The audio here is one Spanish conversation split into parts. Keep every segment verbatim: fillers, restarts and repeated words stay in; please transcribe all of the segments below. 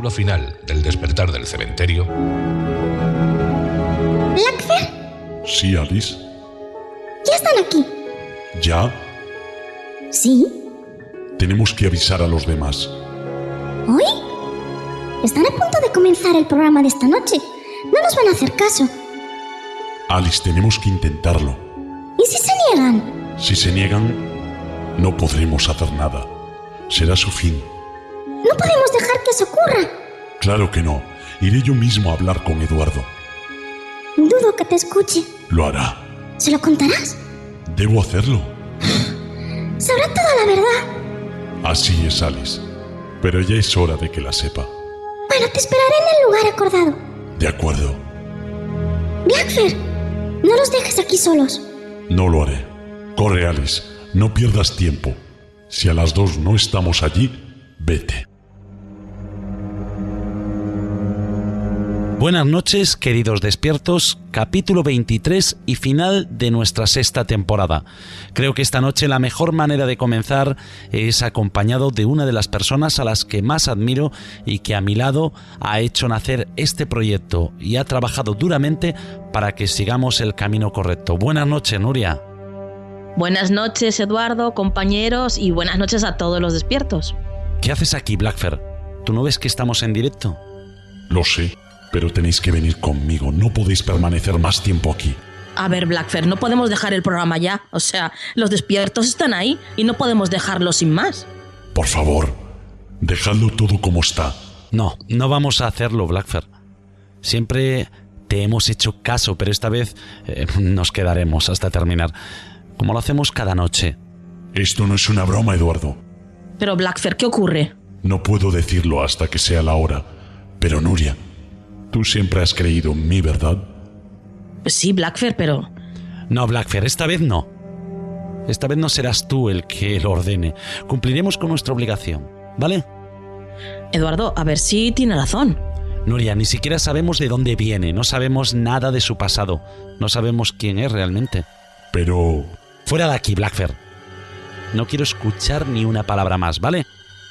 capítulo final del Despertar del Cementerio... ¿Blackfer? Sí, Alice. ¿Ya están aquí? ¿Ya? Sí. Tenemos que avisar a los demás. ¿Hoy? Están a punto de comenzar el programa de esta noche. No nos van a hacer caso. Alice, tenemos que intentarlo. ¿Y si se niegan? Si se niegan, no podremos hacer nada. Será su fin. No podemos dejar que eso ocurra. Claro que no. Iré yo mismo a hablar con Eduardo. Dudo que te escuche. Lo hará. ¿Se lo contarás? Debo hacerlo. Sabrá toda la verdad. Así es, Alice. Pero ya es hora de que la sepa. Bueno, te esperaré en el lugar acordado. De acuerdo. Blackfer, no los dejes aquí solos. No lo haré. Corre, Alice. No pierdas tiempo. Si a las dos no estamos allí, vete. Buenas noches, queridos despiertos, capítulo veintitrés y final de nuestra sexta temporada. Creo que esta noche la mejor manera de comenzar es acompañado de una de las personas a las que más admiro y que a mi lado ha hecho nacer este proyecto y ha trabajado duramente para que sigamos el camino correcto. Buenas noches, Nuria. Buenas noches, Eduardo, compañeros, y buenas noches a todos los despiertos. ¿Qué haces aquí, Blackfer? ¿Tú no ves que estamos en directo? Lo sé. Pero tenéis que venir conmigo, no podéis permanecer más tiempo aquí. A ver, Blackfer, no podemos dejar el programa ya. O sea, los despiertos están ahí y no podemos dejarlo sin más. Por favor, dejadlo todo como está. No, no vamos a hacerlo, Blackfer. Siempre te hemos hecho caso, pero esta vez eh, nos quedaremos hasta terminar, como lo hacemos cada noche. Esto no es una broma, Eduardo. Pero, Blackfer, ¿qué ocurre? No puedo decirlo hasta que sea la hora. Pero, Nuria, tú siempre has creído en mí, ¿verdad? Pues sí, Blackfer, pero... No, Blackfer, esta vez no. Esta vez no serás tú el que lo ordene. Cumpliremos con nuestra obligación, ¿vale? Eduardo, a ver si tiene razón. Nuria, ni siquiera sabemos de dónde viene, no sabemos nada de su pasado, no sabemos quién es realmente. Pero... Fuera de aquí, Blackfer. No quiero escuchar ni una palabra más, ¿vale?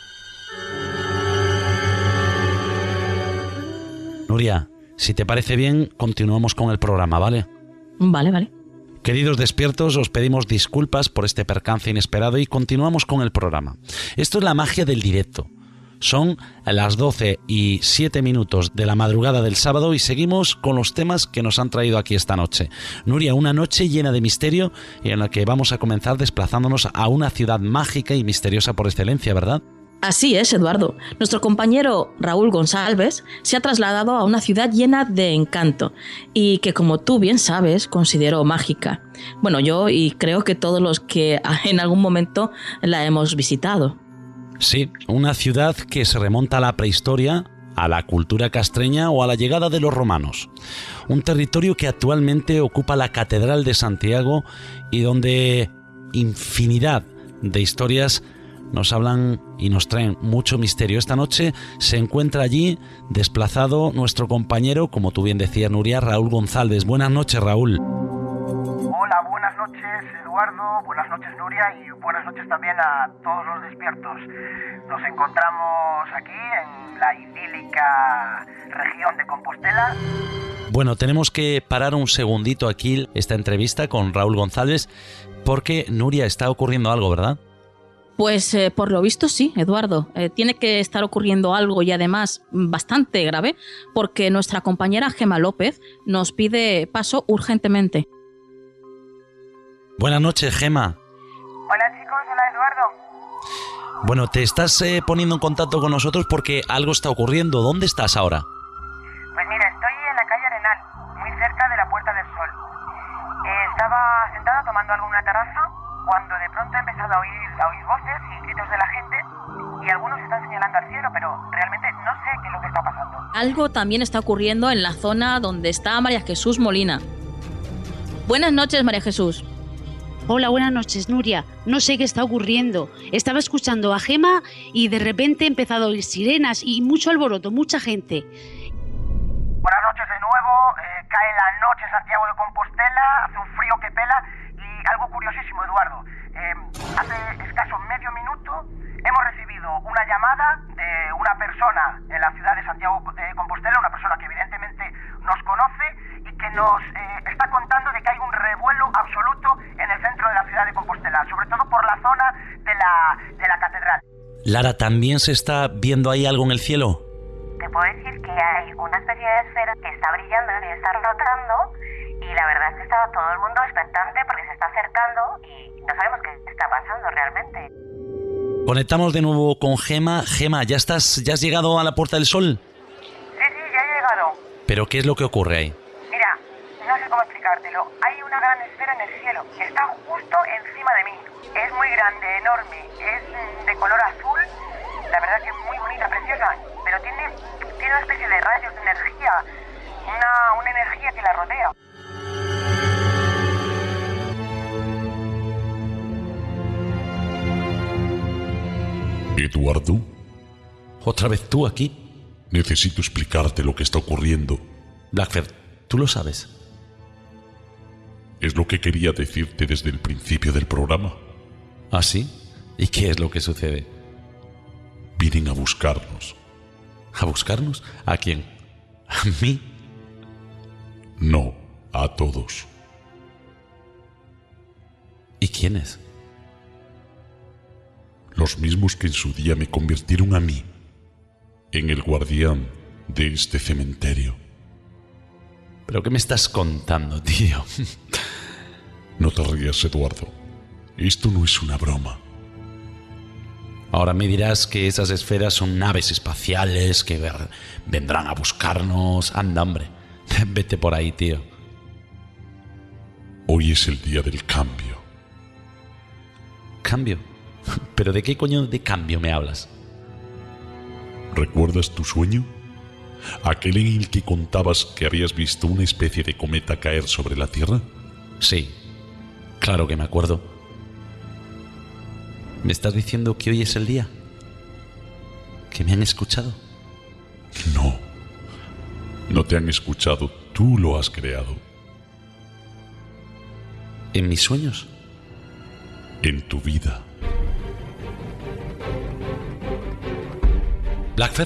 Nuria, si te parece bien, continuamos con el programa, ¿vale? Vale, vale. Queridos despiertos, os pedimos disculpas por este percance inesperado y continuamos con el programa. Esto es la magia del directo. Son las doce y siete minutos de la madrugada del sábado y seguimos con los temas que nos han traído aquí esta noche. Nuria, una noche llena de misterio y en la que vamos a comenzar desplazándonos a una ciudad mágica y misteriosa por excelencia, ¿verdad? Así es, Eduardo. Nuestro compañero Raúl González se ha trasladado a una ciudad llena de encanto y que, como tú bien sabes, considero mágica. Bueno, yo y creo que todos los que en algún momento la hemos visitado. Sí, una ciudad que se remonta a la prehistoria, a la cultura castreña o a la llegada de los romanos. Un territorio que actualmente ocupa la Catedral de Santiago y donde infinidad de historias nos hablan y nos traen mucho misterio. Esta noche se encuentra allí desplazado nuestro compañero, como tú bien decías, Nuria, Raúl González. Buenas noches, Raúl. Hola, buenas noches, Eduardo, buenas noches, Nuria, y buenas noches también a todos los despiertos. Nos encontramos aquí en la idílica región de Compostela. Bueno, tenemos que parar un segundito aquí esta entrevista con Raúl González porque, Nuria, está ocurriendo algo, ¿verdad? Pues eh, por lo visto sí, Eduardo. Eh, tiene que estar ocurriendo algo y además bastante grave porque nuestra compañera Gema López nos pide paso urgentemente. Buenas noches, Gema. Hola chicos, hola Eduardo. Bueno, te estás eh, poniendo en contacto con nosotros porque algo está ocurriendo. ¿Dónde estás ahora? Pues mira, estoy en la calle Arenal, muy cerca de la Puerta del Sol. Eh, estaba sentada tomando algo en una terraza cuando de pronto he empezado a oír, a oír voces y gritos de la gente y algunos están señalando al cielo, pero realmente no sé qué es lo que está pasando. Algo también está ocurriendo en la zona donde está María Jesús Molina. Buenas noches, María Jesús. Hola, buenas noches, Nuria. No sé qué está ocurriendo. Estaba escuchando a Gema y de repente he empezado a oír sirenas y mucho alboroto, mucha gente. Buenas noches de nuevo. Eh, cae la noche Santiago de Compostela, hace un frío que pela y algo curiosísimo, Eduardo. Eh, hace escaso medio minuto hemos recibido una llamada de una persona en la ciudad de Santiago de Compostela, una persona que evidentemente nos conoce y que nos eh, está contando de que hay un revuelo absoluto en el centro de la ciudad de Compostela, sobre todo por la zona de la, de la catedral. Lara, ¿también se está viendo ahí algo en el cielo? Te puedo decir que hay una especie de esfera que está brillando y está rotando, y la verdad es que estaba todo el mundo expectante porque se está acercando y no sabemos qué está pasando realmente. Conectamos de nuevo con Gema. Gema, ¿ya estás, ya has llegado a la Puerta del Sol? Sí, sí, ya he llegado. ¿Pero qué es lo que ocurre ahí? Mira, no sé cómo explicártelo. Hay una gran esfera en el cielo que está justo encima de mí. Es muy grande, enorme, es de color azul, la verdad que es muy bonita, preciosa, pero tiene, tiene una especie de rayos de energía, una, una energía que la rodea. Eduardo, ¿Otra vez tú aquí? necesito explicarte lo que está ocurriendo. Blackford, ¿tú lo sabes? Es lo que quería decirte desde el principio del programa. ¿Ah, sí? ¿Y qué es lo que sucede? Vienen a buscarnos. ¿A buscarnos? ¿A quién? ¿A mí? No, a todos. ¿Y quiénes? Los mismos que en su día me convirtieron a mí en el guardián de este cementerio. ¿Pero qué me estás contando, tío? No te rías, Eduardo. Esto no es una broma. Ahora me dirás que esas esferas son naves espaciales que ver- vendrán a buscarnos. Anda, hombre. Vete por ahí, tío. Hoy es el día del cambio. ¿Cambio? ¿Pero de qué coño de cambio me hablas? ¿Recuerdas tu sueño? ¿Aquel en el que contabas que habías visto una especie de cometa caer sobre la Tierra? Sí, claro que me acuerdo. ¿Me estás diciendo que hoy es el día? ¿Que me han escuchado? No. No te han escuchado. Tú lo has creado. ¿En mis sueños? En tu vida. ¿Blackford?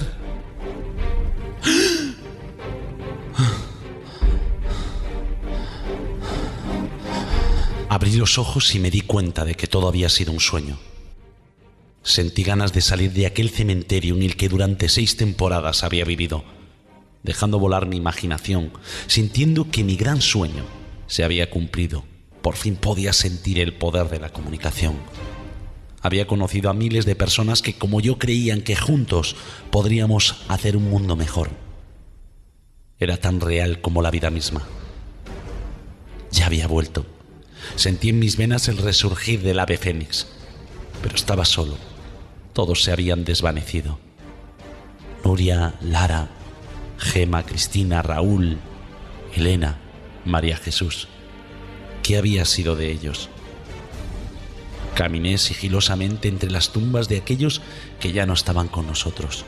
Abrí los ojos y me di cuenta de que todo había sido un sueño. Sentí ganas de salir de aquel cementerio en el que durante seis temporadas había vivido, dejando volar mi imaginación, sintiendo que mi gran sueño se había cumplido. Por fin podía sentir el poder de la comunicación. Había conocido a miles de personas que, como yo, creían que juntos podríamos hacer un mundo mejor. Era tan real como la vida misma. Ya había vuelto. Sentí en mis venas el resurgir del ave fénix, pero estaba solo. Todos se habían desvanecido. Nuria, Lara, Gema, Cristina, Raúl, Elena, María Jesús. ¿Qué había sido de ellos? Caminé sigilosamente entre las tumbas de aquellos que ya no estaban con nosotros.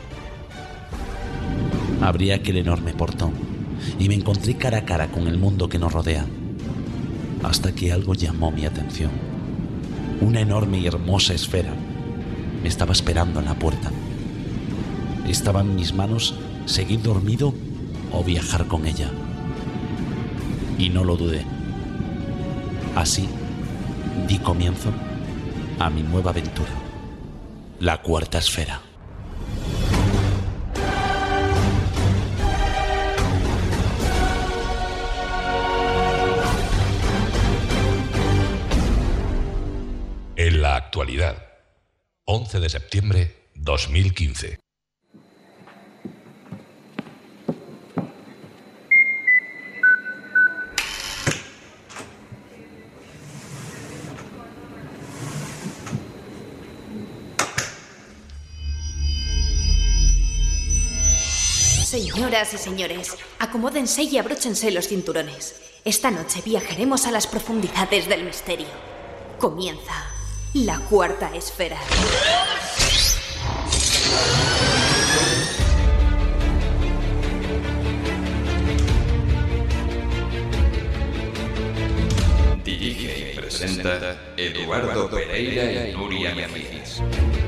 Abrí aquel enorme portón y me encontré cara a cara con el mundo que nos rodea, hasta que algo llamó mi atención. Una enorme y hermosa esfera me estaba esperando en la puerta. Estaba en mis manos seguir dormido o viajar con ella. Y no lo dudé. Así di comienzo a mi nueva aventura, la cuarta esfera. En la actualidad, once de septiembre dos mil quince. Señoras y señores, acomódense y abróchense los cinturones. Esta noche viajaremos a las profundidades del misterio. Comienza la cuarta esfera. Dirige y presenta presenta Eduardo Pereira y Nuria Mejías.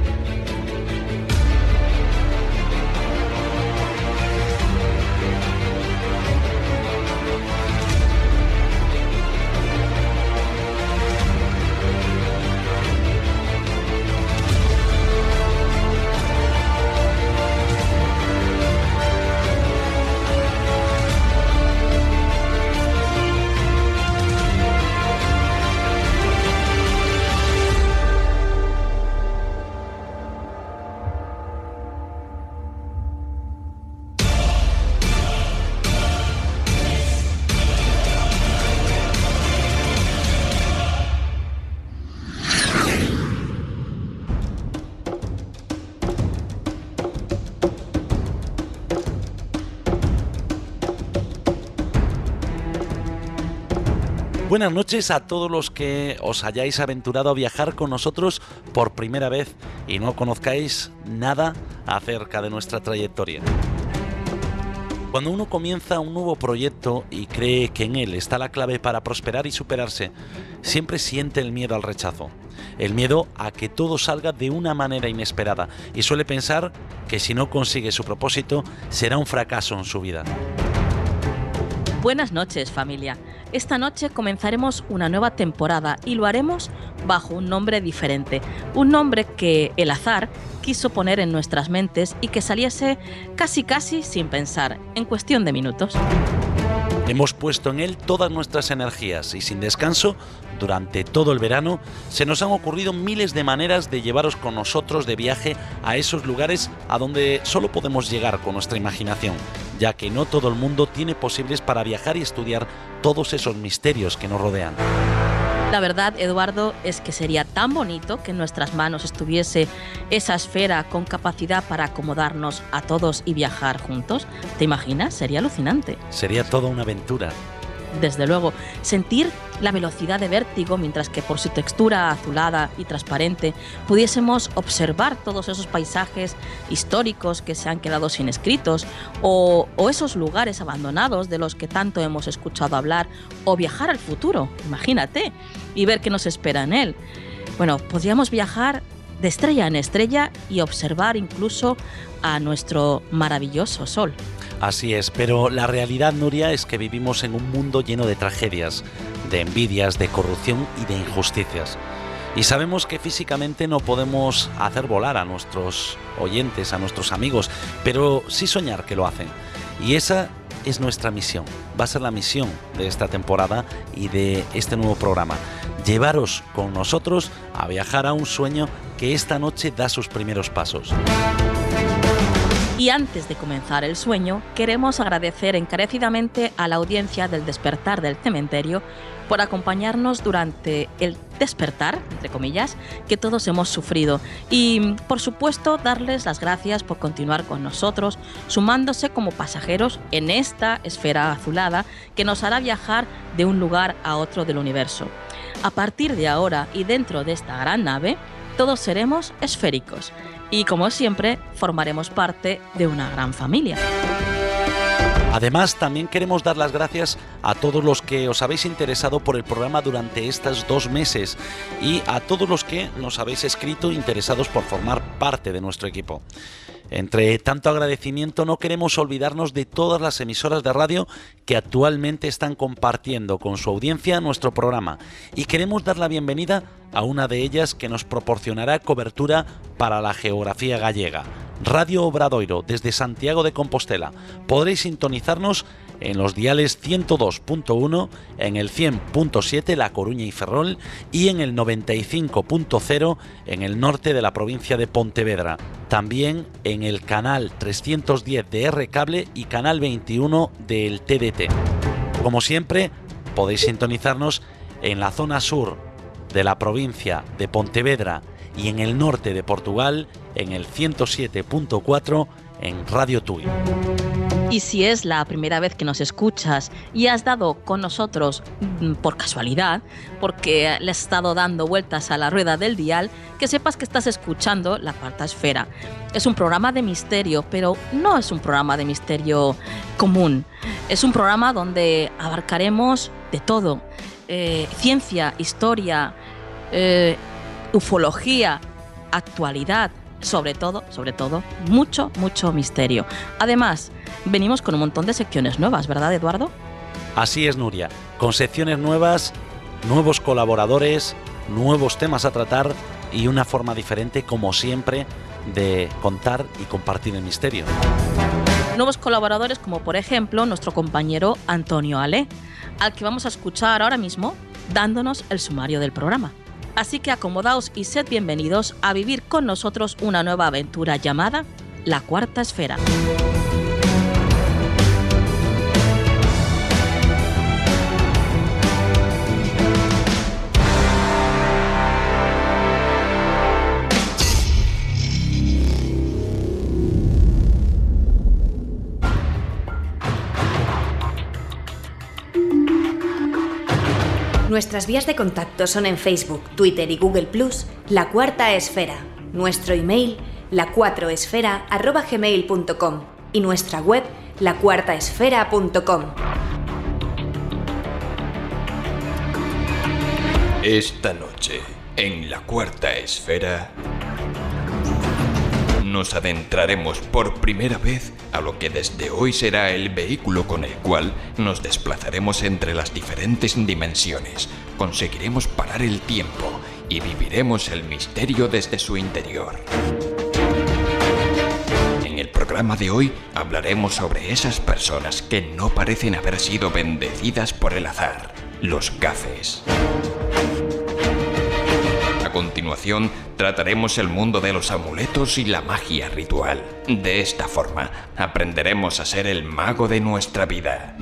Buenas noches a todos los que os hayáis aventurado a viajar con nosotros por primera vez y no conozcáis nada acerca de nuestra trayectoria. Cuando uno comienza un nuevo proyecto y cree que en él está la clave para prosperar y superarse, siempre siente el miedo al rechazo, el miedo a que todo salga de una manera inesperada y suele pensar que si no consigue su propósito será un fracaso en su vida. Buenas noches, familia. Esta noche comenzaremos una nueva temporada y lo haremos bajo un nombre diferente, un nombre que el azar quiso poner en nuestras mentes y que saliese casi casi sin pensar, en cuestión de minutos. Hemos puesto en él todas nuestras energías y sin descanso, durante todo el verano, se nos han ocurrido miles de maneras de llevaros con nosotros de viaje a esos lugares a donde solo podemos llegar con nuestra imaginación, ya que no todo el mundo tiene posibles para viajar y estudiar todos esos misterios que nos rodean. La verdad, Eduardo, es que sería tan bonito que en nuestras manos estuviese esa esfera con capacidad para acomodarnos a todos y viajar juntos. ¿Te imaginas? Sería alucinante. Sería toda una aventura. Desde luego, sentir la velocidad de vértigo mientras que por su textura azulada y transparente pudiésemos observar todos esos paisajes históricos que se han quedado sin escritos o, o esos lugares abandonados de los que tanto hemos escuchado hablar, o viajar al futuro, imagínate, y ver qué nos espera en él. Bueno, podríamos viajar de estrella en estrella y observar incluso a nuestro maravilloso sol. Así es, pero la realidad, Nuria, es que vivimos en un mundo lleno de tragedias, de envidias, de corrupción y de injusticias. Y sabemos que físicamente no podemos hacer volar a nuestros oyentes, a nuestros amigos, pero sí soñar que lo hacen. Y esa es nuestra misión, va a ser la misión de esta temporada y de este nuevo programa. Llevaros con nosotros a viajar a un sueño que esta noche da sus primeros pasos. Y antes de comenzar el sueño, queremos agradecer encarecidamente a la audiencia del Despertar del Cementerio por acompañarnos durante el despertar, entre comillas, que todos hemos sufrido. Y, por supuesto, darles las gracias por continuar con nosotros, sumándose como pasajeros en esta esfera azulada que nos hará viajar de un lugar a otro del universo. A partir de ahora y dentro de esta gran nave, todos seremos esféricos. Y como siempre, formaremos parte de una gran familia. Además, también queremos dar las gracias a todos los que os habéis interesado por el programa durante estos dos meses y a todos los que nos habéis escrito interesados por formar parte de nuestro equipo. Entre tanto agradecimiento, no queremos olvidarnos de todas las emisoras de radio que actualmente están compartiendo con su audiencia nuestro programa, y queremos dar la bienvenida a una de ellas que nos proporcionará cobertura para la geografía gallega, Radio Obradoiro, desde Santiago de Compostela. Podréis sintonizarnos en los diales ciento dos punto uno, en el cien punto siete La Coruña y Ferrol y en el noventa y cinco punto cero en el norte de la provincia de Pontevedra. También en el canal trescientos diez de R Cable y canal veintiuno del T D T. Como siempre, podéis sintonizarnos en la zona sur de la provincia de Pontevedra y en el norte de Portugal en el ciento siete punto cuatro en Radio Tui. Y si es la primera vez que nos escuchas y has dado con nosotros por casualidad, porque le has estado dando vueltas a la rueda del dial, que sepas que estás escuchando La Cuarta Esfera. Es un programa de misterio, pero no es un programa de misterio común. Es un programa donde abarcaremos de todo. Eh, ciencia, historia, eh, ufología, actualidad, sobre todo, sobre todo, mucho, mucho misterio. Además, venimos con un montón de secciones nuevas, ¿verdad, Eduardo? Así es, Nuria, con secciones nuevas, nuevos colaboradores, nuevos temas a tratar y una forma diferente, como siempre, de contar y compartir el misterio. Nuevos colaboradores como, por ejemplo, nuestro compañero Antonio Ale, al que vamos a escuchar ahora mismo dándonos el sumario del programa. Así que acomodaos y sed bienvenidos a vivir con nosotros una nueva aventura llamada La Cuarta Esfera. Nuestras vías de contacto son en Facebook, Twitter y Google plus, La Cuarta Esfera. Nuestro email, la cuatro esfera arroba gmail punto com y nuestra web, la cuarta esfera punto com. Esta noche, en La Cuarta Esfera, nos adentraremos por primera vez a lo que desde hoy será el vehículo con el cual nos desplazaremos entre las diferentes dimensiones, conseguiremos parar el tiempo y viviremos el misterio desde su interior. En el programa de hoy hablaremos sobre esas personas que no parecen haber sido bendecidas por el azar, los gafes. A continuación, trataremos el mundo de los amuletos y la magia ritual. De esta forma, aprenderemos a ser el mago de nuestra vida.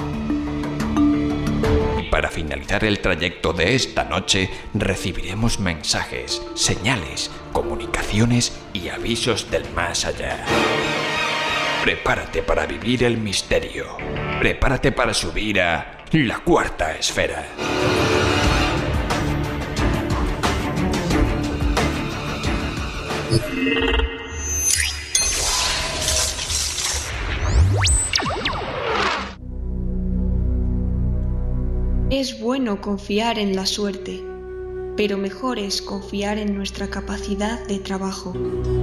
Y para finalizar el trayecto de esta noche, recibiremos mensajes, señales, comunicaciones y avisos del más allá. Prepárate para vivir el misterio. Prepárate para subir a La Cuarta Esfera. Es bueno confiar en la suerte, pero mejor es confiar en nuestra capacidad de trabajo.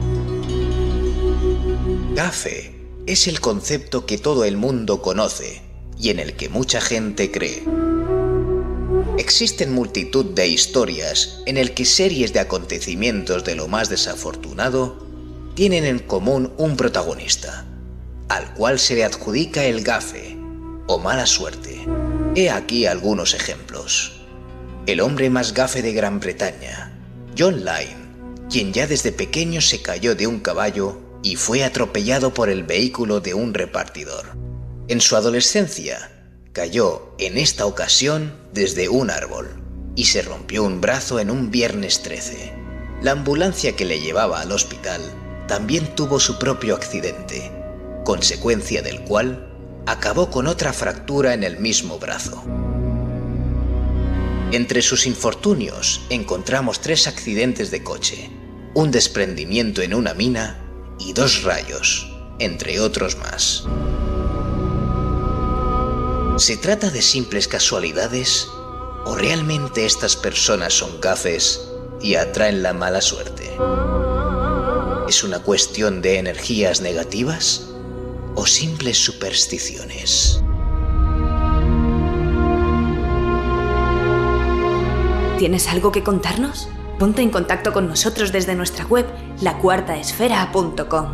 Gafe es el concepto que todo el mundo conoce y en el que mucha gente cree. Existen multitud de historias en el que series de acontecimientos de lo más desafortunado tienen en común un protagonista, al cual se le adjudica el gafe o mala suerte. He aquí algunos ejemplos. El hombre más gafe de Gran Bretaña, John Lyne, quien ya desde pequeño se cayó de un caballo y fue atropellado por el vehículo de un repartidor. En su adolescencia, cayó en esta ocasión desde un árbol y se rompió un brazo en un viernes trece. La ambulancia que le llevaba al hospital también tuvo su propio accidente, consecuencia del cual acabó con otra fractura en el mismo brazo. Entre sus infortunios encontramos tres accidentes de coche, un desprendimiento en una mina y dos rayos, entre otros más. ¿Se trata de simples casualidades o realmente estas personas son gafes y atraen la mala suerte? ¿Es una cuestión de energías negativas o simples supersticiones? ¿Tienes algo que contarnos? Ponte en contacto con nosotros desde nuestra web, la cuarta esfera punto com.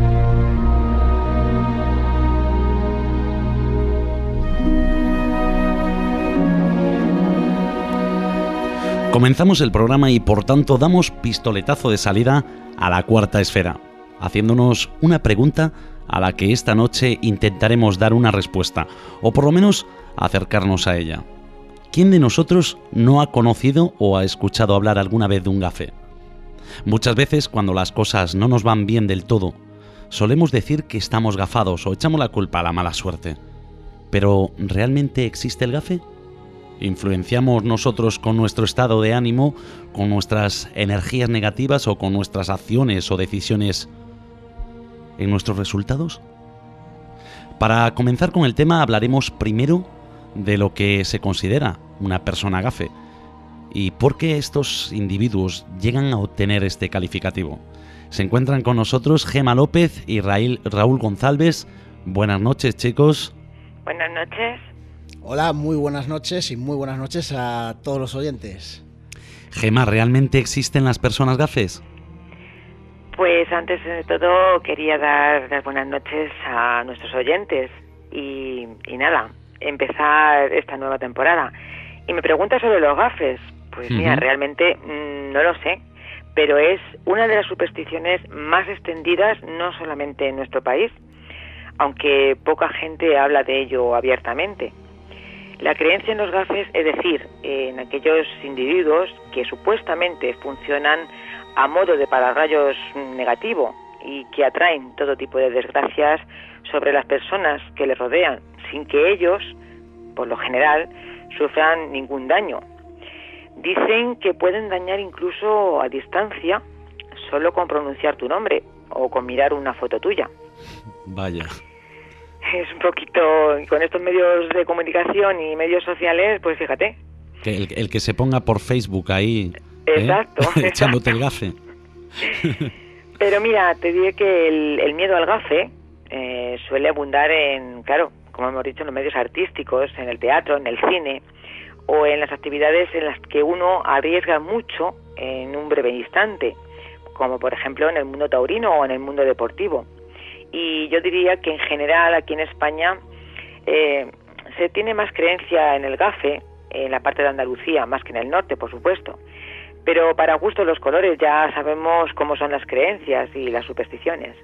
Comenzamos el programa y por tanto damos pistoletazo de salida a La Cuarta Esfera, haciéndonos una pregunta a la que esta noche intentaremos dar una respuesta, o por lo menos acercarnos a ella. ¿Quién de nosotros no ha conocido o ha escuchado hablar alguna vez de un gafe? Muchas veces, cuando las cosas no nos van bien del todo, solemos decir que estamos gafados o echamos la culpa a la mala suerte. ¿Pero realmente existe el gafe? ¿Influenciamos nosotros con nuestro estado de ánimo, con nuestras energías negativas o con nuestras acciones o decisiones en nuestros resultados? Para comenzar con el tema hablaremos primero de lo que se considera una persona gafe ¿Y por qué estos individuos llegan a obtener este calificativo? Se encuentran con nosotros Gema López y Raíl, Raúl González. Buenas noches, chicos. Buenas noches. Hola, muy buenas noches y muy buenas noches a todos los oyentes. Gema, ¿realmente existen las personas gafes? Pues antes de todo quería dar las buenas noches a nuestros oyentes y, y nada, empezar esta nueva temporada. Y me pregunta sobre los gafes. Pues mira, uh-huh. realmente mmm, no lo sé, pero es una de las supersticiones más extendidas no solamente en nuestro país, aunque poca gente habla de ello abiertamente. La creencia en los gafes, es decir, en aquellos individuos que supuestamente funcionan a modo de pararrayos negativo y que atraen todo tipo de desgracias sobre las personas que les rodean, sin que ellos, por lo general, sufran ningún daño. Dicen que pueden dañar incluso a distancia solo con pronunciar tu nombre o con mirar una foto tuya. Vaya. Es un poquito, con estos medios de comunicación y medios sociales, pues fíjate. Que el, el que se ponga por Facebook ahí, exacto, ¿eh? Echándote el gafe. Pero mira, te diré que el, el miedo al gafe eh, suele abundar en, claro, como hemos dicho, en los medios artísticos, en el teatro, en el cine, o en las actividades en las que uno arriesga mucho en un breve instante, como por ejemplo en el mundo taurino o en el mundo deportivo. Y yo diría que en general aquí en España eh, se tiene más creencia en el gafe, en la parte de Andalucía, más que en el norte, por supuesto. Pero para gusto los colores, ya sabemos cómo son las creencias y las supersticiones.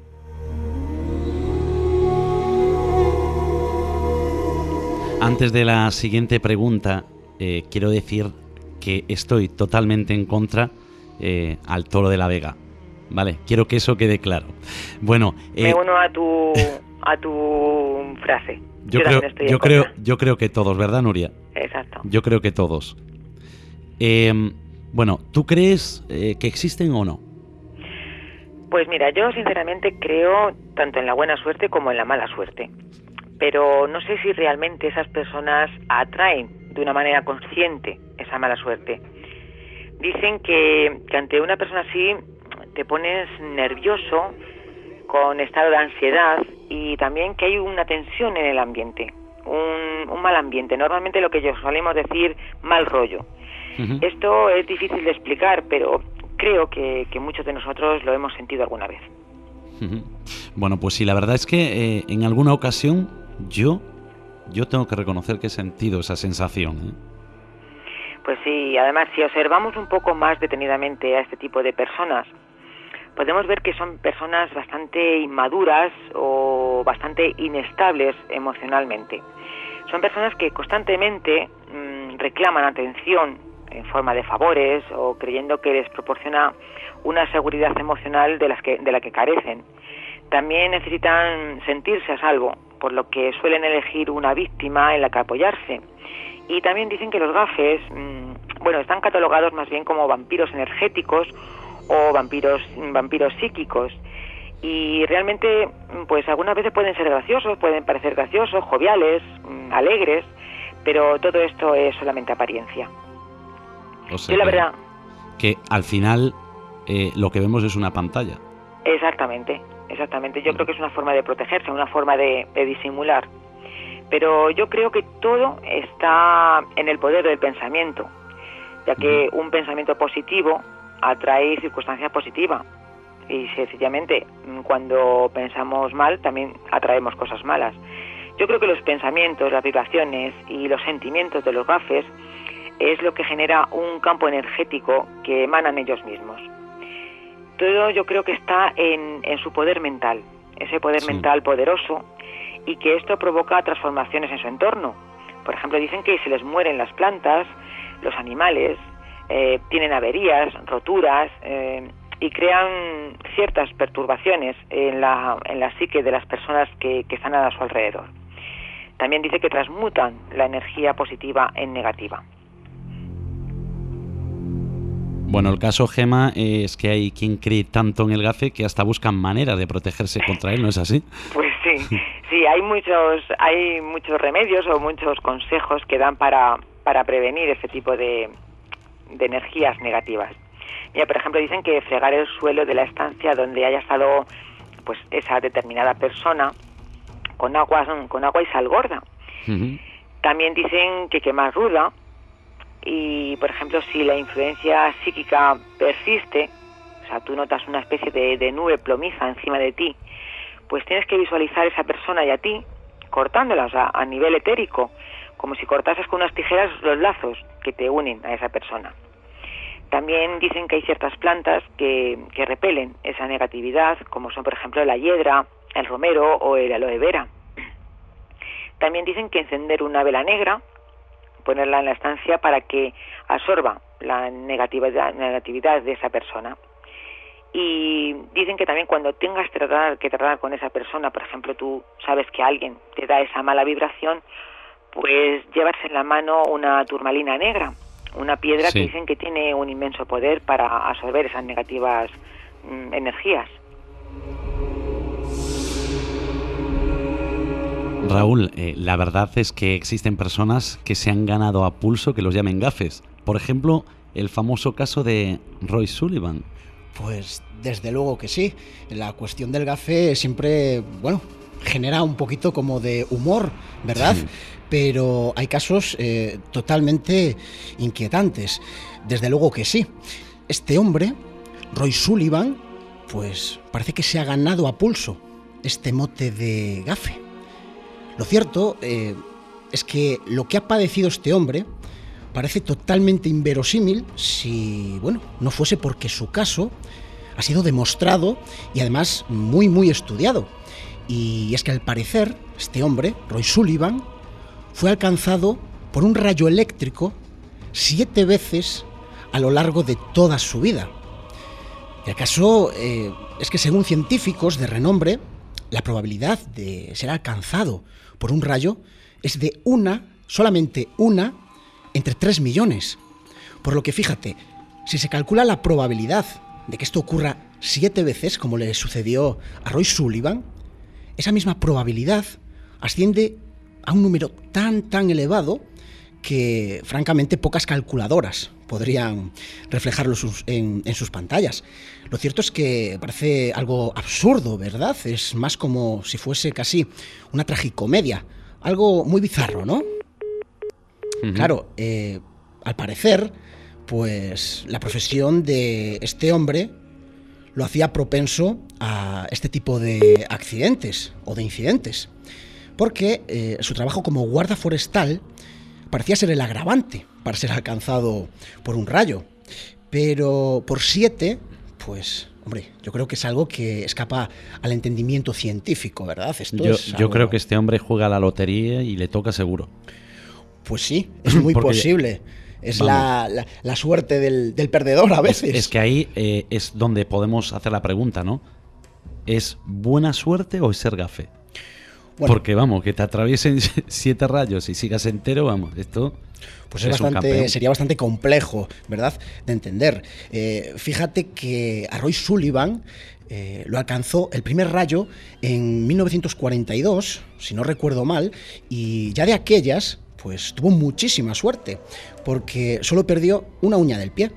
Antes de la siguiente pregunta, eh, quiero decir que estoy totalmente en contra eh, al Toro de la Vega. Vale, quiero que eso quede claro. Bueno, eh, me uno a tu a tu frase. Yo, yo creo, yo creo, yo creo que todos, ¿verdad, Nuria? Exacto. Yo creo que todos. Eh, bueno, ¿tú crees eh, que existen o no? Pues mira, yo sinceramente creo tanto en la buena suerte como en la mala suerte. Pero no sé si realmente esas personas atraen de una manera consciente esa mala suerte. Dicen que, que ante una persona así te pones nervioso, con estado de ansiedad, y también que hay una tensión en el ambiente, un, un mal ambiente, normalmente lo que yo solemos decir mal rollo. Uh-huh. Esto es difícil de explicar, pero creo que, que muchos de nosotros lo hemos sentido alguna vez. Uh-huh. Bueno, pues sí, la verdad es que eh, en alguna ocasión yo, yo tengo que reconocer que he sentido esa sensación, ¿eh? Pues sí, además si observamos un poco más detenidamente a este tipo de personas, podemos ver que son personas bastante inmaduras o bastante inestables emocionalmente. Son personas que constantemente mmm, reclaman atención en forma de favores o creyendo que les proporciona una seguridad emocional de, las que, de la que carecen. También necesitan sentirse a salvo, por lo que suelen elegir una víctima en la que apoyarse. Y también dicen que los gafes, mmm, bueno, están catalogados más bien como vampiros energéticos o vampiros vampiros psíquicos, y realmente pues algunas veces pueden ser graciosos, pueden parecer graciosos, joviales, alegres, pero todo esto es solamente apariencia. O sea, Yo la verdad que al final eh, lo que vemos es una pantalla. Exactamente, exactamente. Yo creo que es una forma de protegerse, una forma de, de disimular. Pero yo creo que todo está en el poder del pensamiento, ya que un pensamiento positivo atrae circunstancias positivas, y sencillamente cuando pensamos mal también atraemos cosas malas. Yo creo que los pensamientos, las vibraciones y los sentimientos de los gafes es lo que genera un campo energético que emanan ellos mismos. Todo yo creo que está en, en su poder mental, ese poder sí. mental poderoso, y que esto provoca transformaciones en su entorno. Por ejemplo, dicen que se les mueren las plantas, los animales, eh, tienen averías, roturas, eh, y crean ciertas perturbaciones en la, en la psique de las personas que, que están a su alrededor. También dice que transmutan la energía positiva en negativa. Bueno, el caso, Gema, es que hay quien cree tanto en el gafe que hasta buscan maneras de protegerse contra él, ¿no es así? Pues sí, sí, hay muchos, hay muchos remedios o muchos consejos que dan para, para prevenir este tipo de, de energías negativas. Mira, por ejemplo, dicen que fregar el suelo de la estancia donde haya estado pues esa determinada persona con agua, con agua y sal gorda. Uh-huh. También dicen que quemar ruda y, por ejemplo, si la influencia psíquica persiste, o sea, tú notas una especie de, de nube plomiza encima de ti, pues tienes que visualizar a esa persona y a ti cortándola, o sea, a nivel etérico, como si cortases con unas tijeras los lazos que te unen a esa persona. También dicen que hay ciertas plantas que, que repelen esa negatividad, como son, por ejemplo, la hiedra, el romero o el aloe vera. También dicen que encender una vela negra, ponerla en la estancia para que absorba la negatividad, negatividad de esa persona. Y dicen que también cuando tengas que tratar, que tratar con esa persona, por ejemplo, tú sabes que alguien te da esa mala vibración, pues llevarse en la mano una turmalina negra, una piedra sí. que dicen que tiene un inmenso poder para absorber esas negativas mm, energías. Raúl, eh, la verdad es que existen personas que se han ganado a pulso que los llamen gafes. Por ejemplo, el famoso caso de Roy Sullivan. Pues desde luego que sí. La cuestión del gafe siempre, bueno, genera un poquito como de humor, ¿verdad? Sí. Pero hay casos eh, totalmente inquietantes. Desde luego que sí. Este hombre, Roy Sullivan, pues parece que se ha ganado a pulso este mote de gafe. Lo cierto eh, es que lo que ha padecido este hombre parece totalmente inverosímil si, bueno, no fuese porque su caso ha sido demostrado y además muy, muy estudiado. Y es que al parecer, este hombre, Roy Sullivan, fue alcanzado por un rayo eléctrico siete veces a lo largo de toda su vida. Y el caso eh, es que según científicos de renombre, la probabilidad de ser alcanzado por un rayo es de una, solamente una, entre tres millones. Por lo que fíjate, si se calcula la probabilidad de que esto ocurra siete veces, como le sucedió a Roy Sullivan, esa misma probabilidad asciende a un número tan, tan elevado que, francamente, pocas calculadoras podrían reflejarlo sus, en, en sus pantallas. Lo cierto es que parece algo absurdo, ¿verdad? Es más como si fuese casi una tragicomedia. Algo muy bizarro, ¿no? Uh-huh. Claro, eh, al parecer, pues la profesión de este hombre lo hacía propenso a este tipo de accidentes o de incidentes, porque eh, su trabajo como guarda forestal parecía ser el agravante para ser alcanzado por un rayo. Pero por siete, pues, hombre, yo creo que es algo que escapa al entendimiento científico, ¿verdad? Esto yo es algo... yo creo que este hombre juega a la lotería y le toca seguro. Pues sí, es muy posible. Es la, la, la suerte del, del perdedor a veces. Es, es que ahí eh, es donde podemos hacer la pregunta, ¿no? ¿Es buena suerte o es ser gafe? Bueno, porque vamos, que te atraviesen siete rayos y sigas entero, vamos, esto pues es, es bastante, sería bastante complejo, ¿verdad?, de entender. Eh, fíjate que a Roy Sullivan eh, lo alcanzó el primer rayo en mil novecientos cuarenta y dos, si no recuerdo mal, y ya de aquellas, pues tuvo muchísima suerte, porque solo perdió una uña del pie.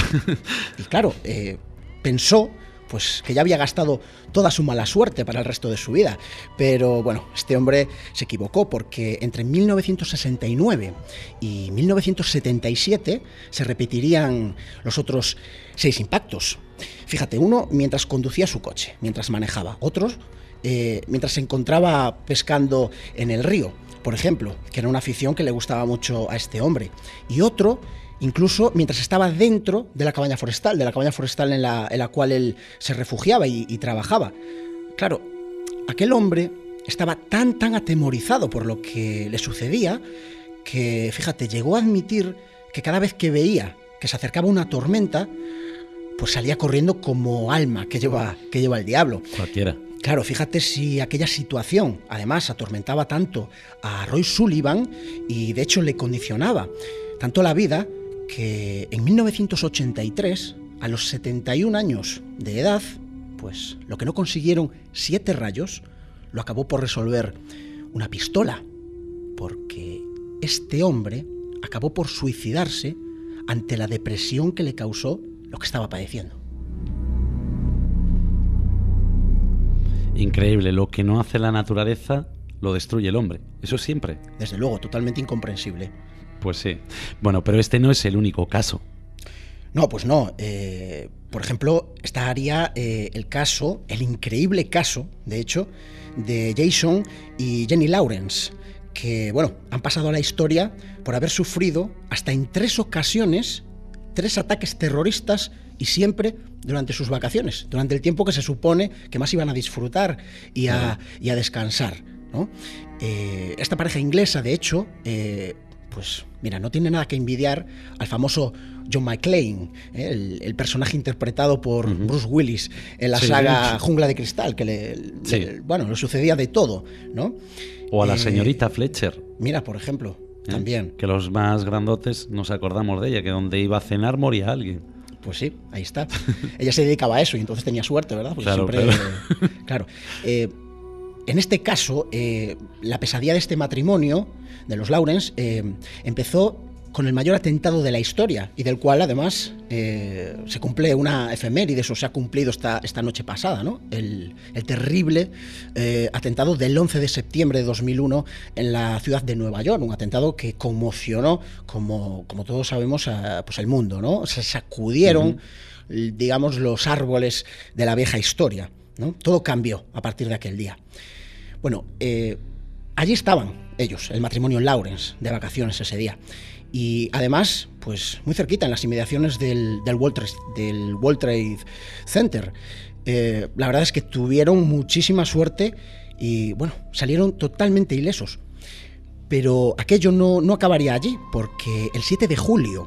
Y claro, eh, pensó pues que ya había gastado toda su mala suerte para el resto de su vida. Pero bueno, este hombre se equivocó, porque entre mil novecientos sesenta y nueve y mil novecientos setenta y siete se repetirían los otros seis impactos. Fíjate, uno mientras conducía su coche, mientras manejaba. Otros eh, mientras se encontraba pescando en el río, por ejemplo, que era una afición que le gustaba mucho a este hombre. Y otro incluso mientras estaba dentro de la cabaña forestal, de la cabaña forestal en la, en la cual él se refugiaba y, y trabajaba. Claro, aquel hombre estaba tan, tan atemorizado por lo que le sucedía que, fíjate, llegó a admitir que cada vez que veía que se acercaba una tormenta, pues salía corriendo como alma que lleva, que lleva el diablo. Cualquiera. Claro, fíjate si aquella situación, además, atormentaba tanto a Roy Sullivan y, de hecho, le condicionaba tanto la vida, que en mil novecientos ochenta y tres, a los setenta y un años de edad, pues lo que no consiguieron siete rayos, lo acabó por resolver una pistola, porque este hombre acabó por suicidarse ante la depresión que le causó lo que estaba padeciendo. Increíble, lo que no hace la naturaleza lo destruye el hombre, eso siempre. Desde luego, totalmente incomprensible. Pues sí. Bueno, pero este no es el único caso. No, pues no. Eh, por ejemplo, estaría eh, el caso, el increíble caso, de hecho, de Jason y Jenny Lawrence, que, bueno, han pasado a la historia por haber sufrido hasta en tres ocasiones tres ataques terroristas y siempre durante sus vacaciones, durante el tiempo que se supone que más iban a disfrutar y a, y a descansar, ¿no? Eh, esta pareja inglesa, de hecho, eh, pues mira, no tiene nada que envidiar al famoso John McClane, ¿eh? el, el personaje interpretado por uh-huh. Bruce Willis en la sí, saga sí. Jungla de Cristal, que le, sí. le, bueno, le sucedía de todo, ¿no? O a la Eh, señorita Fletcher. Mira, por ejemplo, ¿Eh? también. Que los más grandotes nos acordamos de ella, que donde iba a cenar moría alguien. Pues sí, ahí está. Ella se dedicaba a eso y entonces tenía suerte, ¿verdad? Porque claro, siempre, claro. Eh, claro. Eh, en este caso, eh, la pesadilla de este matrimonio, de los Lawrence, eh, empezó con el mayor atentado de la historia y del cual además eh, se cumple una efeméride, eso se ha cumplido esta, esta noche pasada, ¿no? El, el terrible eh, atentado del once de septiembre de dos mil uno en la ciudad de Nueva York, un atentado que conmocionó, como, como todos sabemos, a, pues el mundo, ¿no? Se sacudieron, uh-huh. digamos, los árboles de la vieja historia, ¿no? Todo cambió a partir de aquel día. Bueno, eh, allí estaban ellos, el matrimonio Lawrence, de vacaciones ese día. Y además, pues muy cerquita, en las inmediaciones del, del, World, Trade, del World Trade Center. Eh, la verdad es que tuvieron muchísima suerte y, bueno, salieron totalmente ilesos. Pero aquello no, no acabaría allí, porque el siete de julio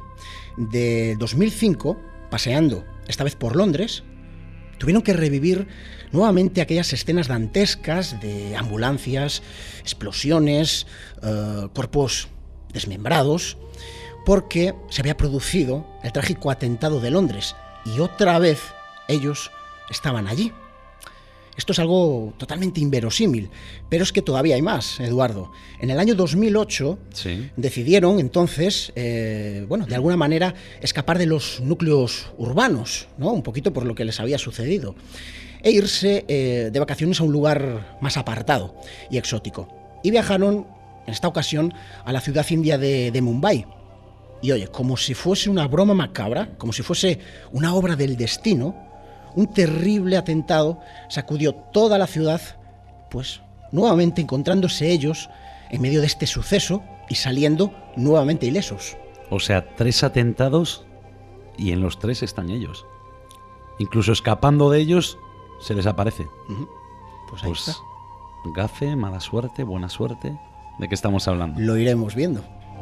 de dos mil cinco, paseando, esta vez por Londres, tuvieron que revivir nuevamente aquellas escenas dantescas de ambulancias, explosiones, uh, cuerpos desmembrados, porque se había producido el trágico atentado de Londres y otra vez ellos estaban allí. Esto es algo totalmente inverosímil, pero es que todavía hay más, Eduardo. En el año dos mil ocho sí. decidieron entonces, eh, bueno, de alguna manera escapar de los núcleos urbanos, ¿no? Un poquito por lo que les había sucedido, e irse eh, de vacaciones a un lugar más apartado y exótico. Y viajaron, en esta ocasión, a la ciudad india de, de Mumbai. Y oye, como si fuese una broma macabra, como si fuese una obra del destino, un terrible atentado sacudió toda la ciudad, pues nuevamente encontrándose ellos en medio de este suceso y saliendo nuevamente ilesos. O sea, tres atentados y en los tres están ellos. Incluso escapando de ellos, se les aparece. Uh-huh. Pues ahí pues, está. Gafe, mala suerte, buena suerte. ¿De qué estamos hablando? Lo iremos viendo.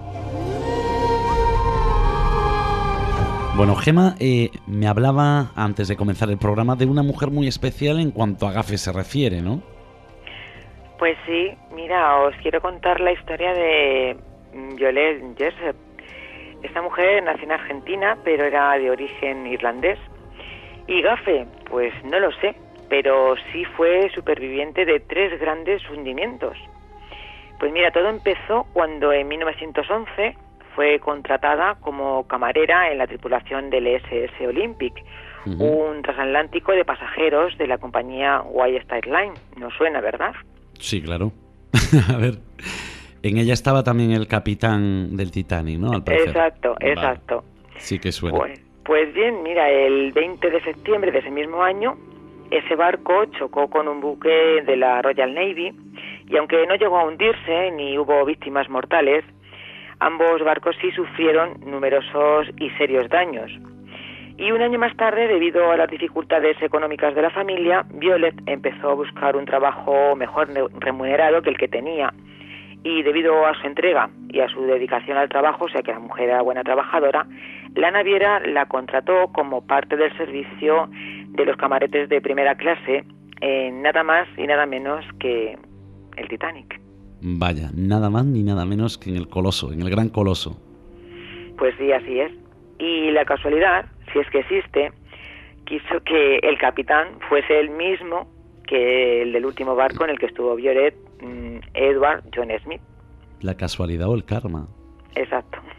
Bueno, Gema eh, me hablaba antes de comenzar el programa de una mujer muy especial en cuanto a gafes se refiere, ¿no? Pues sí, mira, os quiero contar la historia de Violet Jessup. Esta mujer nació en Argentina, pero era de origen irlandés. Y gafe, pues no lo sé, pero sí fue superviviente de tres grandes hundimientos. Pues mira, todo empezó cuando en mil novecientos once fue contratada como camarera en la tripulación del E S S Olympic, uh-huh. un transatlántico de pasajeros de la compañía White Star Line. ¿No suena, verdad? Sí, claro. A ver, en ella estaba también el capitán del Titanic, ¿no? Al parecer. Exacto, vale. exacto. Sí que suena. Pues, pues bien, mira, el veinte de septiembre de ese mismo año, ese barco chocó con un buque de la Royal Navy y aunque no llegó a hundirse ni hubo víctimas mortales, ambos barcos sí sufrieron numerosos y serios daños. Y un año más tarde, debido a las dificultades económicas de la familia, Violet empezó a buscar un trabajo mejor remunerado que el que tenía. Y debido a su entrega y a su dedicación al trabajo, o sea que la mujer era buena trabajadora, la naviera la contrató como parte del servicio de los camaretes de primera clase en nada más y nada menos que el Titanic. Vaya, nada más ni nada menos que en el Coloso, en el Gran Coloso. Pues sí, así es. Y la casualidad, si es que existe, quiso que el capitán fuese el mismo que el del último barco en el que estuvo Violet, Edward John Smith. La casualidad o el karma. Exacto.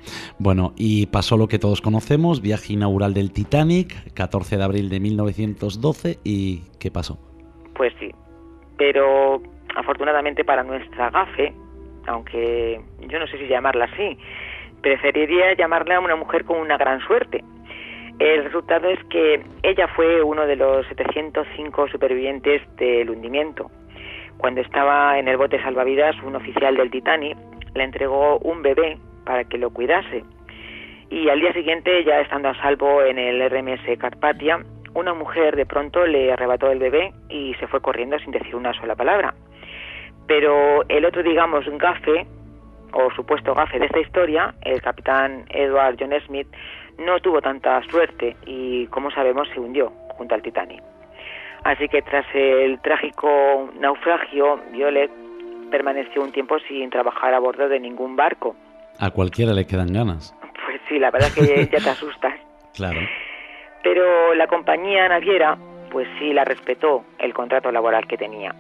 Bueno, y pasó lo que todos conocemos, viaje inaugural del Titanic, catorce de abril de mil novecientos doce, ¿y qué pasó? Pues sí, pero afortunadamente para nuestra gafe, aunque yo no sé si llamarla así, preferiría llamarla una mujer con una gran suerte. El resultado es que ella fue uno de los setecientos cinco supervivientes del hundimiento. Cuando estaba en el bote salvavidas, un oficial del Titanic le entregó un bebé para que lo cuidase. Y al día siguiente, ya estando a salvo en el R M S Carpathia, una mujer de pronto le arrebató el bebé y se fue corriendo sin decir una sola palabra. Pero el otro, digamos, gafe, o supuesto gafe de esta historia, el capitán Edward John Smith, no tuvo tanta suerte y, como sabemos, se hundió junto al Titanic. Así que tras el trágico naufragio, Violet permaneció un tiempo sin trabajar a bordo de ningún barco. A cualquiera le quedan ganas. Pues sí, la verdad es que ya te asustas. Claro. Pero la compañía naviera, pues sí la respetó el contrato laboral que tenía.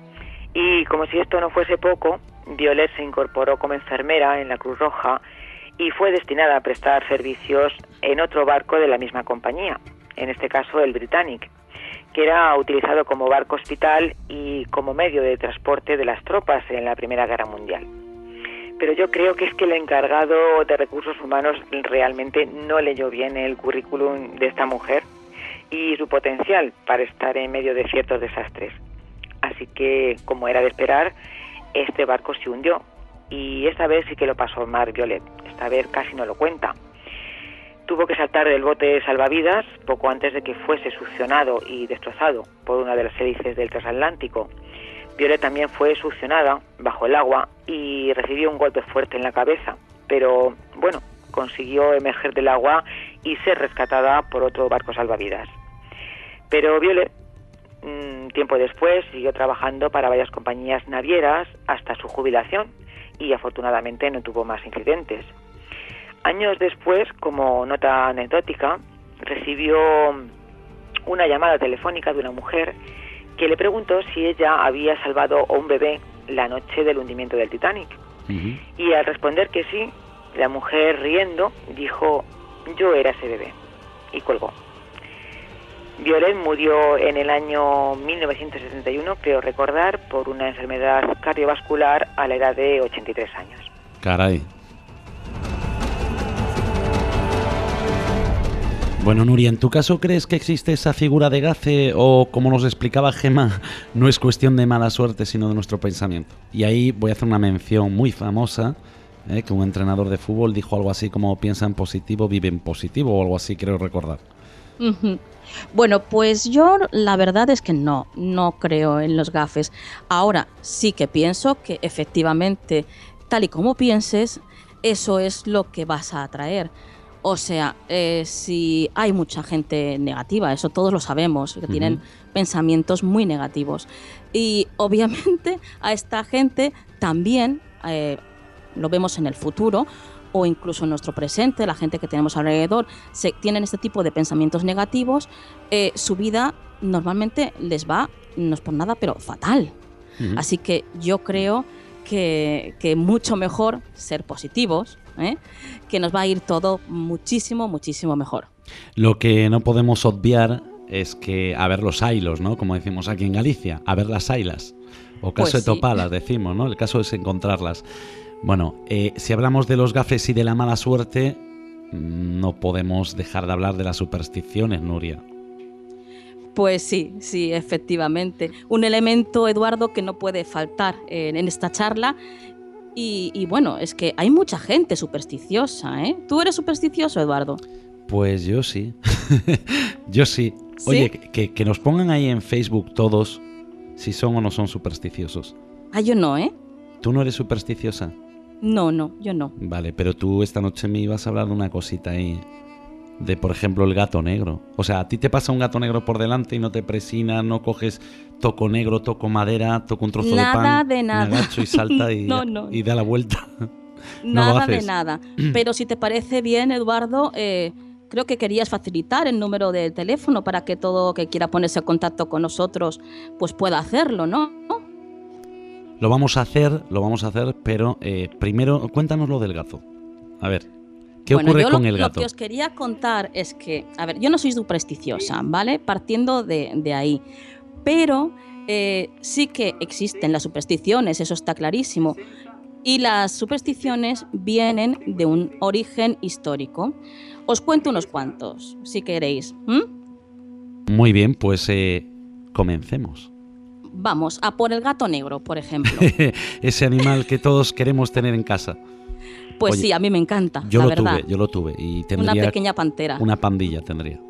Y como si esto no fuese poco, Violet se incorporó como enfermera en la Cruz Roja y fue destinada a prestar servicios en otro barco de la misma compañía, en este caso el Britannic, que era utilizado como barco hospital y como medio de transporte de las tropas en la Primera Guerra Mundial. Pero yo creo que es que el encargado de recursos humanos realmente no leyó bien el currículum de esta mujer y su potencial para estar en medio de ciertos desastres. Así que, como era de esperar, este barco se hundió y esta vez sí que lo pasó mal Violet. Esta vez casi no lo cuenta. Tuvo que saltar del bote salvavidas poco antes de que fuese succionado y destrozado por una de las hélices del transatlántico. Violet también fue succionada bajo el agua y recibió un golpe fuerte en la cabeza, pero bueno, consiguió emerger del agua y ser rescatada por otro barco salvavidas. Pero Violet, un tiempo después, siguió trabajando para varias compañías navieras hasta su jubilación y afortunadamente no tuvo más incidentes. Años después, como nota anecdótica, recibió una llamada telefónica de una mujer que le preguntó si ella había salvado a un bebé la noche del hundimiento del Titanic. Uh-huh. Y al responder que sí, la mujer, riendo, dijo: yo era ese bebé, y colgó. Violet murió en el año mil novecientos setenta y uno, creo recordar, por una enfermedad cardiovascular a la edad de ochenta y tres años. Caray. Bueno, Nuria, ¿en tu caso crees que existe esa figura de gafe o, como nos explicaba Gemma, no es cuestión de mala suerte sino de nuestro pensamiento? Y ahí voy a hacer una mención muy famosa, eh, que un entrenador de fútbol dijo algo así como: piensa en positivo, vive en positivo, o algo así, creo recordar. Uh-huh. Bueno, pues yo la verdad es que no, no creo en los gafes. Ahora sí que pienso que efectivamente, tal y como pienses, eso es lo que vas a atraer. O sea, eh, si hay mucha gente negativa, eso todos lo sabemos, que uh-huh. tienen pensamientos muy negativos. Y obviamente a esta gente también, eh, lo vemos en el futuro, o incluso en nuestro presente, la gente que tenemos alrededor, se, tienen este tipo de pensamientos negativos, eh, su vida normalmente les va, no es por nada, pero fatal. Uh-huh. Así que yo creo que, que mucho mejor ser positivos, ¿eh? que nos va a ir todo muchísimo, muchísimo mejor. Lo que no podemos obviar es que a ver los ailos, ¿no? Como decimos aquí en Galicia, a ver las ailas, o caso pues de sí. topalas, decimos, ¿no? El caso es encontrarlas. Bueno, eh, si hablamos de los gafes y de la mala suerte, no podemos dejar de hablar de las supersticiones, Nuria. Pues sí, sí, efectivamente. Un elemento, Eduardo, que no puede faltar en, en esta charla. Y, y bueno, es que hay mucha gente supersticiosa, ¿eh? ¿Tú eres supersticioso, Eduardo? Pues yo sí. yo sí. ¿Sí? Oye, que, que nos pongan ahí en Facebook todos si son o no son supersticiosos. Ah, yo no, ¿eh? ¿Tú no eres supersticiosa? No, no, yo no. Vale, pero tú esta noche me ibas a hablar de una cosita ahí, de por ejemplo el gato negro. O sea, a ti te pasa un gato negro por delante y no te presina, no coges toco negro, toco madera, toco un trozo nada de pan, nada de nada. me agacho y salta y, no, no. y da la vuelta. Nada no lo haces. de nada. Pero si te parece bien, Eduardo, eh, creo que querías facilitar el número de teléfono para que todo que quiera ponerse en contacto con nosotros pues pueda hacerlo, ¿no? Lo vamos a hacer, lo vamos a hacer, pero eh, primero cuéntanos lo del gato. A ver. ¿Qué bueno, ocurre yo con lo, el gato? Lo que os quería contar es que, a ver, yo no soy supersticiosa, ¿vale? Partiendo de, de ahí. Pero eh, sí que existen las supersticiones, eso está clarísimo. Y las supersticiones vienen de un origen histórico. Os cuento unos cuantos, si queréis. ¿Mm? Muy bien, pues eh, comencemos. Vamos, a por el gato negro, por ejemplo. Ese animal que todos queremos tener en casa. Pues Oye, sí, a mí me encanta, yo la lo verdad. tuve, yo lo tuve y tendría Una pequeña pantera. Una pandilla tendría.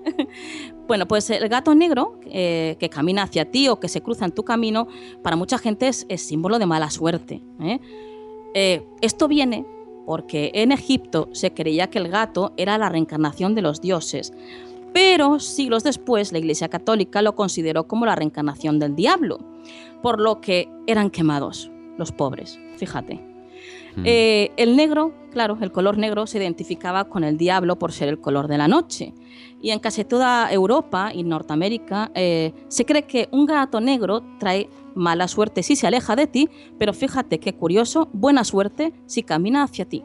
Bueno, pues el gato negro eh, que camina hacia ti o que se cruza en tu camino, para mucha gente es, es símbolo de mala suerte. ¿eh? Eh, esto viene porque en Egipto se creía que el gato era la reencarnación de los dioses, pero siglos después la Iglesia Católica lo consideró como la reencarnación del diablo, por lo que eran quemados los pobres, fíjate. Mm. Eh, el negro, claro, el color negro se identificaba con el diablo por ser el color de la noche. Y en casi toda Europa y Norteamérica eh, se cree que un gato negro trae mala suerte si se aleja de ti, pero fíjate qué curioso, buena suerte si camina hacia ti.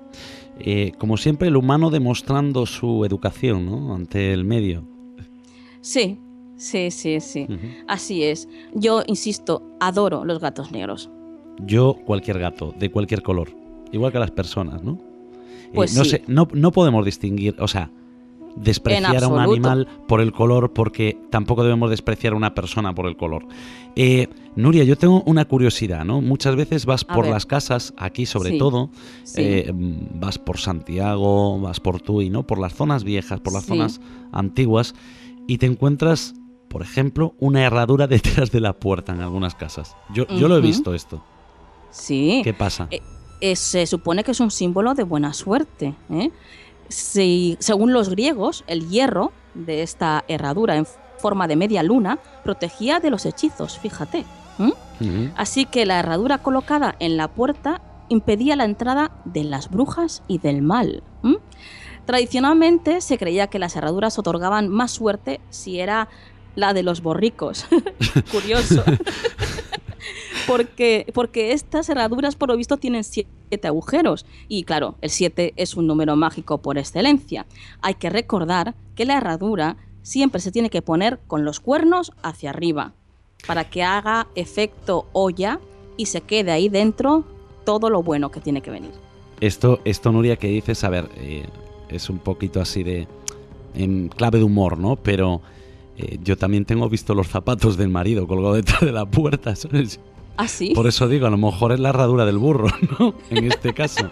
Eh, como siempre, el humano demostrando su educación, ¿no?, ante el medio. Sí, sí, sí, sí. Uh-huh. Así es. Yo, insisto, adoro los gatos negros. Yo cualquier gato, de cualquier color. Igual que las personas, ¿no? Pues eh, no sí. sé, no, no podemos distinguir, o sea, despreciar a un animal por el color, porque tampoco debemos despreciar a una persona por el color. Eh, Nuria, yo tengo una curiosidad, ¿no? Muchas veces vas A por ver. las casas, aquí sobre Sí, todo, sí. eh, vas por Santiago, vas por Tui, ¿no? Por las zonas viejas, por las Sí. zonas antiguas, y te encuentras, por ejemplo, una herradura detrás de la puerta en algunas casas. Yo, yo lo he Ujú. visto esto. Sí. ¿Qué pasa? Eh, eh, se supone que es un símbolo de buena suerte. ¿eh? Si, según los griegos, el hierro de esta herradura en forma de media luna protegía de los hechizos, fíjate. ¿m? Ujú. Así que la herradura colocada en la puerta impedía la entrada de las brujas y del mal. ¿m? Tradicionalmente se creía que las herraduras otorgaban más suerte si era la de los borricos. Curioso. Porque, porque estas herraduras, por lo visto, tienen siete agujeros. Y claro, el siete es un número mágico por excelencia. Hay que recordar que la herradura siempre se tiene que poner con los cuernos hacia arriba, para que haga efecto olla y se quede ahí dentro todo lo bueno que tiene que venir. Esto, esto Nuria, que dices, a ver, eh, es un poquito así de... en clave de humor, ¿no? Pero eh, yo también tengo visto los zapatos del marido colgados detrás de la puerta, ¿sabes? ¿Ah, sí? Por eso digo, a lo mejor es la herradura del burro, ¿no? En este caso.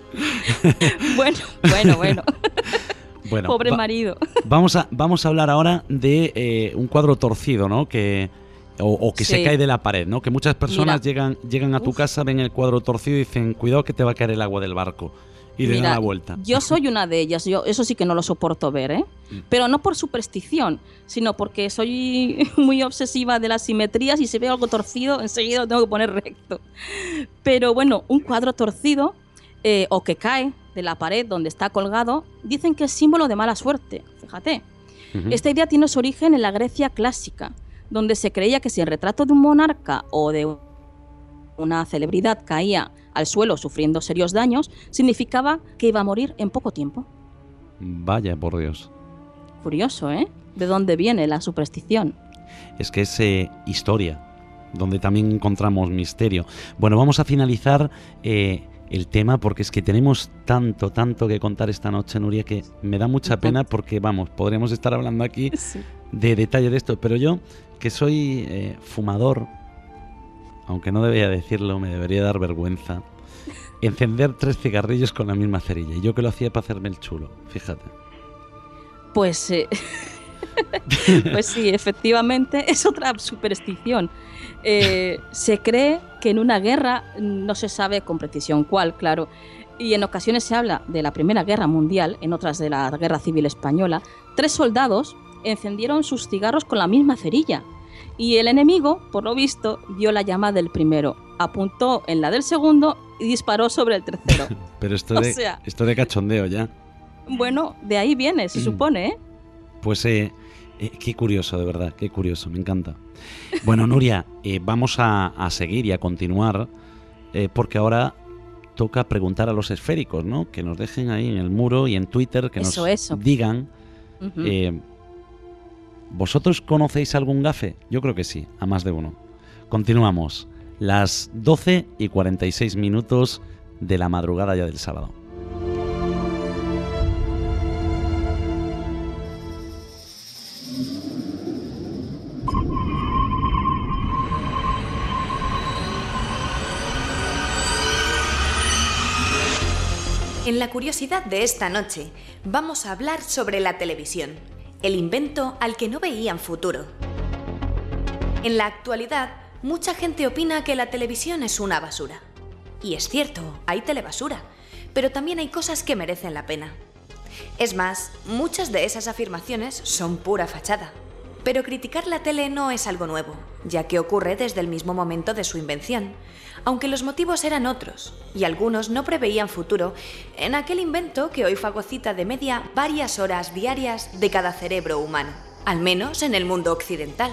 Bueno, bueno, bueno. Bueno, Pobre va- marido. Vamos a, vamos a hablar ahora de eh, un cuadro torcido, ¿no? Que, o, o que se Sí. cae de la pared, ¿no? Que muchas personas Mira. llegan, llegan a tu Uf. casa, ven el cuadro torcido y dicen, cuidado que te va a caer el agua del barco. Y le dan Mira, la vuelta. Yo soy una de ellas, yo eso sí que no lo soporto ver, ¿eh? Mm. Pero no por superstición, sino porque soy muy obsesiva de las simetrías y si veo algo torcido, enseguida lo tengo que poner recto. Pero bueno, un cuadro torcido eh, o que cae de la pared donde está colgado, dicen que es símbolo de mala suerte, fíjate. Ujú. Esta idea tiene su origen en la Grecia clásica, donde se creía que si el retrato de un monarca o de una celebridad caía al suelo sufriendo serios daños, significaba que iba a morir en poco tiempo. Vaya, por Dios. Curioso, ¿eh? ¿De dónde viene la superstición? Es que es eh, historia, donde también encontramos misterio. Bueno, vamos a finalizar eh, el tema porque es que tenemos tanto, tanto que contar esta noche, Nuria, que me da mucha pena porque, vamos, podríamos estar hablando aquí Sí. de detalle de esto, pero yo, que soy eh, fumador, aunque no debería decirlo, me debería dar vergüenza, encender tres cigarrillos con la misma cerilla. Y yo que lo hacía para hacerme el chulo, fíjate. Pues, eh, pues sí, efectivamente es otra superstición. Eh, se cree que en una guerra, no se sabe con precisión cuál, claro, y en ocasiones se habla de la Primera Guerra Mundial, en otras de la Guerra Civil Española, tres soldados encendieron sus cigarros con la misma cerilla. Y el enemigo, por lo visto, vio la llama del primero, apuntó en la del segundo y disparó sobre el tercero. Pero esto O de, sea- esto de cachondeo ya. Bueno, de ahí viene, se supone, ¿eh? Pues eh, eh, qué curioso, de verdad, qué curioso, me encanta. Bueno, Nuria, eh, vamos a, a seguir y a continuar, eh, porque ahora toca preguntar a los esféricos, ¿no? Que nos dejen ahí en el muro y en Twitter, que Eso, nos eso. digan... Ujú. eh, ¿Vosotros conocéis algún gafe? Yo creo que sí, a más de uno. Continuamos. Las doce y cuarenta y seis minutos de la madrugada ya del sábado. En la curiosidad de esta noche, vamos a hablar sobre la televisión, el invento al que no veían futuro. En la actualidad, mucha gente opina que la televisión es una basura. Y es cierto, hay telebasura, pero también hay cosas que merecen la pena. Es más, muchas de esas afirmaciones son pura fachada. Pero criticar la tele no es algo nuevo, ya que ocurre desde el mismo momento de su invención, aunque los motivos eran otros, y algunos no preveían futuro en aquel invento que hoy fagocita de media varias horas diarias de cada cerebro humano, al menos en el mundo occidental.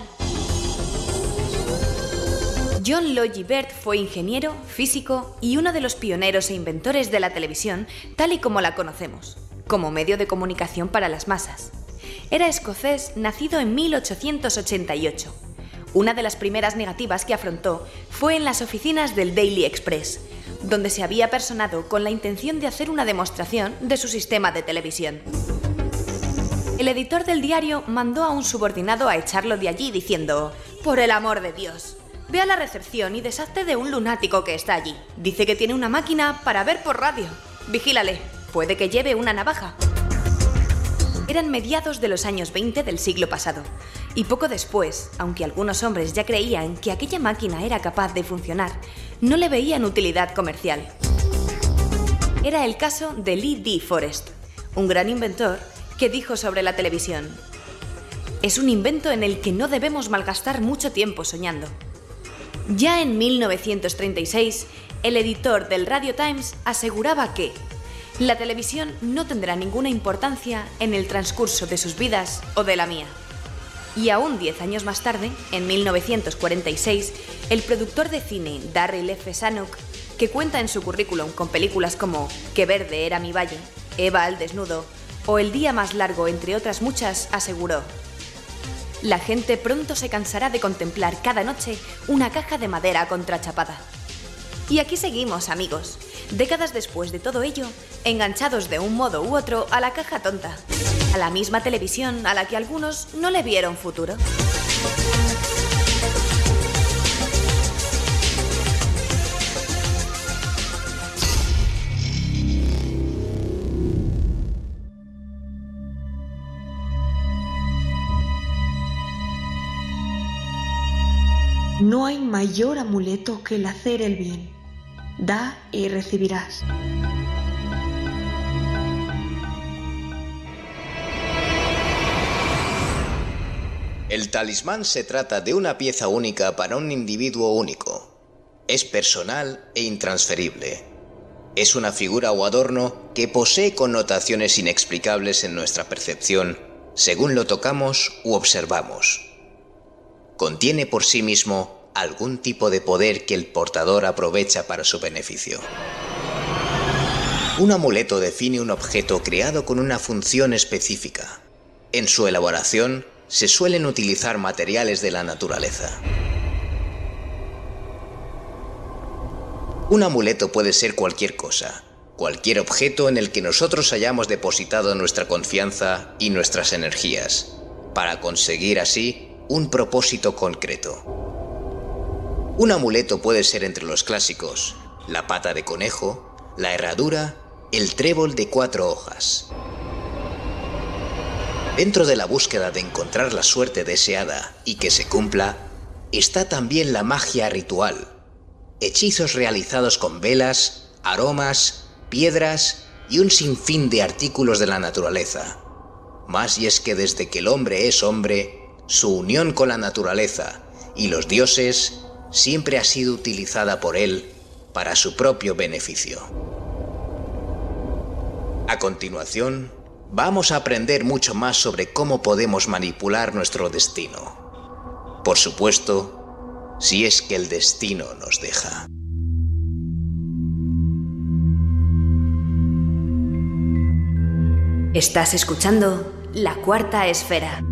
John Logie Baird fue ingeniero, físico y uno de los pioneros e inventores de la televisión tal y como la conocemos, como medio de comunicación para las masas. Era escocés, nacido en mil ochocientos ochenta y ocho. Una de las primeras negativas que afrontó fue en las oficinas del Daily Express, donde se había personado con la intención de hacer una demostración de su sistema de televisión. El editor del diario mandó a un subordinado a echarlo de allí diciendo: «Por el amor de Dios, ve a la recepción y deshazte de un lunático que está allí. Dice que tiene una máquina para ver por radio. Vigílale, puede que lleve una navaja». Eran mediados de los años veinte del siglo pasado, y poco después, aunque algunos hombres ya creían que aquella máquina era capaz de funcionar, no le veían utilidad comercial. Era el caso de Lee D. Forest, un gran inventor que dijo sobre la televisión: «Es un invento en el que no debemos malgastar mucho tiempo soñando». Ya en mil novecientos treinta y seis, el editor del Radio Times aseguraba que la televisión no tendrá ninguna importancia en el transcurso de sus vidas o de la mía. Y aún diez años más tarde, en mil novecientos cuarenta y seis, el productor de cine Darryl F. Zanuck, que cuenta en su currículum con películas como Qué verde era mi valle, Eva al desnudo o El día más largo, entre otras muchas, aseguró: «La gente pronto se cansará de contemplar cada noche una caja de madera contrachapada». Y aquí seguimos, amigos, décadas después de todo ello, enganchados de un modo u otro a la caja tonta, a la misma televisión a la que algunos no le vieron futuro. No hay mayor amuleto que el hacer el bien. Da y recibirás. El talismán se trata de una pieza única para un individuo único. Es personal e intransferible. Es una figura o adorno que posee connotaciones inexplicables en nuestra percepción según lo tocamos u observamos. Contiene por sí mismo algún tipo de poder que el portador aprovecha para su beneficio. Un amuleto define un objeto creado con una función específica. En su elaboración se suelen utilizar materiales de la naturaleza. Un amuleto puede ser cualquier cosa, cualquier objeto en el que nosotros hayamos depositado nuestra confianza y nuestras energías, para conseguir así un propósito concreto. Un amuleto puede ser entre los clásicos: la pata de conejo, la herradura, el trébol de cuatro hojas. Dentro de la búsqueda de encontrar la suerte deseada y que se cumpla, está también la magia ritual. Hechizos realizados con velas, aromas, piedras y un sinfín de artículos de la naturaleza. Más y es que desde que el hombre es hombre, su unión con la naturaleza y los dioses siempre ha sido utilizada por él para su propio beneficio. A continuación, vamos a aprender mucho más sobre cómo podemos manipular nuestro destino. Por supuesto, si es que el destino nos deja. Estás escuchando La Cuarta Esfera.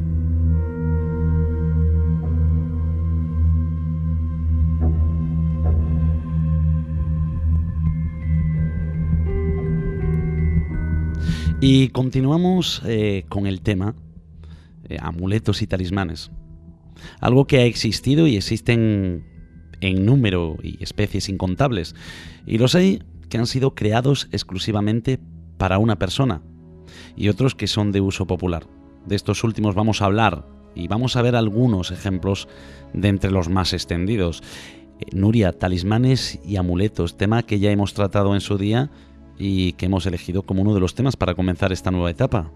Y continuamos eh, con el tema eh, amuletos y talismanes. Algo que ha existido y existen en número y especies incontables. Y los hay que han sido creados exclusivamente para una persona y otros que son de uso popular. De estos últimos vamos a hablar y vamos a ver algunos ejemplos de entre los más extendidos. Eh, Nuria, talismanes y amuletos, tema que ya hemos tratado en su día y que hemos elegido como uno de los temas para comenzar esta nueva etapa.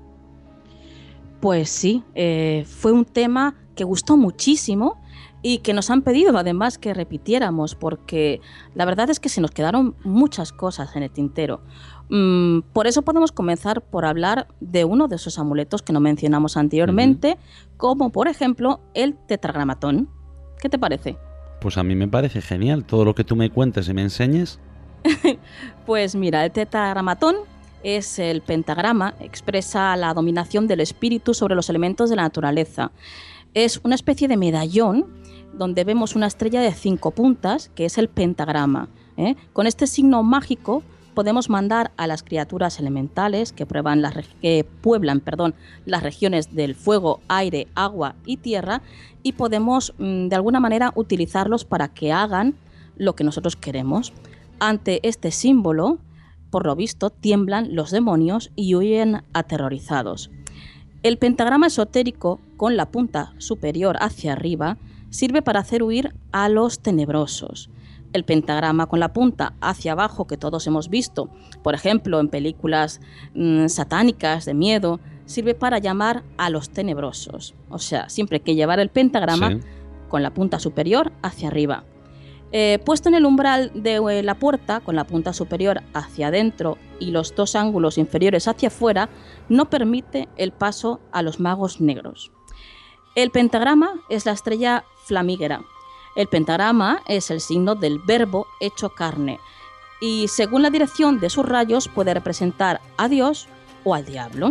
Pues sí, eh, fue un tema que gustó muchísimo y que nos han pedido además que repitiéramos, porque la verdad es que se nos quedaron muchas cosas en el tintero. Mm, por eso podemos comenzar por hablar de uno de esos amuletos que no mencionamos anteriormente, uh-huh. como por ejemplo el tetragramatón. ¿Qué te parece? Pues a mí me parece genial, todo lo que tú me cuentes y me enseñes. Pues mira, el tetragramatón es el pentagrama, expresa la dominación del espíritu sobre los elementos de la naturaleza. Es una especie de medallón donde vemos una estrella de cinco puntas, que es el pentagrama, ¿eh? Con este signo mágico podemos mandar a las criaturas elementales que, prueban las, que pueblan perdón, las regiones del fuego, aire, agua y tierra, y podemos mmm, de alguna manera utilizarlos para que hagan lo que nosotros queremos. Ante este símbolo, por lo visto, tiemblan los demonios y huyen aterrorizados. El pentagrama esotérico, con la punta superior hacia arriba, sirve para hacer huir a los tenebrosos. El pentagrama con la punta hacia abajo, que todos hemos visto, por ejemplo, en películas mmm, satánicas de miedo, sirve para llamar a los tenebrosos. O sea, siempre hay que llevar el pentagrama sí. con la punta superior hacia arriba. Eh, puesto en el umbral de eh, la puerta, con la punta superior hacia adentro y los dos ángulos inferiores hacia afuera, no permite el paso a los magos negros. El pentagrama es la estrella flamígera. El pentagrama es el signo del verbo hecho carne y, según la dirección de sus rayos, puede representar a Dios o al diablo.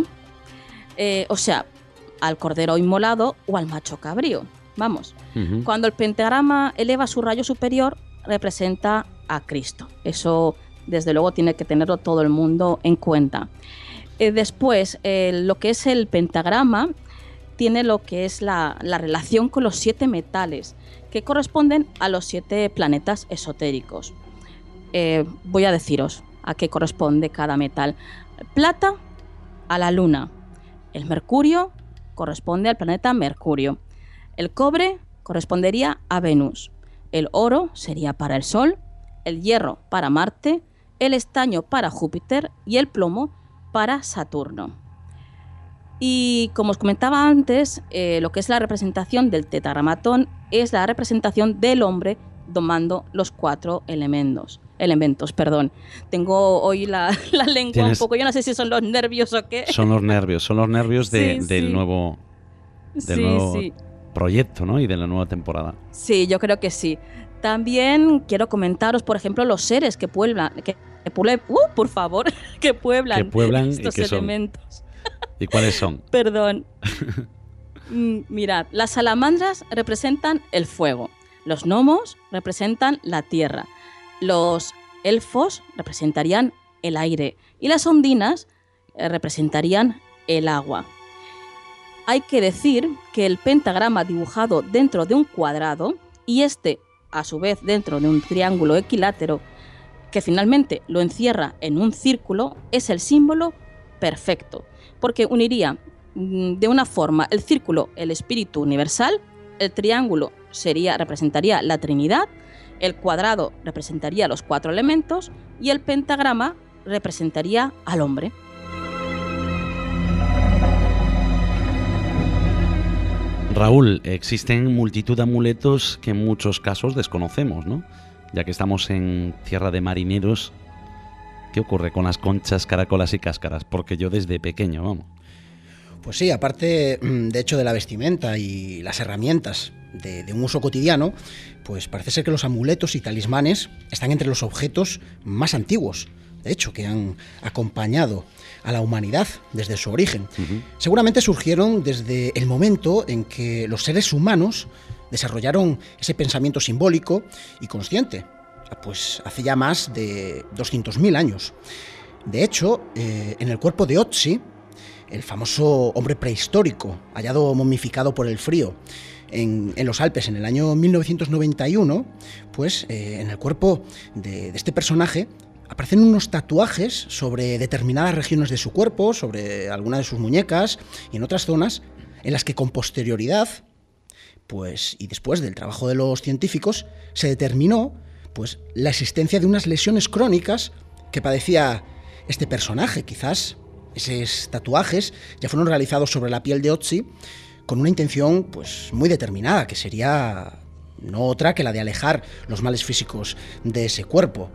Eh, o sea, al cordero inmolado o al macho cabrío. Vamos, uh-huh. Cuando el pentagrama eleva su rayo superior, representa a Cristo. Eso, desde luego, tiene que tenerlo todo el mundo en cuenta. Eh, después, eh, lo que es el pentagrama tiene lo que es la, la relación con los siete metales, que corresponden a los siete planetas esotéricos. Eh, voy a deciros a qué corresponde cada metal. Plata, a la luna. El mercurio corresponde al planeta Mercurio. El cobre correspondería a Venus, el oro sería para el Sol, el hierro para Marte, el estaño para Júpiter y el plomo para Saturno. Y como os comentaba antes, eh, lo que es la representación del tetragramatón es la representación del hombre domando los cuatro elementos. Elementos, perdón. Tengo hoy la, la lengua ¿Tienes... un poco, yo no sé si son los nervios o qué. Son los nervios, son los nervios de, sí, del sí. nuevo... Del sí, nuevo... sí. proyecto, ¿no? Y de la nueva temporada. Sí, yo creo que sí. También quiero comentaros, por ejemplo, los seres que pueblan, que, que pueblan, uh, por favor, que pueblan, que pueblan estos y que elementos. Son. ¿Y cuáles son? Perdón. Mirad, las salamandras representan el fuego, los gnomos representan la tierra, los elfos representarían el aire y las ondinas eh, representarían el agua. Hay que decir que el pentagrama dibujado dentro de un cuadrado y este, a su vez, dentro de un triángulo equilátero, que finalmente lo encierra en un círculo, es el símbolo perfecto, porque uniría de una forma el círculo, el espíritu universal, el triángulo sería, representaría la Trinidad, el cuadrado representaría los cuatro elementos y el pentagrama representaría al hombre. Raúl, existen multitud de amuletos que en muchos casos desconocemos, ¿no? Ya que estamos en tierra de marineros, ¿qué ocurre con las conchas, caracolas y cáscaras? Porque yo desde pequeño, vamos. Pues sí, aparte de hecho de la vestimenta y las herramientas de, de un uso cotidiano, pues parece ser que los amuletos y talismanes están entre los objetos más antiguos de hecho, que han acompañado a la humanidad desde su origen. Uh-huh. Seguramente surgieron desde el momento en que los seres humanos desarrollaron ese pensamiento simbólico y consciente, pues hace ya más de doscientos mil años. De hecho, eh, en el cuerpo de Otzi, el famoso hombre prehistórico, hallado momificado por el frío en, en los Alpes en el año mil novecientos noventa y uno, pues eh, en el cuerpo de, de este personaje aparecen unos tatuajes sobre determinadas regiones de su cuerpo, sobre alguna de sus muñecas y en otras zonas en las que con posterioridad, pues y después del trabajo de los científicos, se determinó pues la existencia de unas lesiones crónicas que padecía este personaje. Quizás esos tatuajes ya fueron realizados sobre la piel de Otzi con una intención pues muy determinada, que sería no otra que la de alejar los males físicos de ese cuerpo.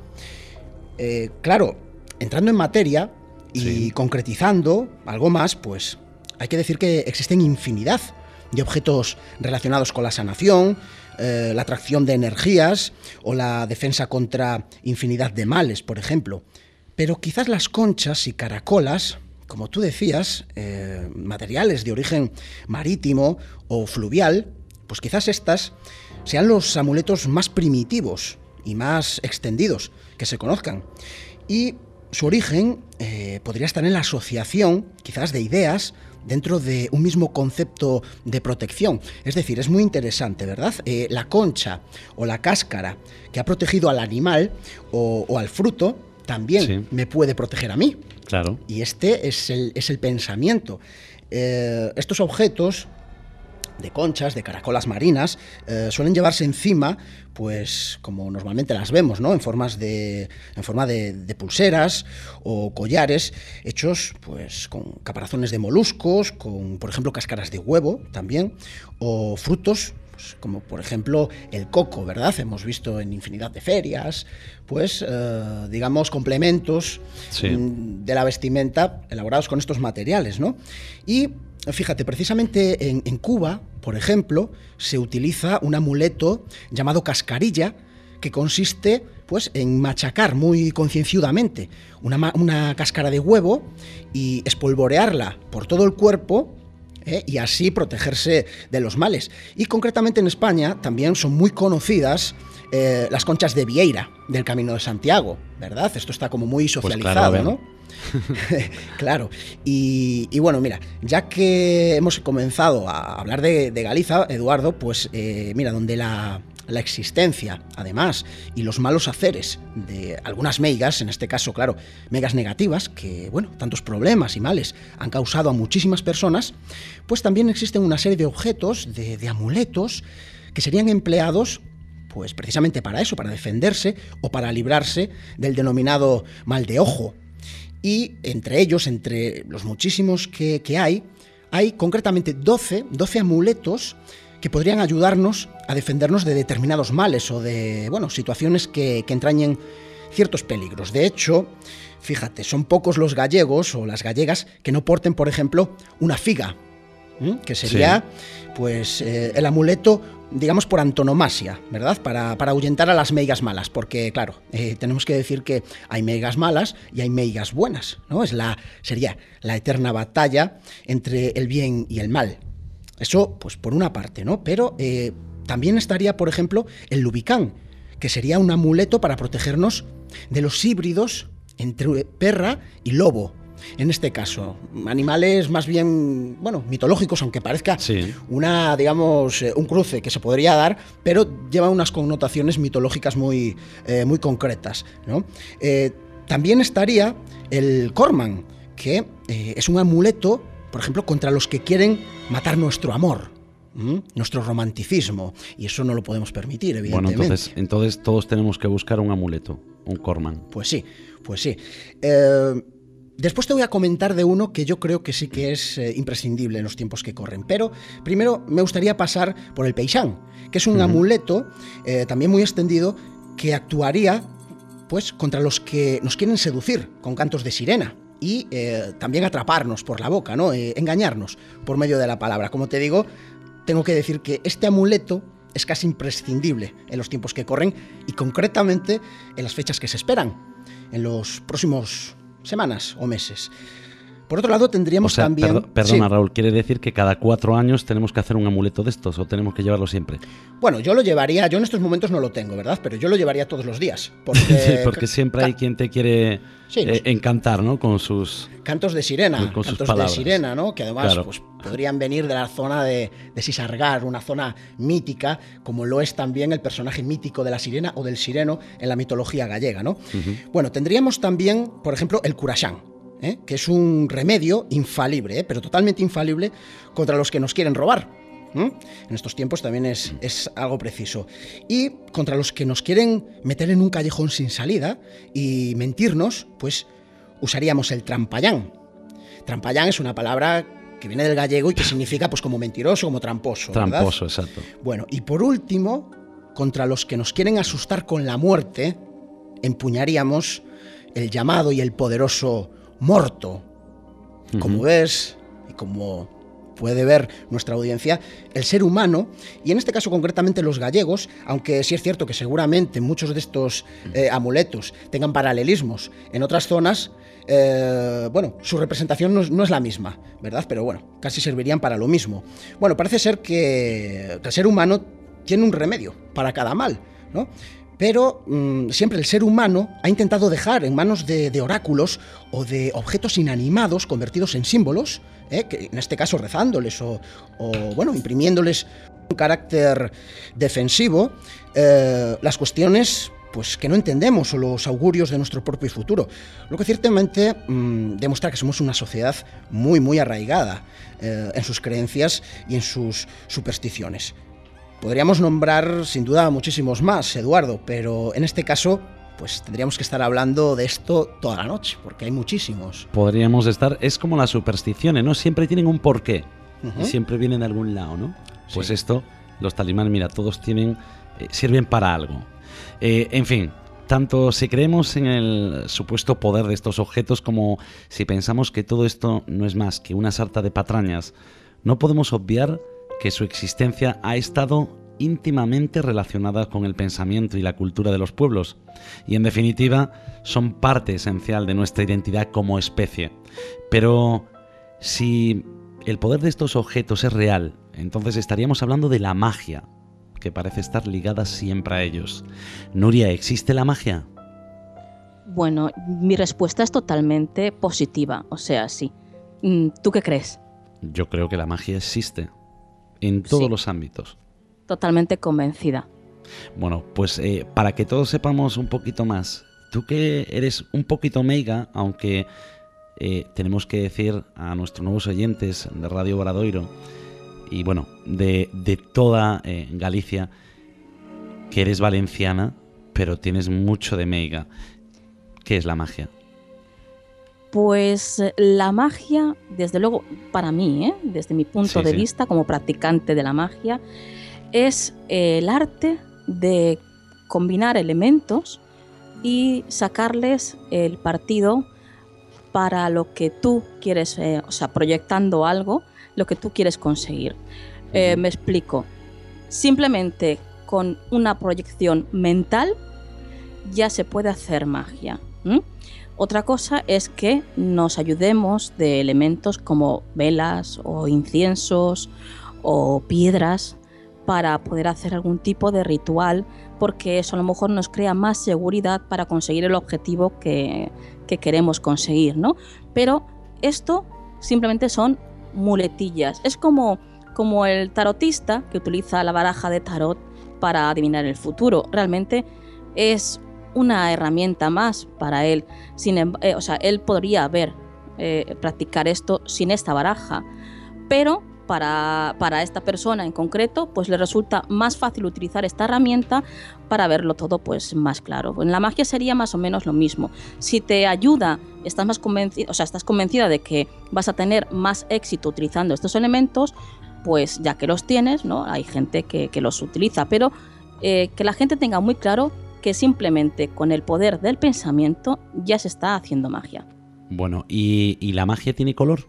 Eh, claro, entrando en materia y sí. concretizando algo más, pues hay que decir que existen infinidad de objetos relacionados con la sanación, eh, la atracción de energías o la defensa contra infinidad de males, por ejemplo. Pero quizás las conchas y caracolas, como tú decías, eh, materiales de origen marítimo o fluvial, pues quizás estas sean los amuletos más primitivos y más extendidos que se conozcan. Y su origen eh, podría estar en la asociación, quizás, de ideas dentro de un mismo concepto de protección. Es decir, es muy interesante, ¿verdad? Eh, la concha o la cáscara que ha protegido al animal o, o al fruto también sí. me puede proteger a mí. Claro. Y este es el, es el pensamiento. Eh, estos objetos de conchas, de caracolas marinas, eh, suelen llevarse encima, pues como normalmente las vemos, ¿no? En formas de, en forma de, de pulseras o collares hechos, pues con caparazones de moluscos, con, por ejemplo, cáscaras de huevo también, o frutos, pues, como por ejemplo el coco, ¿verdad? Hemos visto en infinidad de ferias, pues, eh, digamos, complementos sí. de la vestimenta elaborados con estos materiales, ¿no? Y fíjate, precisamente en, en Cuba, por ejemplo, se utiliza un amuleto llamado cascarilla, que consiste pues, en machacar muy concienzudamente una, una cáscara de huevo y espolvorearla por todo el cuerpo, ¿eh? y así protegerse de los males. Y concretamente en España también son muy conocidas eh, las conchas de Vieira, del Camino de Santiago, ¿verdad? Esto está como muy socializado, pues claro, ¿no? Claro, y, y bueno, mira, ya que hemos comenzado a hablar de, de Galiza, Eduardo, pues eh, mira, donde la, la existencia, además, y los malos haceres de algunas meigas, en este caso, claro, meigas negativas, que, bueno, tantos problemas y males han causado a muchísimas personas, pues también existen una serie de objetos, de, de amuletos, que serían empleados pues precisamente para eso, para defenderse o para librarse del denominado mal de ojo. Y entre ellos, entre los muchísimos que, que hay, hay concretamente doce, doce amuletos que podrían ayudarnos a defendernos de determinados males o de, bueno, situaciones que, que entrañen ciertos peligros. De hecho, fíjate, son pocos los gallegos o las gallegas que no porten, por ejemplo, una figa, ¿eh? que sería sí. pues eh, el amuleto, digamos, por antonomasia, ¿verdad? Para, para ahuyentar a las meigas malas, porque, claro, eh, tenemos que decir que hay meigas malas y hay meigas buenas, ¿no? Es la, sería la eterna batalla entre el bien y el mal. Eso, pues, por una parte, ¿no? Pero eh, también estaría, por ejemplo, el lubicán, que sería un amuleto para protegernos de los híbridos entre perra y lobo. En este caso, animales más bien, bueno, mitológicos, aunque parezca sí. una, digamos, un cruce que se podría dar, pero lleva unas connotaciones mitológicas muy, eh, muy concretas, ¿no? Eh, también estaría el corman, que eh, es un amuleto, por ejemplo, contra los que quieren matar nuestro amor, ¿m? nuestro romanticismo, y eso no lo podemos permitir, evidentemente. Bueno, entonces, entonces todos tenemos que buscar un amuleto, un corman. Pues sí, pues sí. Eh, Después te voy a comentar de uno que yo creo que sí que es eh, imprescindible en los tiempos que corren, pero primero me gustaría pasar por el peixán, que es un uh-huh. amuleto eh, también muy extendido que actuaría pues contra los que nos quieren seducir con cantos de sirena y eh, también atraparnos por la boca, ¿no? Eh, engañarnos por medio de la palabra. Como te digo, tengo que decir que este amuleto es casi imprescindible en los tiempos que corren y concretamente en las fechas que se esperan. en los próximos semanas o meses. Por otro lado, tendríamos o sea, también... Perdo, perdona, sí. Raúl, ¿quiere decir que cada cuatro años tenemos que hacer un amuleto de estos o tenemos que llevarlo siempre? Bueno, yo lo llevaría, yo en estos momentos no lo tengo, ¿verdad? Pero yo lo llevaría todos los días. Porque, sí, porque siempre hay quien te quiere sí, eh, encantar, ¿no? Con sus... Cantos de sirena, con sus cantos palabras. de sirena, ¿no? Que además Claro. pues, podrían venir de la zona de, de Sisargar, una zona mítica, como lo es también el personaje mítico de la sirena o del sireno en la mitología gallega, ¿no? Uh-huh. Bueno, tendríamos también, por ejemplo, el curaxán. ¿Eh? Que es un remedio infalible, ¿eh? Pero totalmente infalible contra los que nos quieren robar. ¿eh? En estos tiempos también es, es algo preciso. Y contra los que nos quieren meter en un callejón sin salida y mentirnos, pues usaríamos el trampallán. Trampallán es una palabra que viene del gallego y que significa pues como mentiroso, como tramposo. Tramposo, ¿verdad? exacto. Bueno, y por último, contra los que nos quieren asustar con la muerte, empuñaríamos el llamado y el poderoso morto. Como uh-huh. ves, y como puede ver nuestra audiencia, el ser humano, y en este caso concretamente los gallegos, aunque sí es cierto que seguramente muchos de estos eh, amuletos tengan paralelismos en otras zonas, eh, bueno, su representación no es, no es la misma, ¿verdad? Pero bueno, casi servirían para lo mismo. Bueno, parece ser que, que el ser humano tiene un remedio para cada mal, ¿no? Pero mmm, siempre el ser humano ha intentado dejar en manos de, de oráculos o de objetos inanimados convertidos en símbolos, ¿eh? Que en este caso rezándoles o, o bueno, imprimiéndoles un carácter defensivo, eh, las cuestiones pues, que no entendemos o los augurios de nuestro propio futuro. Lo que ciertamente mmm, demuestra que somos una sociedad muy, muy arraigada eh, en sus creencias y en sus supersticiones. Podríamos nombrar sin duda muchísimos más, Eduardo, pero en este caso pues tendríamos que estar hablando de esto toda la noche, porque hay muchísimos. Podríamos estar, es como las supersticiones, ¿no? Siempre tienen un porqué Uh-huh. y siempre vienen de algún lado, ¿no? Pues Sí. esto, los talismanes, mira, todos tienen, eh, sirven para algo. Eh, en fin, tanto si creemos en el supuesto poder de estos objetos como si pensamos que todo esto no es más que una sarta de patrañas, no podemos obviar que su existencia ha estado íntimamente relacionada con el pensamiento y la cultura de los pueblos y en definitiva son parte esencial de nuestra identidad como especie. Pero si el poder de estos objetos es real, entonces estaríamos hablando de la magia, que parece estar ligada siempre a ellos. Nuria, ¿existe la magia? Bueno, mi respuesta es totalmente positiva, o sea, sí. ¿Tú qué crees? Yo creo que la magia existe en todos Sí. los ámbitos. Totalmente convencida. Bueno, pues eh, para que todos sepamos un poquito más, tú que eres un poquito meiga, aunque eh, tenemos que decir a nuestros nuevos oyentes de Radio Obradoiro y bueno, de, de toda eh, Galicia, que eres valenciana, pero tienes mucho de meiga. ¿Qué es la magia? Pues la magia, desde luego, para mí, ¿eh? desde mi punto Sí, de sí. vista como practicante de la magia, es el arte de combinar elementos y sacarles el partido para lo que tú quieres, eh, o sea, proyectando algo, lo que tú quieres conseguir. Eh, me explico. Simplemente con una proyección mental ya se puede hacer magia. ¿m? Otra cosa es que nos ayudemos de elementos como velas o inciensos o piedras para poder hacer algún tipo de ritual, porque eso a lo mejor nos crea más seguridad para conseguir el objetivo que, que queremos conseguir, ¿no? Pero esto simplemente son muletillas. Es como, como el tarotista que utiliza la baraja de tarot para adivinar el futuro. Realmente es una herramienta más para él. Sin, em- eh, o sea, él podría haber eh, practicar esto sin esta baraja, pero para, para esta persona en concreto, pues le resulta más fácil utilizar esta herramienta para verlo todo pues más claro. En la magia sería más o menos lo mismo. Si te ayuda, estás más convencida, o sea, estás convencida de que vas a tener más éxito utilizando estos elementos, pues ya que los tienes, ¿no? Hay gente que, que los utiliza, pero eh, que la gente tenga muy claro que simplemente con el poder del pensamiento ya se está haciendo magia. Bueno, ¿y, y la magia tiene color?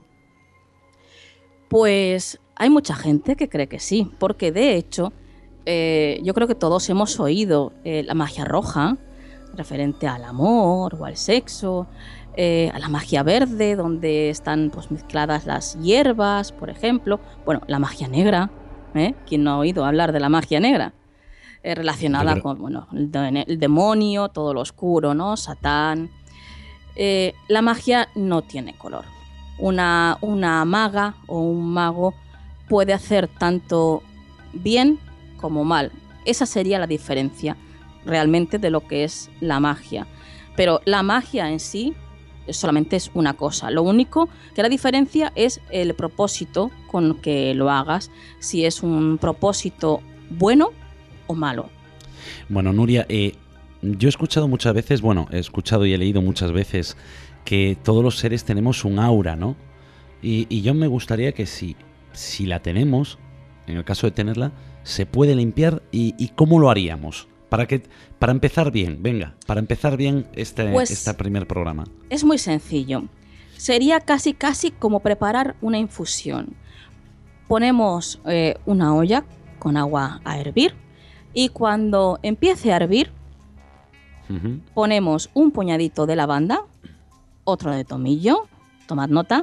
Pues hay mucha gente que cree que sí, porque de hecho eh, yo creo que todos hemos oído eh, la magia roja, referente al amor o al sexo, eh, a la magia verde, donde están pues, mezcladas las hierbas, por ejemplo. Bueno, la magia negra, ¿eh? ¿Quién no ha oído hablar de la magia negra? Eh, relacionada con bueno, el, de, el demonio, todo lo oscuro, ¿no? Satán. Eh, la magia no tiene color. Una, una maga o un mago puede hacer tanto bien como mal. Esa sería la diferencia realmente de lo que es la magia. Pero la magia en sí solamente es una cosa. Lo único que la diferencia es el propósito con que lo hagas, si es un propósito bueno o malo. Bueno, Nuria, eh, yo he escuchado muchas veces, bueno, he escuchado y he leído muchas veces que todos los seres tenemos un aura, ¿no? Y, y yo me gustaría que si, si la tenemos, en el caso de tenerla, se puede limpiar y, y ¿cómo lo haríamos? Para que, para empezar bien, venga, para empezar bien este, pues, este primer programa. Es muy sencillo. Sería casi casi como preparar una infusión. Ponemos eh, una olla con agua a hervir y cuando empiece a hervir, uh-huh. ponemos un puñadito de lavanda, otro de tomillo, tomad nota,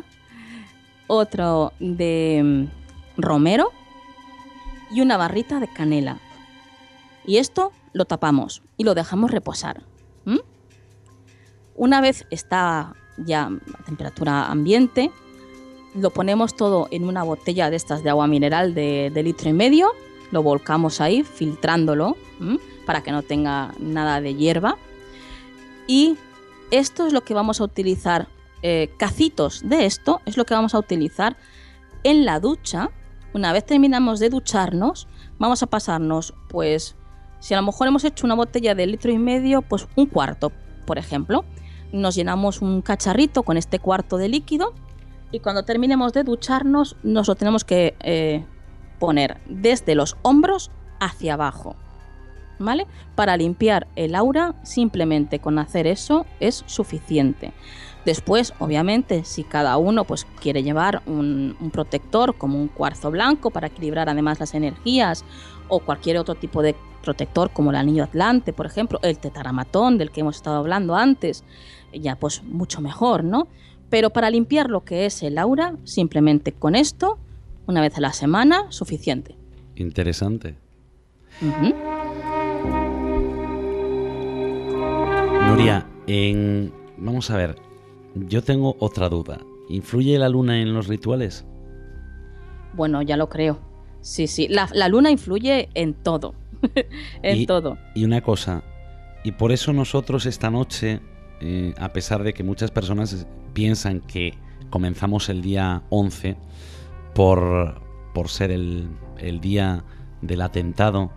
otro de romero y una barrita de canela. Y esto lo tapamos y lo dejamos reposar. ¿Mm? Una vez está ya a temperatura ambiente, lo ponemos todo en una botella de estas de agua mineral de, de litro y medio, lo volcamos ahí, filtrándolo, ¿m? para que no tenga nada de hierba. Y esto es lo que vamos a utilizar, eh, cacitos de esto, es lo que vamos a utilizar en la ducha. Una vez terminamos de ducharnos, vamos a pasarnos, pues, si a lo mejor hemos hecho una botella de litro y medio, pues un cuarto, por ejemplo. Nos llenamos un cacharrito con este cuarto de líquido y cuando terminemos de ducharnos nos lo tenemos que eh, poner desde los hombros hacia abajo, ¿vale? Para limpiar el aura, simplemente con hacer eso es suficiente. Después, obviamente, si cada uno pues, quiere llevar un, un protector como un cuarzo blanco para equilibrar además las energías o cualquier otro tipo de protector como el anillo atlante, por ejemplo, el tetaramatón del que hemos estado hablando antes, ya pues mucho mejor, ¿no? Pero para limpiar lo que es el aura, simplemente con esto, una vez a la semana, suficiente. Interesante. Uh-huh. Nuria, en... vamos a ver, yo tengo otra duda. ¿Influye la luna en los rituales? Bueno, ya lo creo. Sí, sí, la, la luna influye en todo. en y, todo. Y una cosa, y por eso nosotros esta noche, eh, a pesar de que muchas personas piensan que comenzamos el día once por, por ser el, el día del atentado,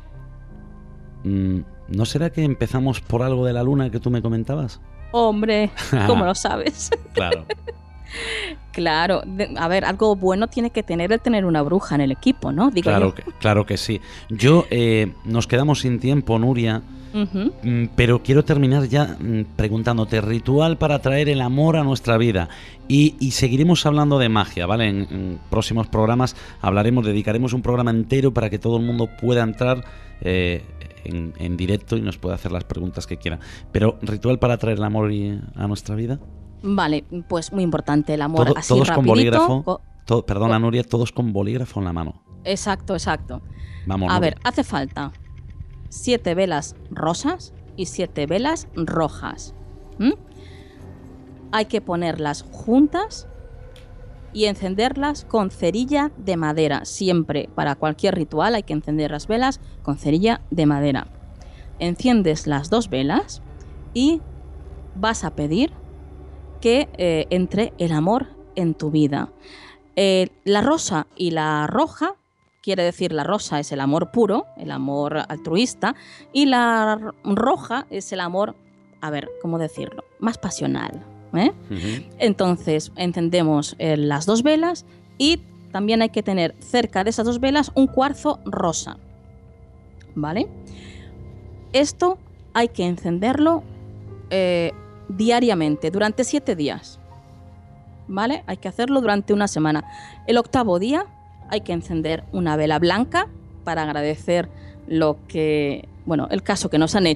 ¿no será que empezamos por algo de la luna que tú me comentabas? Hombre, ¿cómo lo sabes? Claro. Claro, de, a ver, algo bueno tiene que tener el tener una bruja en el equipo, ¿no? Digo claro, yo. Que, claro que sí. Yo, eh, nos quedamos sin tiempo, Nuria, uh-huh. pero quiero terminar ya preguntándote, ritual para traer el amor a nuestra vida. Y, y seguiremos hablando de magia, ¿vale? En, en próximos programas hablaremos, dedicaremos un programa entero para que todo el mundo pueda entrar eh, en, en directo y nos pueda hacer las preguntas que quiera. Pero, ¿ritual para traer el amor a nuestra vida? Vale, pues muy importante el amor. Todo, así todos rapidito, con bolígrafo. Co- todo, perdona, co- Nuria, todos con bolígrafo en la mano. Exacto, exacto. Vamos, a Nuria. ver, hace falta siete velas rosas y siete velas rojas. ¿Mm? Hay que ponerlas juntas y encenderlas con cerilla de madera. Siempre, para cualquier ritual, hay que encender las velas con cerilla de madera. Enciendes las dos velas y vas a pedir que eh, entre el amor en tu vida. Eh, la rosa y la roja, quiere decir la rosa es el amor puro, el amor altruista, y la roja es el amor, a ver, ¿cómo decirlo? Más pasional. ¿eh? Uh-huh. Entonces, encendemos eh, las dos velas y también hay que tener cerca de esas dos velas un cuarzo rosa. ¿Vale? Esto hay que encenderlo eh, diariamente, durante siete días. ¿Vale? Hay que hacerlo durante una semana. El octavo día hay que encender una vela blanca para agradecer lo que, bueno, el caso que nos han hecho,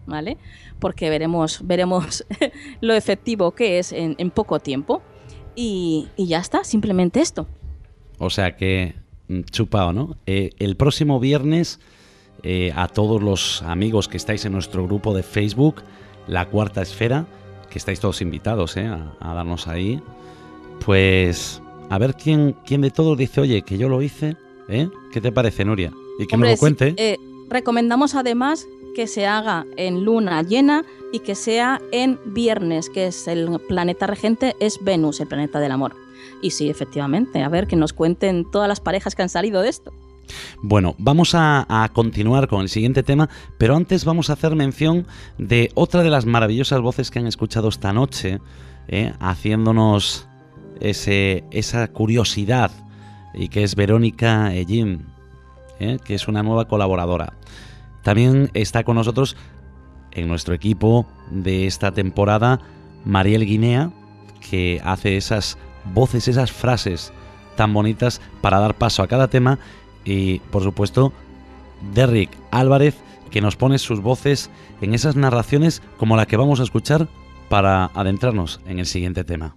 ¿vale? Porque veremos, veremos lo efectivo que es en, en poco tiempo. Y, y ya está, simplemente esto. O sea que, chupao, ¿no? Eh, el próximo viernes, eh, a todos los amigos que estáis en nuestro grupo de Facebook, La Cuarta Esfera, que estáis todos invitados, ¿eh? a, a darnos ahí, pues a ver quién, quién de todos dice, oye, que yo lo hice, ¿eh? ¿Qué te parece, Nuria? Y que Hombre, me lo cuente. Sí, eh, recomendamos además que se haga en luna llena y que sea en viernes, que es el planeta regente, es Venus, el planeta del amor. Y sí, efectivamente, a ver, que nos cuenten todas las parejas que han salido de esto. Bueno, vamos a, a continuar con el siguiente tema, pero antes vamos a hacer mención de otra de las maravillosas voces que han escuchado esta noche, ¿eh? haciéndonos ese, esa curiosidad, y que es Verónica Ellín, ¿eh? que es una nueva colaboradora. También está con nosotros en nuestro equipo de esta temporada Mariel Guinea, que hace esas voces, esas frases tan bonitas para dar paso a cada tema. Y, por supuesto, Derrick Álvarez, que nos pone sus voces en esas narraciones como la que vamos a escuchar para adentrarnos en el siguiente tema.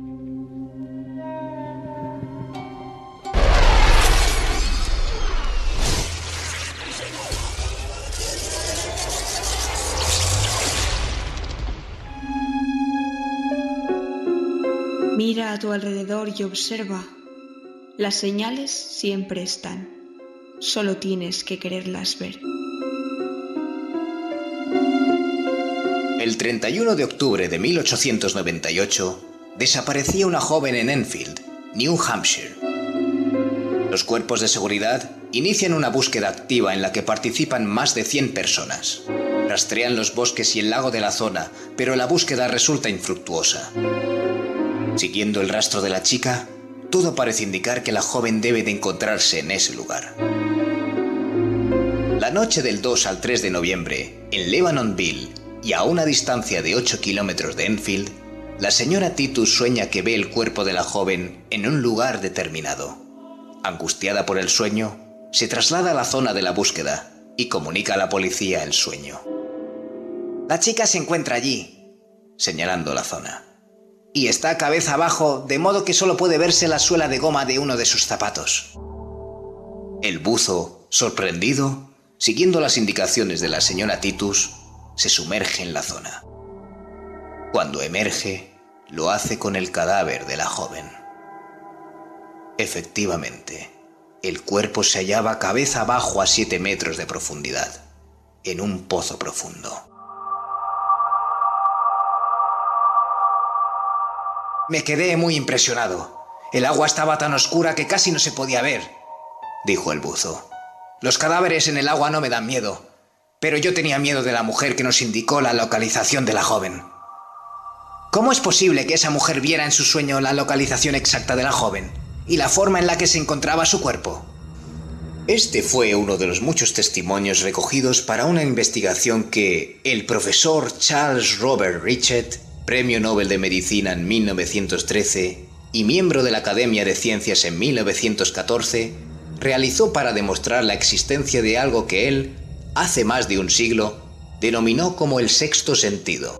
Mira a tu alrededor y observa. Las señales siempre están. Solo tienes que quererlas ver. El treinta y uno de octubre de mil ochocientos noventa y ocho desaparecía una joven en Enfield, New Hampshire. Los cuerpos de seguridad inician una búsqueda activa en la que participan más de cien personas. Rastrean los bosques y el lago de la zona, pero la búsqueda resulta infructuosa. Siguiendo el rastro de la chica, todo parece indicar que la joven debe de encontrarse en ese lugar. La noche del dos al tres de noviembre, en Lebanonville y a una distancia de ocho kilómetros de Enfield, la señora Titus sueña que ve el cuerpo de la joven en un lugar determinado. Angustiada por el sueño, se traslada a la zona de la búsqueda y comunica a la policía el sueño. La chica se encuentra allí, señalando la zona, y está cabeza abajo, de modo que solo puede verse la suela de goma de uno de sus zapatos. El buzo, sorprendido, siguiendo las indicaciones de la señora Titus, se sumerge en la zona. Cuando emerge, lo hace con el cadáver de la joven. Efectivamente, el cuerpo se hallaba cabeza abajo a siete metros de profundidad, en un pozo profundo. Me quedé muy impresionado. El agua estaba tan oscura que casi no se podía ver, dijo el buzo. Los cadáveres en el agua no me dan miedo, pero yo tenía miedo de la mujer que nos indicó la localización de la joven. ¿Cómo es posible que esa mujer viera en su sueño la localización exacta de la joven y la forma en la que se encontraba su cuerpo? Este fue uno de los muchos testimonios recogidos para una investigación que el profesor Charles Robert Richet, Premio Nobel de Medicina en mil novecientos trece y miembro de la Academia de Ciencias en mil novecientos catorce, realizó para demostrar la existencia de algo que él, hace más de un siglo, denominó como el sexto sentido.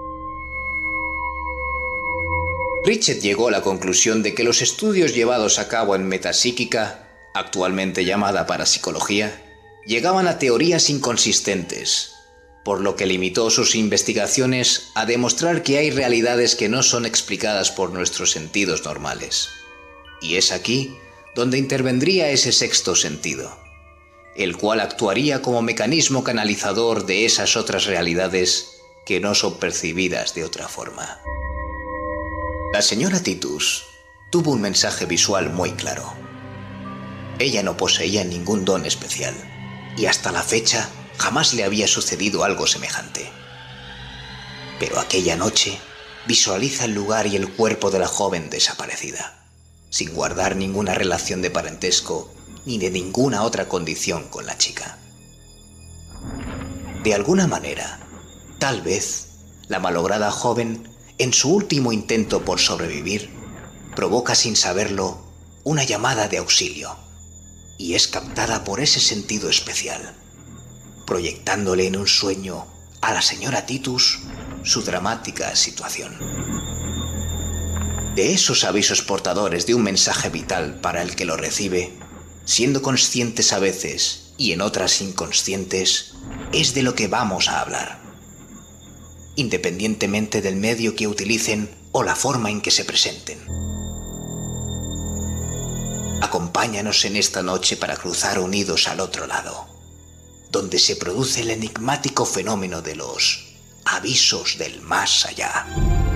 Richet llegó a la conclusión de que los estudios llevados a cabo en metapsíquica, actualmente llamada parapsicología, llegaban a teorías inconsistentes, por lo que limitó sus investigaciones a demostrar que hay realidades que no son explicadas por nuestros sentidos normales. Y es aquí donde intervendría ese sexto sentido, el cual actuaría como mecanismo canalizador de esas otras realidades que no son percibidas de otra forma. La señora Titus tuvo un mensaje visual muy claro. Ella no poseía ningún don especial, y hasta la fecha jamás le había sucedido algo semejante. Pero aquella noche visualiza el lugar y el cuerpo de la joven desaparecida, sin guardar ninguna relación de parentesco ni de ninguna otra condición con la chica. De alguna manera, tal vez, la malograda joven, en su último intento por sobrevivir, provoca sin saberlo una llamada de auxilio, y es captada por ese sentido especial, proyectándole en un sueño a la señora Titus su dramática situación. De esos avisos portadores de un mensaje vital para el que lo recibe, siendo conscientes a veces y en otras inconscientes, es de lo que vamos a hablar. Independientemente del medio que utilicen o la forma en que se presenten. Acompáñanos en esta noche para cruzar unidos al otro lado, donde se produce el enigmático fenómeno de los avisos del más allá.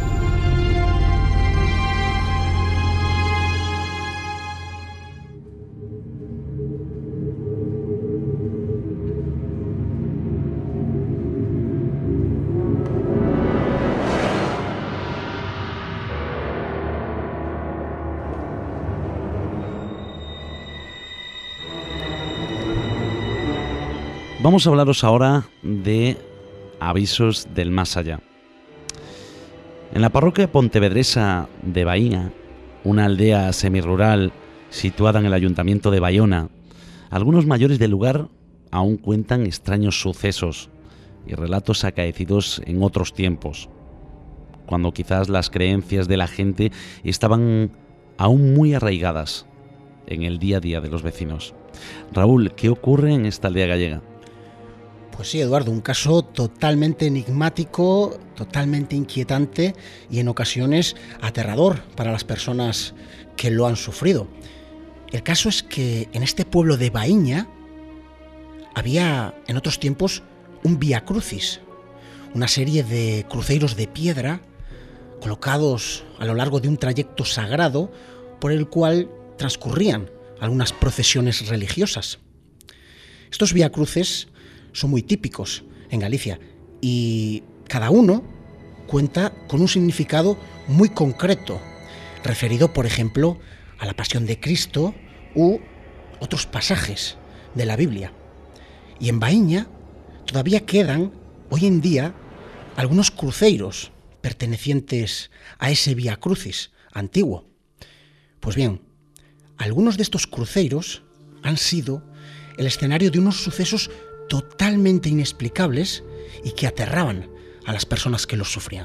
Vamos a hablaros ahora de avisos del más allá. En la parroquia pontevedresa de Baíña, una aldea semirural situada en el ayuntamiento de Bayona, algunos mayores del lugar aún cuentan extraños sucesos y relatos acaecidos en otros tiempos, cuando quizás las creencias de la gente estaban aún muy arraigadas en el día a día de los vecinos. Raúl, ¿qué ocurre en esta aldea gallega? Pues sí, Eduardo, un caso totalmente enigmático, totalmente inquietante y en ocasiones aterrador para las personas que lo han sufrido. El caso es que en este pueblo de Baíña había en otros tiempos un Vía Crucis, una serie de cruceros de piedra colocados a lo largo de un trayecto sagrado por el cual transcurrían algunas procesiones religiosas. Estos Vía Cruces son muy típicos en Galicia y cada uno cuenta con un significado muy concreto, referido, por ejemplo, a la Pasión de Cristo u otros pasajes de la Biblia. Y en Baíña todavía quedan, hoy en día, algunos cruceiros pertenecientes a ese Vía Crucis antiguo. Pues bien, algunos de estos cruceiros han sido el escenario de unos sucesos totalmente inexplicables y que aterraban a las personas que los sufrían.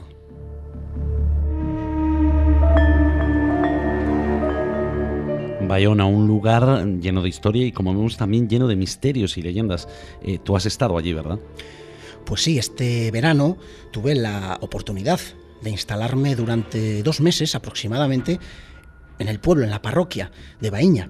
Bayona, un lugar lleno de historia y, como vemos, también lleno de misterios y leyendas. Eh, tú has estado allí, ¿verdad? Pues sí, este verano tuve la oportunidad de instalarme durante dos meses aproximadamente en el pueblo, en la parroquia de Baíña.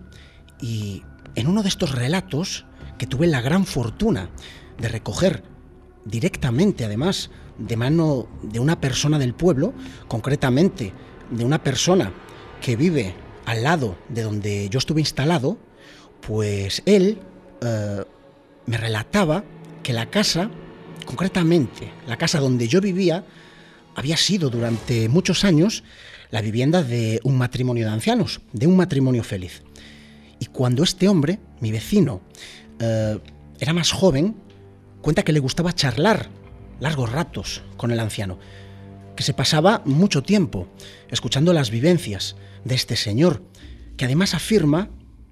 Y en uno de estos relatos que tuve la gran fortuna de recoger directamente, además, de mano de una persona del pueblo, concretamente de una persona que vive al lado de donde yo estuve instalado, pues él eh, me relataba que la casa, concretamente la casa donde yo vivía, había sido durante muchos años la vivienda de un matrimonio de ancianos, de un matrimonio feliz. Y cuando este hombre, mi vecino, eh, era más joven, cuenta que le gustaba charlar largos ratos con el anciano, que se pasaba mucho tiempo escuchando las vivencias de este señor, que además afirma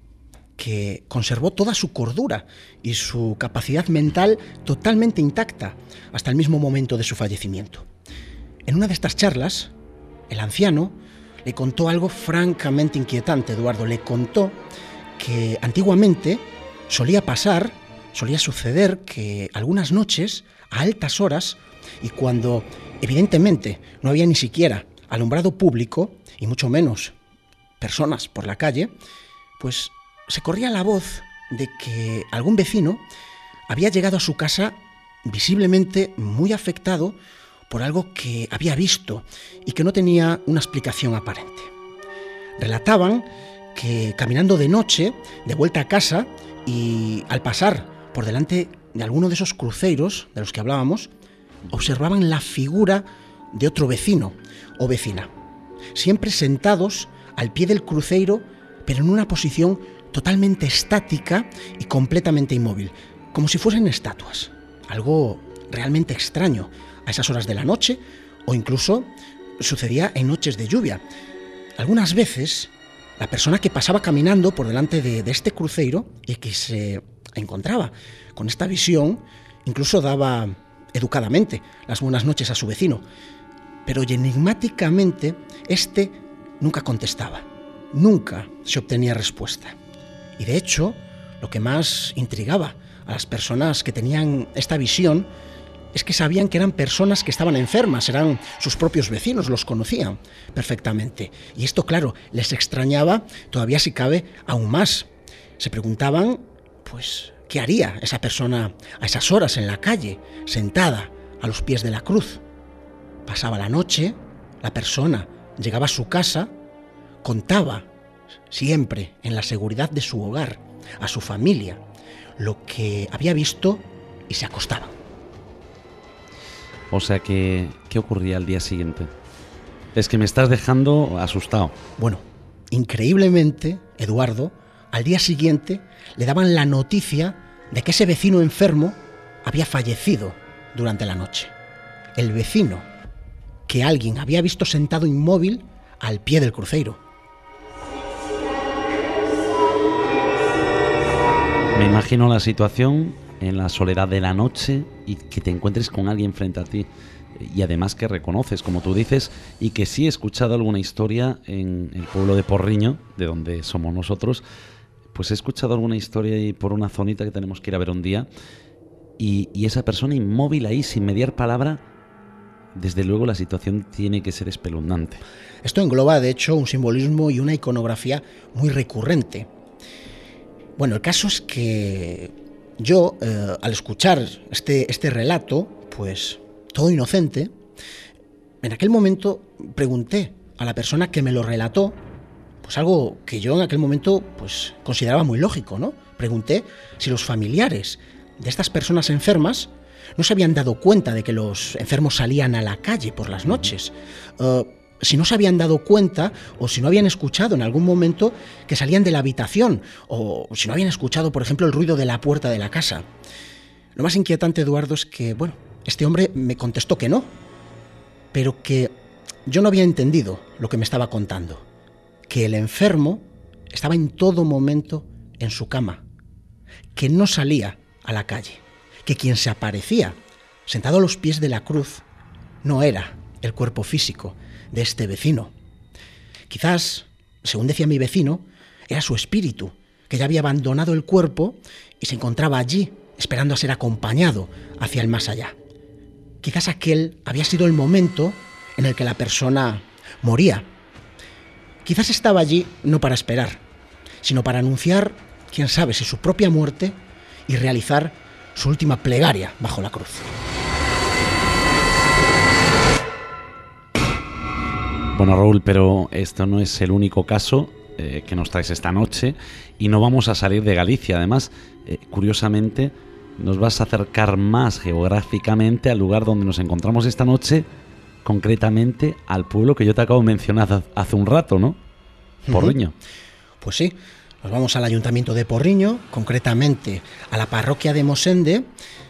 que conservó toda su cordura y su capacidad mental totalmente intacta hasta el mismo momento de su fallecimiento. En una de estas charlas, el anciano le contó algo francamente inquietante, Eduardo. Le contó que antiguamente solía pasar, solía suceder que algunas noches, a altas horas, y cuando evidentemente no había ni siquiera alumbrado público, y mucho menos personas por la calle, pues se corría la voz de que algún vecino había llegado a su casa visiblemente muy afectado por algo que había visto y que no tenía una explicación aparente. Relataban que caminando de noche, de vuelta a casa, y al pasar por delante de alguno de esos cruceiros de los que hablábamos, observaban la figura de otro vecino o vecina, siempre sentados al pie del cruceiro, pero en una posición totalmente estática y completamente inmóvil, como si fuesen estatuas. Algo realmente extraño a esas horas de la noche, o incluso sucedía en noches de lluvia. Algunas veces, la persona que pasaba caminando por delante de, de este cruceiro y que se encontraba con esta visión, incluso daba educadamente las buenas noches a su vecino, pero enigmáticamente este nunca contestaba, nunca se obtenía respuesta. Y de hecho, lo que más intrigaba a las personas que tenían esta visión es que sabían que eran personas que estaban enfermas, eran sus propios vecinos, los conocían perfectamente. Y esto, claro, les extrañaba todavía, si cabe, aún más. Se preguntaban, pues, ¿qué haría esa persona a esas horas en la calle, sentada a los pies de la cruz? Pasaba la noche, la persona llegaba a su casa, contaba siempre en la seguridad de su hogar a su familia lo que había visto y se acostaba. O sea que, ¿qué ocurría al día siguiente? Es que me estás dejando asustado. Bueno, increíblemente, Eduardo, al día siguiente le daban la noticia de que ese vecino enfermo había fallecido durante la noche. El vecino que alguien había visto sentado inmóvil al pie del cruceiro. Me imagino la situación en la soledad de la noche y que te encuentres con alguien frente a ti y además que reconoces, como tú dices, y que sí he escuchado alguna historia en el pueblo de Porriño, de donde somos nosotros, pues he escuchado alguna historia y por una zonita que tenemos que ir a ver un día y, y esa persona inmóvil ahí sin mediar palabra, desde luego la situación tiene que ser espeluznante. Esto engloba de hecho un simbolismo y una iconografía muy recurrente. Bueno, el caso es que yo, eh, al escuchar este, este relato, pues todo inocente, en aquel momento pregunté a la persona que me lo relató, pues algo que yo en aquel momento pues consideraba muy lógico, ¿no? Pregunté si los familiares de estas personas enfermas no se habían dado cuenta de que los enfermos salían a la calle por las noches, uh, si no se habían dado cuenta o si no habían escuchado en algún momento que salían de la habitación o si no habían escuchado, por ejemplo, el ruido de la puerta de la casa. Lo más inquietante, Eduardo, es que, bueno, este hombre me contestó que no, pero que yo no había entendido lo que me estaba contando, que el enfermo estaba en todo momento en su cama, que no salía a la calle, que quien se aparecía sentado a los pies de la cruz no era el cuerpo físico de este vecino. Quizás, según decía mi vecino, era su espíritu, que ya había abandonado el cuerpo y se encontraba allí, esperando a ser acompañado hacia el más allá. Quizás aquel había sido el momento en el que la persona moría. Quizás estaba allí no para esperar, sino para anunciar, quién sabe si su propia muerte y realizar su última plegaria bajo la cruz. Bueno, Raúl, pero esto no es el único caso eh, que nos traes esta noche y no vamos a salir de Galicia. Además, eh, curiosamente, nos vas a acercar más geográficamente al lugar donde nos encontramos esta noche, concretamente al pueblo que yo te acabo de mencionar hace un rato, ¿no? Porriño. Uh-huh. Pues sí, nos vamos al ayuntamiento de Porriño, concretamente a la parroquia de Mosende,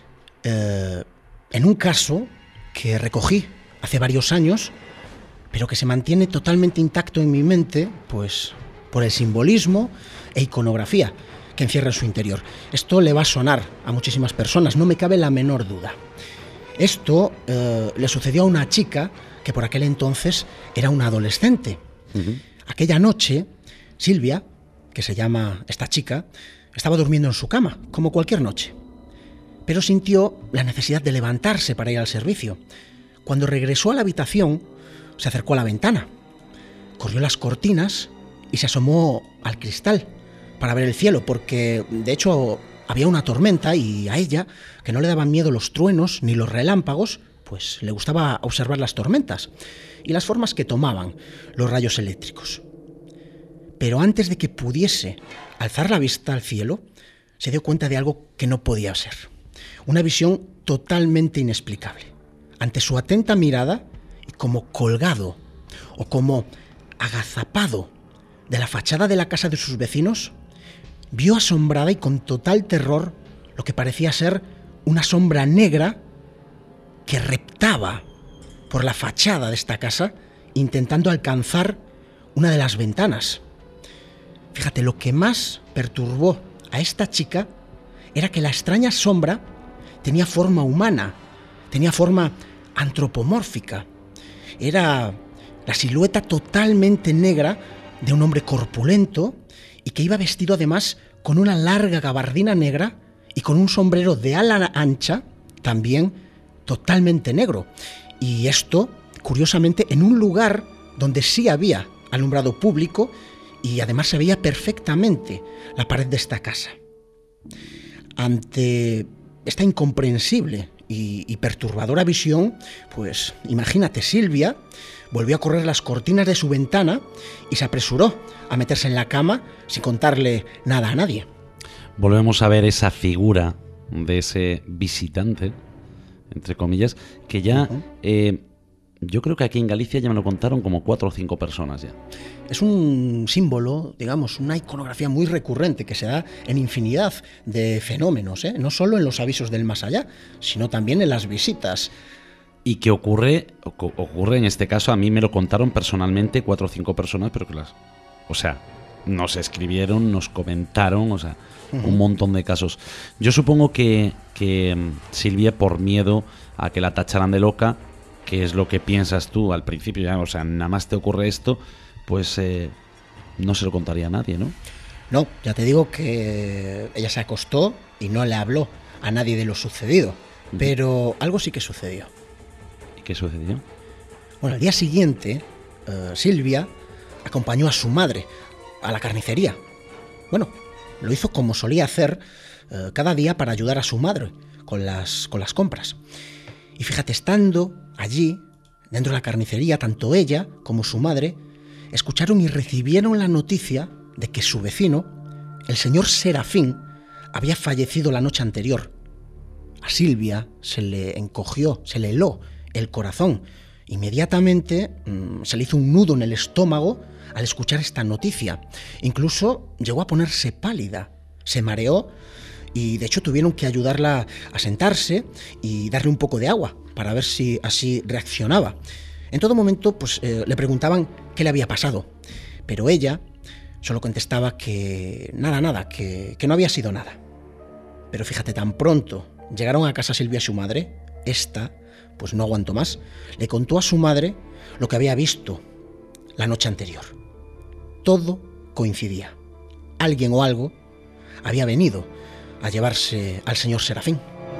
eh, en un caso que recogí hace varios años, pero que se mantiene totalmente intacto en mi mente, pues por el simbolismo e iconografía que encierra en su interior. Esto le va a sonar a muchísimas personas, no me cabe la menor duda. Esto eh, le sucedió a una chica que por aquel entonces era una adolescente. Uh-huh. Aquella noche, Silvia, que se llama esta chica, estaba durmiendo en su cama, como cualquier noche. Pero sintió la necesidad de levantarse para ir al servicio. Cuando regresó a la habitación, se acercó a la ventana, corrió las cortinas y se asomó al cristal para ver el cielo, porque de hecho había una tormenta y a ella, que no le daban miedo los truenos ni los relámpagos, pues le gustaba observar las tormentas y las formas que tomaban los rayos eléctricos. Pero antes de que pudiese alzar la vista al cielo, se dio cuenta de algo que no podía ser. Una visión totalmente inexplicable. Ante su atenta mirada, y como colgado o como agazapado de la fachada de la casa de sus vecinos, vio asombrada y con total terror lo que parecía ser una sombra negra que reptaba por la fachada de esta casa intentando alcanzar una de las ventanas. Fíjate, lo que más perturbó a esta chica era que la extraña sombra tenía forma humana, tenía forma antropomórfica. Era la silueta totalmente negra de un hombre corpulento y que iba vestido además con una larga gabardina negra y con un sombrero de ala ancha, también totalmente negro. Y esto, curiosamente, en un lugar donde sí había alumbrado público y además se veía perfectamente la pared de esta casa. Ante esta incomprensible y, y perturbadora visión, pues imagínate, Silvia volvió a correr las cortinas de su ventana y se apresuró a meterse en la cama sin contarle nada a nadie. Volvemos a ver esa figura de ese visitante, entre comillas, que ya... Uh-huh. eh, yo creo que aquí en Galicia ya me lo contaron como cuatro o cinco personas ya. Es un símbolo, digamos, una iconografía muy recurrente que se da en infinidad de fenómenos, ¿eh? No solo en los avisos del más allá, sino también en las visitas. Y que ocurre, ocurre en este caso, a mí me lo contaron personalmente cuatro o cinco personas, pero que las... O sea, nos escribieron, nos comentaron, o sea, uh-huh. un montón de casos. Yo supongo que, que Silvia, por miedo a que la tacharan de loca, que es lo que piensas tú al principio, ya, o sea, nada más te ocurre esto, pues eh, no se lo contaría a nadie, ¿no? No, ya te digo que ella se acostó y no le habló a nadie de lo sucedido, pero algo sí que sucedió. ¿Y qué sucedió? Bueno, al día siguiente, uh, Silvia acompañó a su madre a la carnicería. Bueno, lo hizo como solía hacer uh, cada día para ayudar a su madre con las, con las compras. Y fíjate, estando allí, dentro de la carnicería, tanto ella como su madre escucharon y recibieron la noticia de que su vecino, el señor Serafín, había fallecido la noche anterior. A Silvia se le encogió, se le heló el corazón. Inmediatamente mmm, se le hizo un nudo en el estómago al escuchar esta noticia. Incluso llegó a ponerse pálida, se mareó y de hecho tuvieron que ayudarla a sentarse y darle un poco de agua para ver si así reaccionaba. En todo momento pues eh, le preguntaban qué le había pasado, pero ella solo contestaba que nada, nada, que, que no había sido nada. Pero fíjate, tan pronto llegaron a casa Silvia y su madre, esta pues no aguantó más, le contó a su madre lo que había visto la noche anterior. Todo coincidía. Alguien o algo había venido a llevarse al señor Serafín.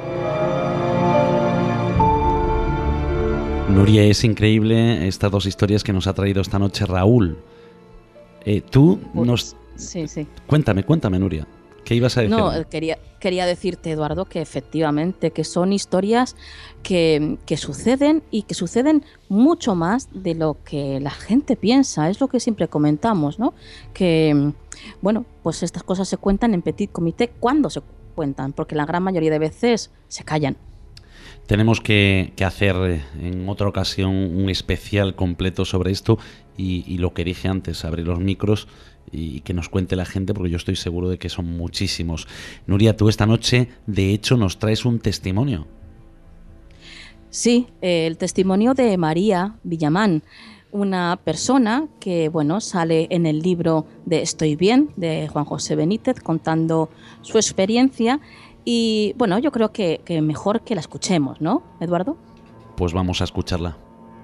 Nuria, es increíble estas dos historias que nos ha traído esta noche Raúl. Eh, tú nos... Sí, sí. Cuéntame, cuéntame, Nuria. ¿Qué ibas a decir? No, quería, quería decirte, Eduardo, que efectivamente que son historias que, que suceden y que suceden mucho más de lo que la gente piensa. Es lo que siempre comentamos, ¿no? Que, bueno, pues estas cosas se cuentan en petit comité cuando se cuentan, porque la gran mayoría de veces se callan. Tenemos que, que hacer en otra ocasión un especial completo sobre esto y, y lo que dije antes, abrir los micros y que nos cuente la gente, porque yo estoy seguro de que son muchísimos. Nuria, tú esta noche, de hecho, nos traes un testimonio. Sí, el testimonio de María Villamán, una persona que, bueno, sale en el libro de Estoy bien, de Juan José Benítez, contando su experiencia. Y, bueno, yo creo que, que mejor que la escuchemos, ¿no, Eduardo? Pues vamos a escucharla.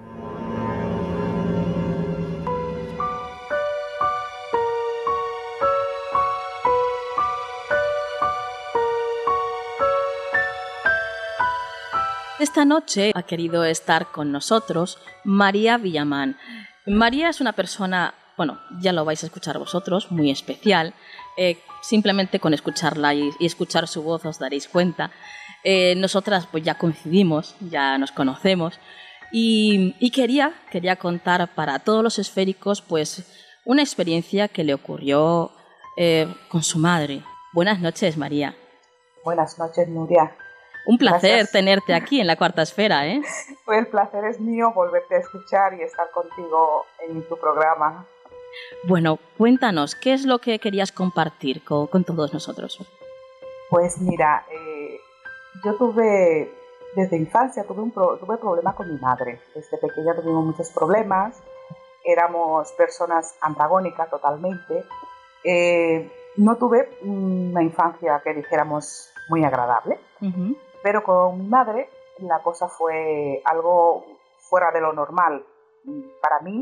Esta noche ha querido estar con nosotros María Villamán. María es una persona, bueno, ya lo vais a escuchar vosotros, muy especial. Eh, simplemente con escucharla y, y escuchar su voz os daréis cuenta. Eh, nosotras pues ya coincidimos, ya nos conocemos y, y quería, quería contar para todos los esféricos pues una experiencia que le ocurrió eh, con su madre. Buenas noches, María. Buenas noches, Nuria. Un placer Gracias. Tenerte aquí en la Cuarta Esfera, ¿eh? Pues el placer es mío volverte a escuchar y estar contigo en tu programa. Bueno, cuéntanos, ¿qué es lo que querías compartir con, con todos nosotros? Pues mira, eh, yo tuve, desde infancia, tuve un pro, tuve problema con mi madre. Desde pequeña tuvimos muchos problemas, éramos personas antagónicas totalmente. Eh, no tuve una infancia que dijéramos muy agradable. Uh-huh. Pero con mi madre la cosa fue algo fuera de lo normal para mí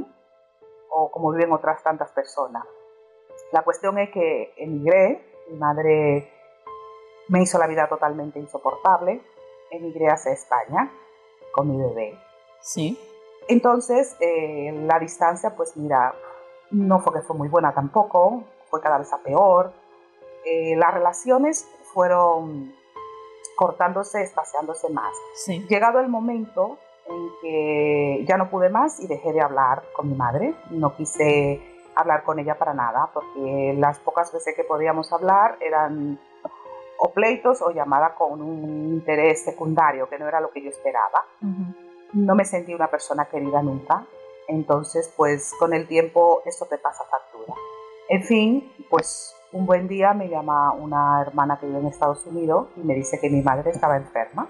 o como viven otras tantas personas. La cuestión es que emigré, mi madre me hizo la vida totalmente insoportable, emigré hacia España con mi bebé. Sí. Entonces, eh, la distancia, pues mira, no fue que fue muy buena tampoco, fue cada vez a peor. Eh, las relaciones fueron cortándose, espaciándose más. Sí. Llegado el momento en que ya no pude más y dejé de hablar con mi madre, no quise hablar con ella para nada, porque las pocas veces que podíamos hablar eran o pleitos o llamada con un interés secundario, que no era lo que yo esperaba. Uh-huh. No me sentí una persona querida nunca, entonces pues con el tiempo esto te pasa factura. En fin, pues un buen día me llama una hermana que vive en Estados Unidos y me dice que mi madre estaba enferma.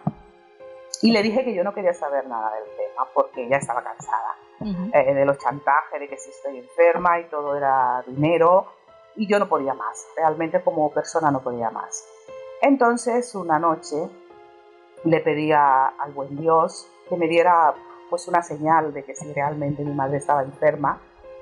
Y le dije que yo no quería saber nada del tema porque ella estaba cansada uh-huh. eh, de los chantajes, de que si estoy enferma y todo era dinero y yo no podía más, realmente como persona no podía más. Entonces una noche le pedí a, al buen Dios que me diera pues una señal de que si realmente mi madre estaba enferma,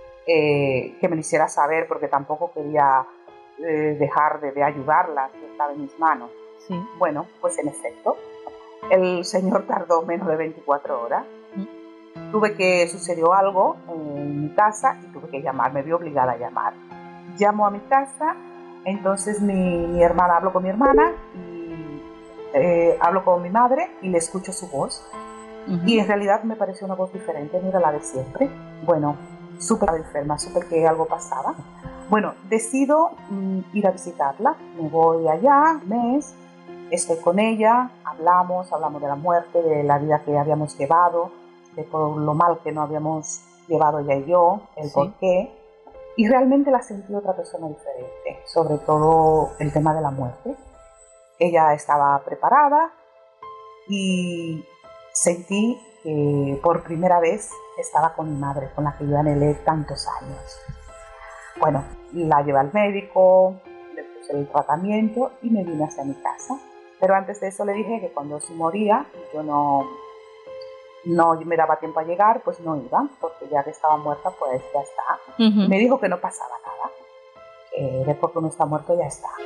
eh, que me lo hiciera saber porque tampoco quería eh, dejar de, de ayudarla, que estaba en mis manos. Sí. Bueno, pues en efecto, el Señor tardó menos de veinticuatro horas. Mm. Tuve que, sucedió algo en mi casa y tuve que llamar, me vi obligada a llamar. Llamo a mi casa, entonces mi, mi hermana, hablo con mi hermana y eh, hablo con mi madre y le escucho su voz. Uh-huh. Y en realidad me pareció una voz diferente, no era la de siempre. Bueno, súper enferma, súper que algo pasaba. Bueno, decido mm, ir a visitarla, me voy allá, un mes, estoy con ella, hablamos, hablamos de la muerte, de la vida que habíamos llevado, de todo lo mal que no habíamos llevado ella y yo, el sí. por qué. Y realmente la sentí otra persona diferente, sobre todo el tema de la muerte. Ella estaba preparada y sentí que por primera vez estaba con mi madre, con la que yo anhelé tantos años. Bueno, la llevé al médico, le puse el tratamiento y me vine hacia mi casa. Pero antes de eso le dije que cuando se moría, yo no, no me daba tiempo a llegar, pues no iba, porque ya que estaba muerta, pues ya está. Uh-huh. Me dijo que no pasaba nada, que después que uno está muerto ya está.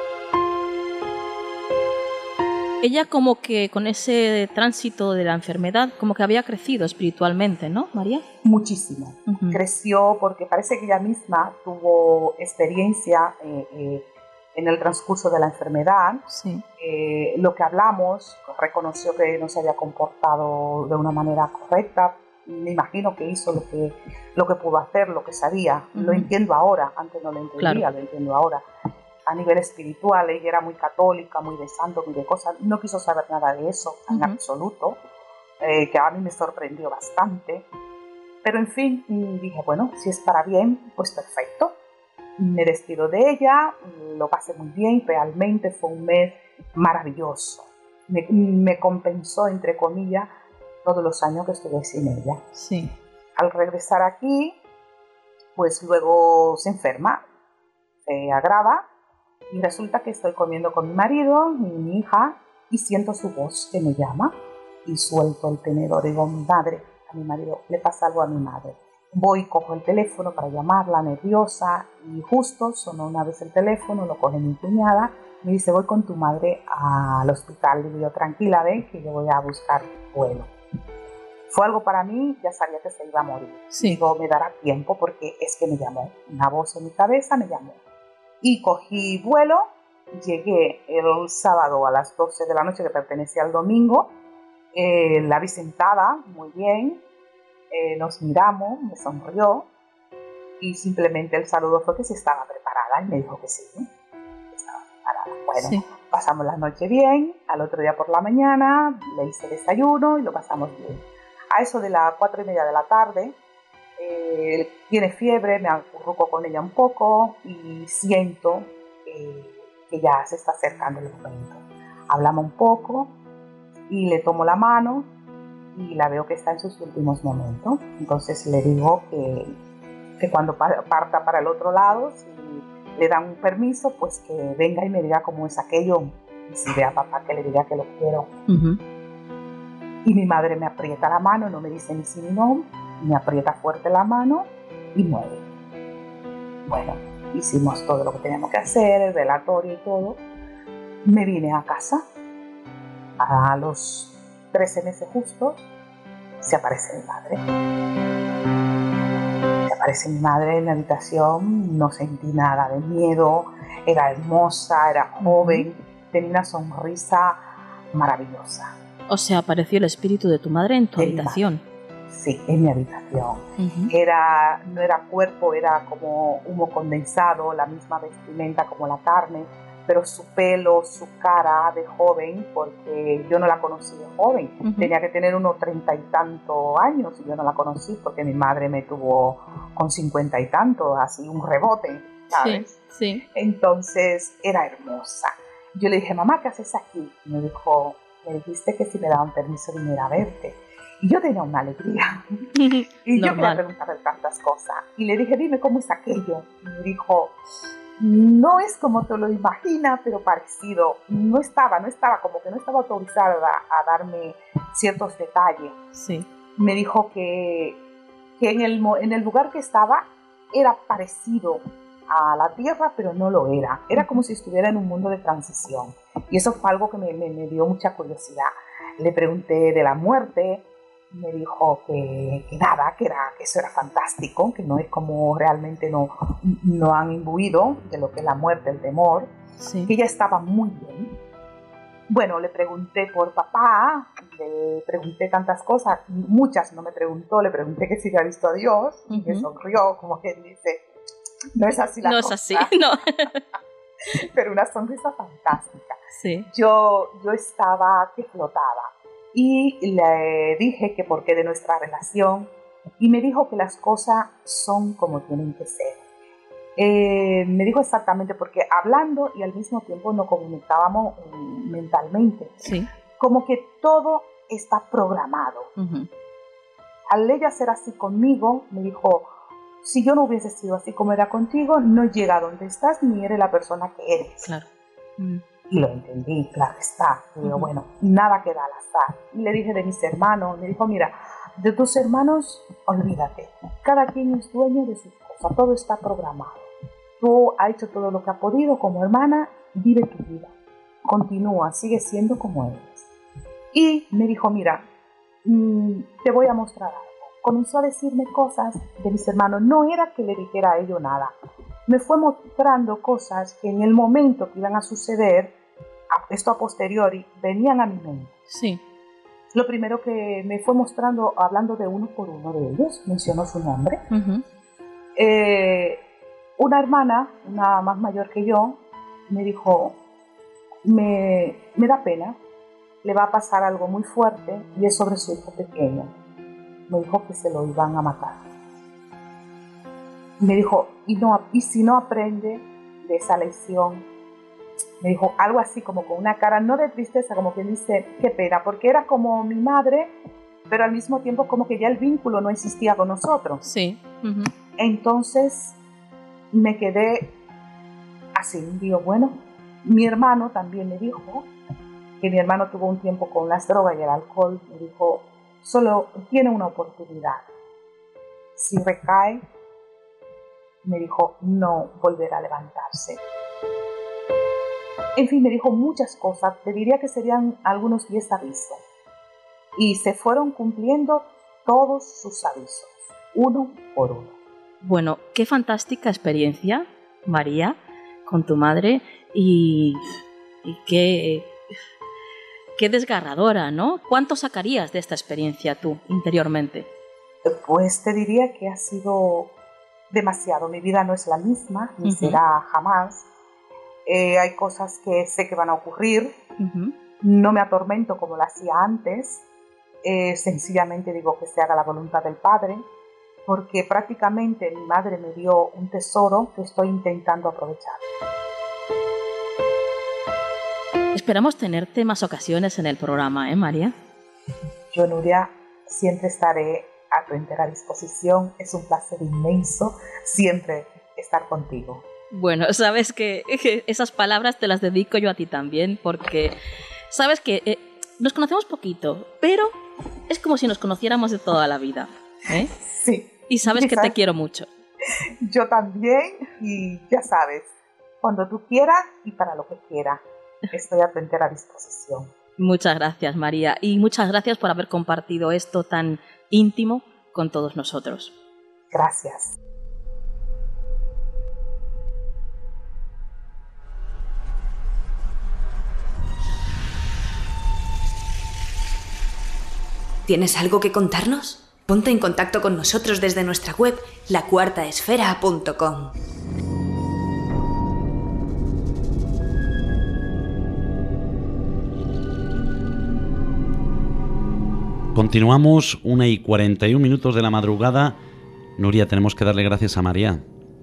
Ella como que con ese tránsito de la enfermedad, como que había crecido espiritualmente, ¿no, María? Muchísimo. Uh-huh. Creció porque parece que ella misma tuvo experiencia eh, eh, en el transcurso de la enfermedad. Sí. Eh, lo que hablamos, reconoció que no se había comportado de una manera correcta. Me imagino que hizo lo que, lo que pudo hacer, lo que sabía. Uh-huh. Lo entiendo ahora, antes no lo entendía, claro. Lo entiendo ahora. A nivel espiritual, ella era muy católica, muy de santo, muy de cosas, no quiso saber nada de eso, en uh-huh. absoluto, eh, que a mí me sorprendió bastante, pero en fin, dije, bueno, si es para bien, pues perfecto. Me despido de ella, lo pasé muy bien, realmente fue un mes maravilloso, me, me compensó, entre comillas, todos los años que estuve sin ella. Sí. Al regresar aquí, pues luego se enferma, se agrava, y resulta que estoy comiendo con mi marido y mi hija y siento su voz que me llama y suelto el tenedor y digo, mi madre, a mi marido, le pasa algo a mi madre. Voy, cojo el teléfono para llamarla, nerviosa, y justo sonó una vez el teléfono, lo coge mi cuñada, me dice, voy con tu madre al hospital. Y digo, tranquila, ven, que yo voy a buscar vuelo. Fue algo para mí, ya sabía que se iba a morir. Sí. Digo, me dará tiempo porque es que me llamó, una voz en mi cabeza me llamó. Y cogí vuelo, llegué el sábado a las doce de la noche, que pertenecía al domingo, eh, la vi sentada, muy bien, eh, nos miramos, me sonrió, y simplemente el saludo fue que si estaba preparada, y me dijo que sí, que estaba preparada. Bueno, sí. Pasamos la noche bien, al otro día por la mañana, le hice desayuno y lo pasamos bien. A eso de las cuatro y media de la tarde, Eh, tiene fiebre, me acurruco con ella un poco y siento eh, que ya se está acercando el momento. Hablamos un poco y le tomo la mano y la veo que está en sus últimos momentos. Entonces le digo que, que cuando parta para el otro lado, si le dan un permiso, pues que venga y me diga cómo es aquello. Y si ve a papá, que le diga que lo quiero. Uh-huh. Y mi madre me aprieta la mano, no me dice ni sí ni no, me aprieta fuerte la mano y muere. Bueno, hicimos todo lo que teníamos que hacer, el velatorio y todo. Me vine a casa. A los trece meses justo, se aparece mi madre. Se aparece mi madre en la habitación, no sentí nada de miedo, era hermosa, era joven, tenía una sonrisa maravillosa. O sea, apareció el espíritu de tu madre en tu De habitación. Sí, en mi habitación. Uh-huh. Era, no era cuerpo, era como humo condensado, la misma vestimenta como la carne, pero su pelo, su cara de joven, porque yo no la conocí de joven, uh-huh. tenía que tener unos treinta y tantos años y yo no la conocí porque mi madre me tuvo con cincuenta y tantos, así un rebote, ¿sabes? Sí, sí. Entonces era hermosa. Yo le dije, mamá, ¿qué haces aquí? Y me dijo, me dijiste que si me daban permiso de venir a verte. Y yo tenía una alegría. Y yo quería preguntarle tantas cosas. Y le dije, dime, ¿cómo es aquello? Y me dijo, no es como te lo imaginas, pero parecido. No estaba, no estaba, como que no estaba autorizada a darme ciertos detalles. Sí. Me dijo que, que en, el, en el lugar que estaba era parecido a la Tierra, pero no lo era. Era como si estuviera en un mundo de transición. Y eso fue algo que me, me, me dio mucha curiosidad. Le pregunté de la muerte. Me dijo que, que nada, que, era, que eso era fantástico, que no es como realmente no, no han imbuido de lo que es la muerte, el temor, sí. que ella estaba muy bien. Bueno, le pregunté por papá, le pregunté tantas cosas, muchas no me preguntó, le pregunté que si había visto a Dios, uh-huh. y me sonrió, como que dice, no es así la no cosa. No es así, no. Pero una sonrisa fantástica. Sí. Yo, yo estaba que flotaba. Y le dije que por qué de nuestra relación, y me dijo que las cosas son como tienen que ser. Eh, me dijo exactamente porque hablando y al mismo tiempo nos comunicábamos um, mentalmente. Sí. Como que todo está programado. Uh-huh. Al ella ser así conmigo, me dijo, si yo no hubiese sido así como era contigo, no llega a donde estás ni eres la persona que eres. Claro. Mm. Y lo entendí, claro está. Y digo, uh-huh. bueno, nada queda al azar. Y le dije de mis hermanos, me dijo, mira, de tus hermanos, olvídate. Cada quien es dueño de sus cosas, todo está programado. Tú has hecho todo lo que has podido como hermana, vive tu vida. Continúa, sigue siendo como eres. Y me dijo, mira, mmm, te voy a mostrar algo. Comenzó a decirme cosas de mis hermanos. No era que le dijera a ellos nada. Me fue mostrando cosas que en el momento que iban a suceder, esto a posteriori, venían a mi mente. Sí. Lo primero que me fue mostrando, hablando de uno por uno de ellos, mencionó su nombre. Uh-huh. Eh, una hermana, una más mayor que yo, me dijo, me, me da pena, le va a pasar algo muy fuerte y es sobre su hijo pequeño. Me dijo que se lo iban a matar. Me dijo, y, no, y si no aprende de esa lección, me dijo algo así como con una cara, no de tristeza, como que dice, qué pena, porque era como mi madre, pero al mismo tiempo como que ya el vínculo no existía con nosotros. Sí. Uh-huh. Entonces me quedé así, digo, bueno, mi hermano también me dijo, que mi hermano tuvo un tiempo con las drogas y el alcohol, me dijo, solo tiene una oportunidad, si recae, me dijo, no volverá a levantarse. En fin, me dijo muchas cosas, te diría que serían algunos diez avisos. Y se fueron cumpliendo todos sus avisos, uno por uno. Bueno, qué fantástica experiencia, María, con tu madre y, y qué, qué desgarradora, ¿no? ¿Cuánto sacarías de esta experiencia tú, interiormente? Pues te diría que ha sido demasiado. Mi vida no es la misma, ni uh-huh. será jamás. Eh, hay cosas que sé que van a ocurrir. Uh-huh. No me atormento como lo hacía antes. Eh, sencillamente digo que se haga la voluntad del Padre, porque prácticamente mi madre me dio un tesoro que estoy intentando aprovechar. Esperamos tenerte más ocasiones en el programa, ¿eh, María? Yo, Nuria, siempre estaré a tu entera disposición. Es un placer inmenso siempre estar contigo. Bueno, sabes que esas palabras te las dedico yo a ti también, porque sabes que eh, nos conocemos poquito, pero Es como si nos conociéramos de toda la vida, ¿eh? Sí. Y sabes que te quiero mucho. Yo también, y ya sabes, cuando tú quieras y para lo que quieras, estoy a tu entera disposición. Muchas gracias, María, y muchas gracias por haber compartido esto tan íntimo con todos nosotros. Gracias. ¿Tienes algo que contarnos? Ponte en contacto con nosotros desde nuestra web, la cuarta esfera punto com. Continuamos, una y cuarenta y un minutos de la madrugada. Nuria, tenemos que darle gracias a María.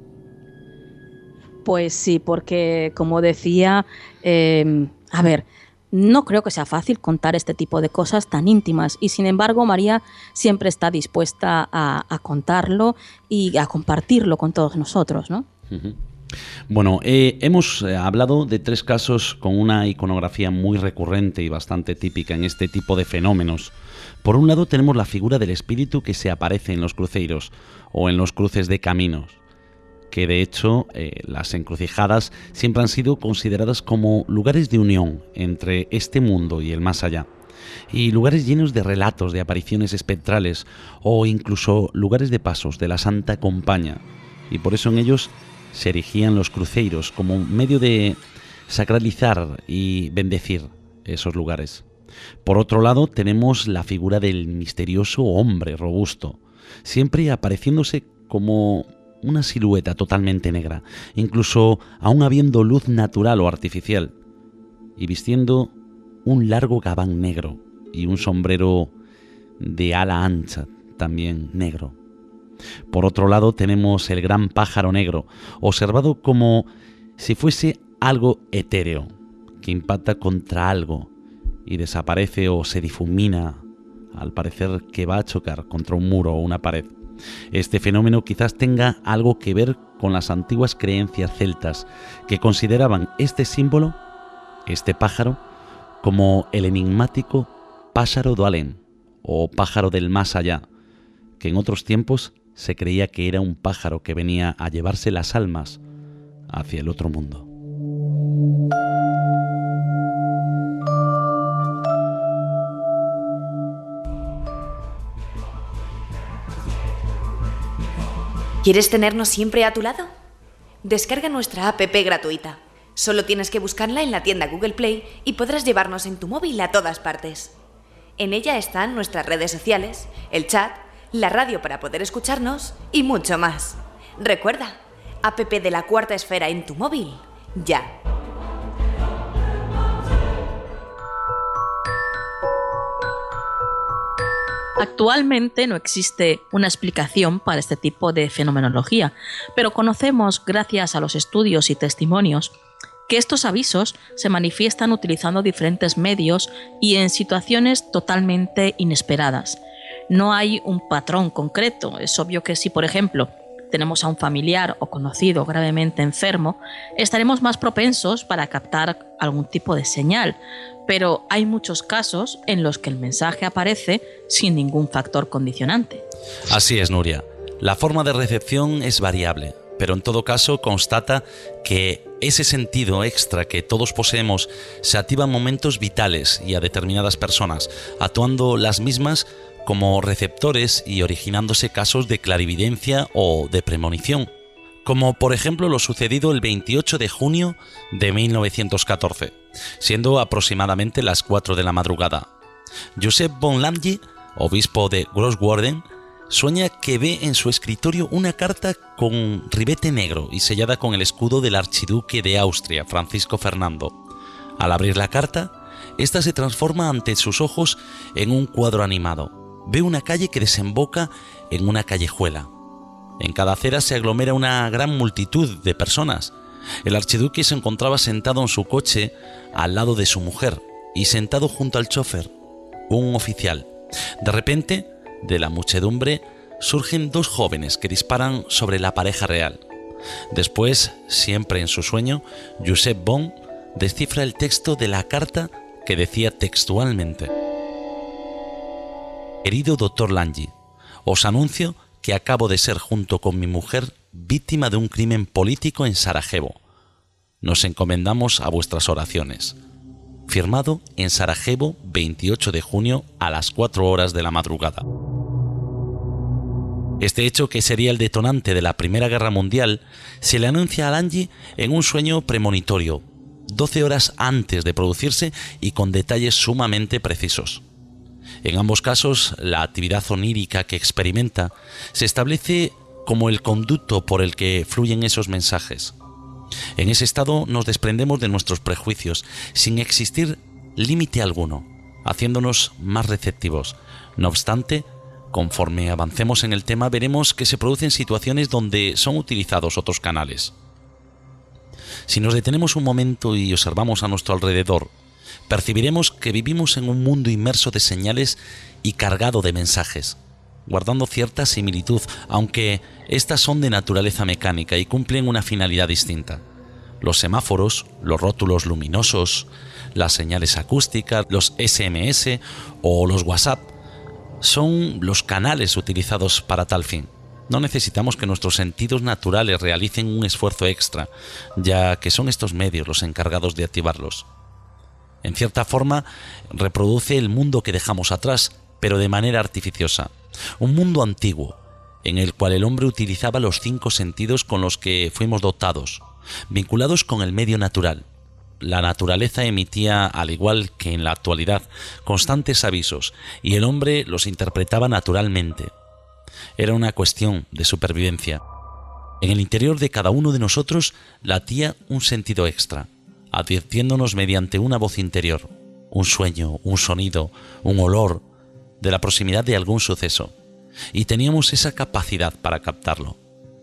Pues sí, porque como decía, eh, a ver, no creo que sea fácil contar este tipo de cosas tan íntimas y sin embargo María siempre está dispuesta a, a contarlo y a compartirlo con todos nosotros, ¿no? Uh-huh. Bueno, eh, hemos hablado de tres casos con una iconografía muy recurrente y bastante típica en este tipo de fenómenos. Por un lado tenemos la figura del espíritu que se aparece en los cruceiros o en los cruces de caminos, que de hecho eh, las encrucijadas siempre han sido consideradas como lugares de unión entre este mundo y el más allá, y lugares llenos de relatos de apariciones espectrales o incluso lugares de pasos de la Santa Compaña, y por eso en ellos se erigían los cruceiros como un medio de sacralizar y bendecir esos lugares. Por otro lado tenemos la figura del misterioso hombre robusto, siempre apareciéndose como una silueta totalmente negra, incluso aún habiendo luz natural o artificial, y vistiendo un largo gabán negro y un sombrero de ala ancha también negro. Por otro lado tenemos el gran pájaro negro, observado como si fuese algo etéreo, que impacta contra algo y desaparece o se difumina, al parecer que va a chocar contra un muro o una pared. Este fenómeno quizás tenga algo que ver con las antiguas creencias celtas, que consideraban este símbolo, este pájaro, como el enigmático pájaro d'Allen, o pájaro del más allá, que en otros tiempos se creía que era un pájaro que venía a llevarse las almas hacia el otro mundo. ¿Quieres tenernos siempre a tu lado? Descarga nuestra app gratuita. Solo tienes que buscarla en la tienda Google Play y podrás llevarnos en tu móvil a todas partes. En ella están nuestras redes sociales, el chat, la radio para poder escucharnos y mucho más. Recuerda, app de la Cuarta Esfera en tu móvil, ya. Actualmente no existe una explicación para este tipo de fenomenología, pero conocemos, gracias a los estudios y testimonios, que estos avisos se manifiestan utilizando diferentes medios y en situaciones totalmente inesperadas. No hay un patrón concreto. Es obvio que si, por ejemplo, tenemos a un familiar o conocido gravemente enfermo, estaremos más propensos para captar algún tipo de señal, pero hay muchos casos en los que el mensaje aparece sin ningún factor condicionante. Así es, Nuria. La forma de recepción es variable, pero en todo caso constata que ese sentido extra que todos poseemos se activa en momentos vitales y a determinadas personas, actuando las mismas como receptores y originándose casos de clarividencia o de premonición, como por ejemplo lo sucedido el veintiocho de junio de mil novecientos catorce, siendo aproximadamente las cuatro de la madrugada. Joseph von Lange, obispo de Grosswarden, sueña que ve en su escritorio una carta con ribete negro y sellada con el escudo del archiduque de Austria, Francisco Fernando. Al abrir la carta, esta se transforma ante sus ojos en un cuadro animado. Ve una calle que desemboca en una callejuela. En cada acera se aglomera una gran multitud de personas. El archiduque se encontraba sentado en su coche al lado de su mujer y sentado junto al chofer, un oficial. De repente, de la muchedumbre surgen dos jóvenes que disparan sobre la pareja real. Después, siempre en su sueño, Joseph von descifra el texto de la carta que decía textualmente: Querido doctor Langi, os anuncio que acabo de ser, junto con mi mujer, víctima de un crimen político en Sarajevo. Nos encomendamos a vuestras oraciones. Firmado en Sarajevo, veintiocho de junio a las cuatro horas de la madrugada. Este hecho, que sería el detonante de la Primera Guerra Mundial, se le anuncia a Langi en un sueño premonitorio, doce horas antes de producirse y con detalles sumamente precisos. En ambos casos, la actividad onírica que experimenta se establece como el conducto por el que fluyen esos mensajes. En ese estado nos desprendemos de nuestros prejuicios, sin existir límite alguno, haciéndonos más receptivos. No obstante, conforme avancemos en el tema, veremos que se producen situaciones donde son utilizados otros canales. Si nos detenemos un momento y observamos a nuestro alrededor, percibiremos que vivimos en un mundo inmerso de señales y cargado de mensajes, guardando cierta similitud, aunque estas son de naturaleza mecánica y cumplen una finalidad distinta. Los semáforos, los rótulos luminosos, las señales acústicas, los ese eme ese o los WhatsApp son los canales utilizados para tal fin. No necesitamos que nuestros sentidos naturales realicen un esfuerzo extra, ya que son estos medios los encargados de activarlos. En cierta forma, reproduce el mundo que dejamos atrás, pero de manera artificiosa. Un mundo antiguo, en el cual el hombre utilizaba los cinco sentidos con los que fuimos dotados, vinculados con el medio natural. La naturaleza emitía, al igual que en la actualidad, constantes avisos, y el hombre los interpretaba naturalmente. Era una cuestión de supervivencia. En el interior de cada uno de nosotros latía un sentido extra, advirtiéndonos mediante una voz interior, un sueño, un sonido, un olor, de la proximidad de algún suceso, y teníamos esa capacidad para captarlo.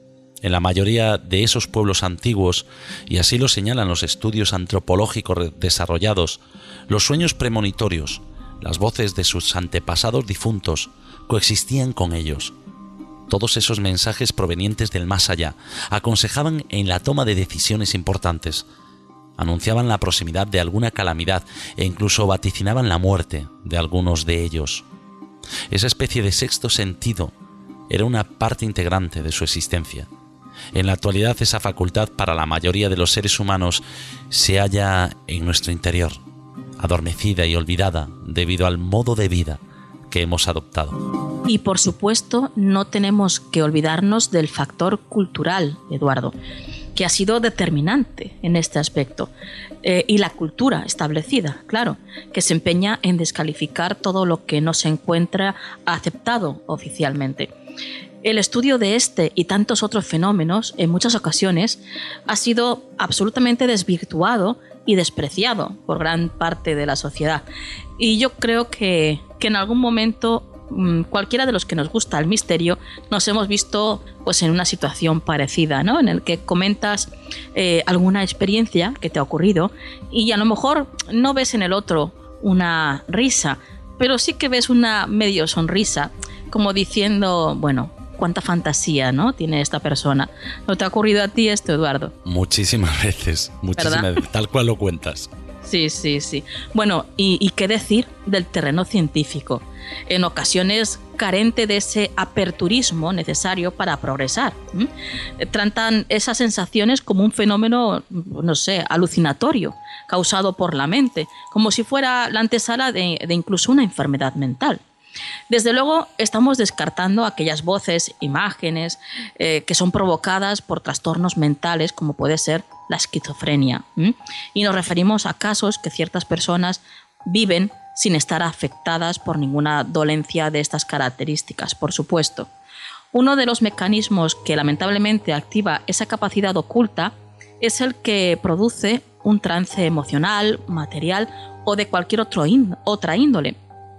En la mayoría de esos pueblos antiguos, y así lo señalan los estudios antropológicos desarrollados, los sueños premonitorios, las voces de sus antepasados difuntos, coexistían con ellos. Todos esos mensajes provenientes del más allá aconsejaban en la toma de decisiones importantes, anunciaban la proximidad de alguna calamidad e incluso vaticinaban la muerte de algunos de ellos. Esa especie de sexto sentido era una parte integrante de su existencia. En la actualidad, esa facultad para la mayoría de los seres humanos se halla en nuestro interior, adormecida y olvidada debido al modo de vida que hemos adoptado. Y por supuesto, no tenemos que olvidarnos del factor cultural, Eduardo, que ha sido determinante en este aspecto, eh, y la cultura establecida, claro, que se empeña en descalificar todo lo que no se encuentra aceptado oficialmente. El estudio de este y tantos otros fenómenos, en muchas ocasiones, ha sido absolutamente desvirtuado y despreciado por gran parte de la sociedad. Y yo creo que, que en algún momento cualquiera de los que nos gusta el misterio nos hemos visto pues en una situación parecida, ¿no? En el que comentas eh, alguna experiencia que te ha ocurrido y a lo mejor no ves en el otro una risa, pero sí que ves una medio sonrisa, como diciendo, bueno, cuánta fantasía, ¿no?, tiene esta persona. ¿No te ha ocurrido a ti esto, Eduardo? Muchísimas veces, muchísimas ¿verdad? veces, tal cual lo cuentas. Sí, sí, sí. Bueno, y, y qué decir del terreno científico, en ocasiones carente de ese aperturismo necesario para progresar. ¿Mm? Tratan esas sensaciones como un fenómeno, no sé, alucinatorio, causado por la mente, como si fuera la antesala de, de incluso una enfermedad mental. Desde luego estamos descartando aquellas voces, imágenes eh, que son provocadas por trastornos mentales como puede ser la esquizofrenia. ¿Mm? Y nos referimos a casos que ciertas personas viven sin estar afectadas por ninguna dolencia de estas características, por supuesto. Uno de los mecanismos que lamentablemente activa esa capacidad oculta es el que produce un trance emocional, material o de cualquier otro índ- otra índole,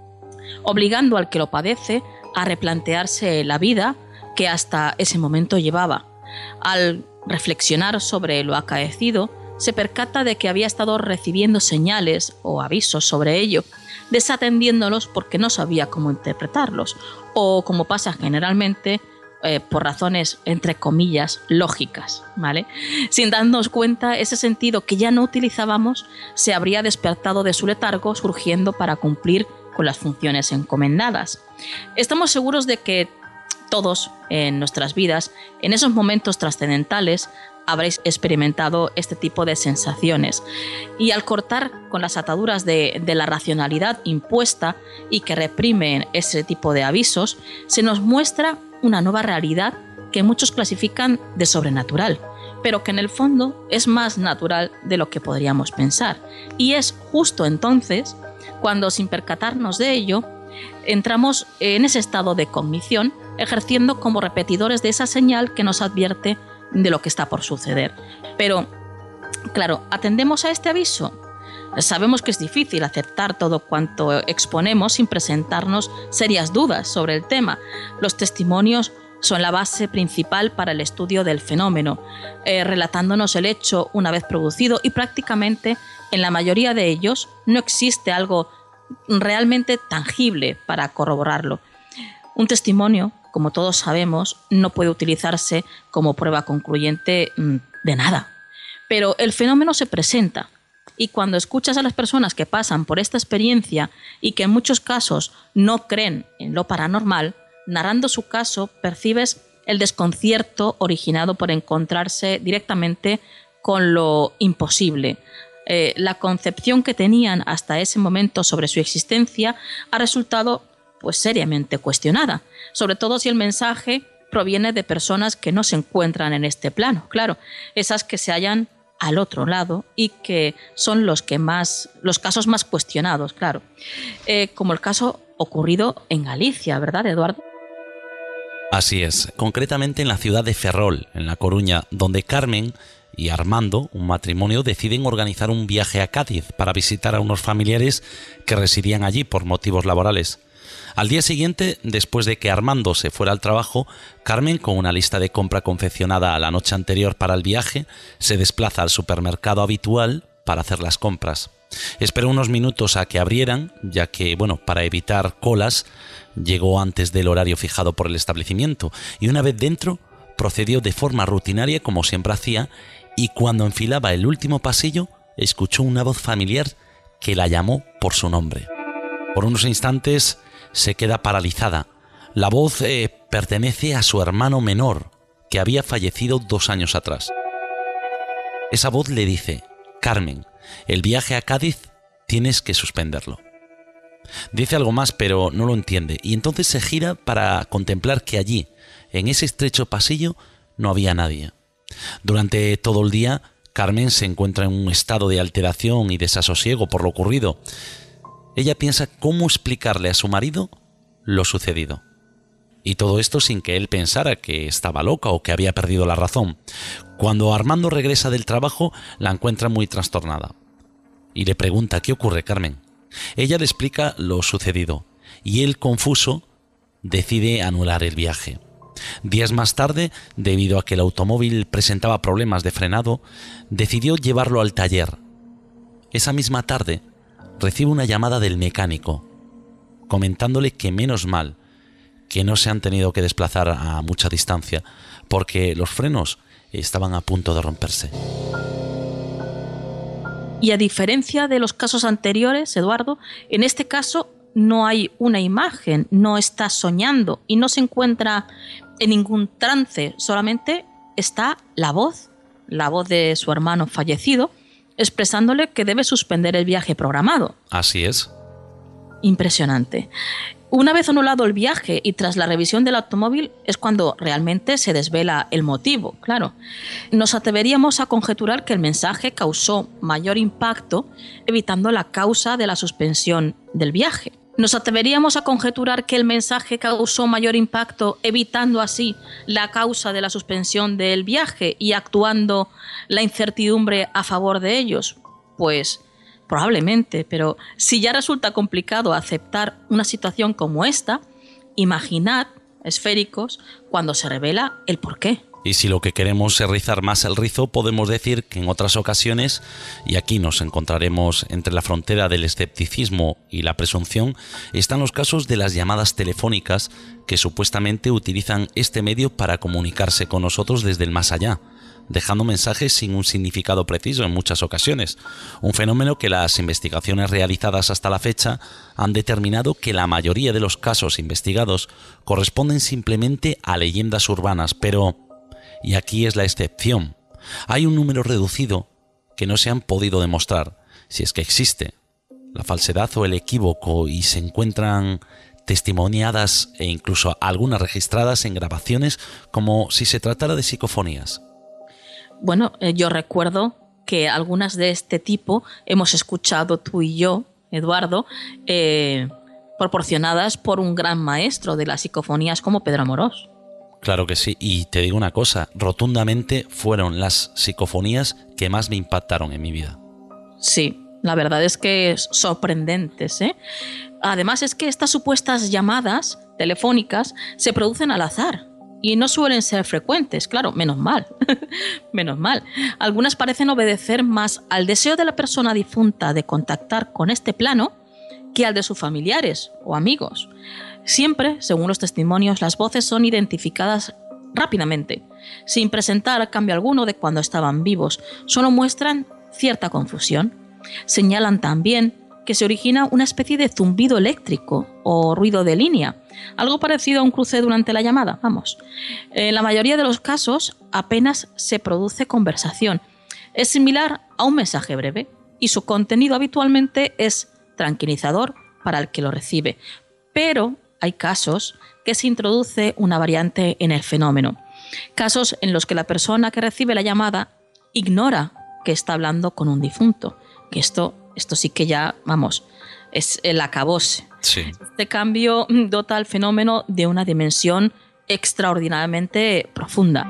obligando al que lo padece a replantearse la vida que hasta ese momento llevaba. Al reflexionar sobre lo acaecido, se percata de que había estado recibiendo señales o avisos sobre ello, desatendiéndolos porque no sabía cómo interpretarlos, o como pasa generalmente, eh, por razones, entre comillas, lógicas, ¿vale? Sin darnos cuenta, ese sentido que ya no utilizábamos se habría despertado de su letargo, surgiendo para cumplir con las funciones encomendadas. Estamos seguros de que todos en nuestras vidas, en esos momentos trascendentales, habréis experimentado este tipo de sensaciones. Y al cortar con las ataduras de, de la racionalidad impuesta y que reprimen ese tipo de avisos, se nos muestra una nueva realidad que muchos clasifican de sobrenatural, pero que en el fondo es más natural de lo que podríamos pensar. Y es justo entonces cuando, sin percatarnos de ello, entramos en ese estado de cognición, ejerciendo como repetidores de esa señal que nos advierte de lo que está por suceder. Pero, claro, ¿atendemos a este aviso? Sabemos que es difícil aceptar todo cuanto exponemos sin presentarnos serias dudas sobre el tema. Los testimonios son la base principal para el estudio del fenómeno, eh, relatándonos el hecho una vez producido, y prácticamente en la mayoría de ellos no existe algo realmente tangible para corroborarlo. Un testimonio, como todos sabemos, no puede utilizarse como prueba concluyente de nada. Pero el fenómeno se presenta, y cuando escuchas a las personas que pasan por esta experiencia y que en muchos casos no creen en lo paranormal, narrando su caso, percibes el desconcierto originado por encontrarse directamente con lo imposible. Eh, la concepción que tenían hasta ese momento sobre su existencia ha resultado pues seriamente cuestionada, sobre todo si el mensaje proviene de personas que no se encuentran en este plano, claro, esas que se hallan al otro lado y que son los que más, los casos más cuestionados, claro, eh, como el caso ocurrido en Galicia, ¿verdad, Eduardo? Así es, concretamente en la ciudad de Ferrol, en La Coruña, donde Carmen y Armando, un matrimonio, deciden organizar un viaje a Cádiz para visitar a unos familiares que residían allí por motivos laborales. Al día siguiente, después de que Armando se fuera al trabajo, Carmen, con una lista de compra confeccionada la noche anterior para el viaje, se desplaza al supermercado habitual para hacer las compras. Esperó unos minutos a que abrieran, ya que, bueno, para evitar colas, llegó antes del horario fijado por el establecimiento, y una vez dentro, procedió de forma rutinaria como siempre hacía, y cuando enfilaba el último pasillo, escuchó una voz familiar que la llamó por su nombre. Por unos instantes se queda paralizada. La voz eh, pertenece a su hermano menor, que había fallecido dos años atrás. Esa voz le dice: Carmen, el viaje a Cádiz tienes que suspenderlo. Dice algo más, pero no lo entiende, y entonces se gira para contemplar que allí, en ese estrecho pasillo, no había nadie. Durante todo el día, Carmen se encuentra en un estado de alteración y desasosiego por lo ocurrido. Ella piensa cómo explicarle a su marido lo sucedido. Y todo esto sin que él pensara que estaba loca o que había perdido la razón. Cuando Armando regresa del trabajo, la encuentra muy trastornada. Y le pregunta: ¿qué ocurre, Carmen? Ella le explica lo sucedido, y él, confuso, decide anular el viaje. Días más tarde, debido a que el automóvil presentaba problemas de frenado, decidió llevarlo al taller. Esa misma tarde, recibe una llamada del mecánico, comentándole que menos mal que no se han tenido que desplazar a mucha distancia, porque los frenos estaban a punto de romperse. Y a diferencia de los casos anteriores, Eduardo, en este caso no hay una imagen, no está soñando y no se encuentra en ningún trance, solamente está la voz, la voz de su hermano fallecido, expresándole que debe suspender el viaje programado. Así es. Impresionante. Una vez anulado el viaje y tras la revisión del automóvil es cuando realmente se desvela el motivo, claro. Nos atreveríamos a conjeturar que el mensaje causó mayor impacto, evitando la causa de la suspensión del viaje. Nos atreveríamos a conjeturar que el mensaje causó mayor impacto, evitando así la causa de la suspensión del viaje y actuando la incertidumbre a favor de ellos. Pues probablemente, pero si ya resulta complicado aceptar una situación como esta, imaginad, esféricos, cuando se revela el porqué. Y si lo que queremos es rizar más el rizo, podemos decir que en otras ocasiones, y aquí nos encontraremos entre la frontera del escepticismo y la presunción, están los casos de las llamadas telefónicas que supuestamente utilizan este medio para comunicarse con nosotros desde el más allá, dejando mensajes sin un significado preciso en muchas ocasiones. Un fenómeno que las investigaciones realizadas hasta la fecha han determinado que la mayoría de los casos investigados corresponden simplemente a leyendas urbanas, pero, y aquí es la excepción, hay un número reducido que no se han podido demostrar, si es que existe, la falsedad o el equívoco, y se encuentran testimoniadas e incluso algunas registradas en grabaciones como si se tratara de psicofonías. Bueno, eh, yo recuerdo que algunas de este tipo hemos escuchado tú y yo, Eduardo, eh, proporcionadas por un gran maestro de las psicofonías como Pedro Amorós. Claro que sí, y te digo una cosa, rotundamente fueron las psicofonías que más me impactaron en mi vida. Sí, la verdad es que sorprendentes, ¿eh? Además es que estas supuestas llamadas telefónicas se producen al azar y no suelen ser frecuentes, claro, menos mal, menos mal. Algunas parecen obedecer más al deseo de la persona difunta de contactar con este plano que al de sus familiares o amigos. Siempre, según los testimonios, las voces son identificadas rápidamente, sin presentar cambio alguno de cuando estaban vivos, solo muestran cierta confusión. Señalan también que se origina una especie de zumbido eléctrico o ruido de línea, algo parecido a un cruce durante la llamada, vamos. En la mayoría de los casos apenas se produce conversación. Es similar a un mensaje breve y su contenido habitualmente es tranquilizador para el que lo recibe. Pero hay casos que se introduce una variante en el fenómeno. Casos en los que la persona que recibe la llamada ignora que está hablando con un difunto. Que esto, esto sí que ya, vamos, es el acabose. Sí. Este cambio dota al fenómeno de una dimensión extraordinariamente profunda.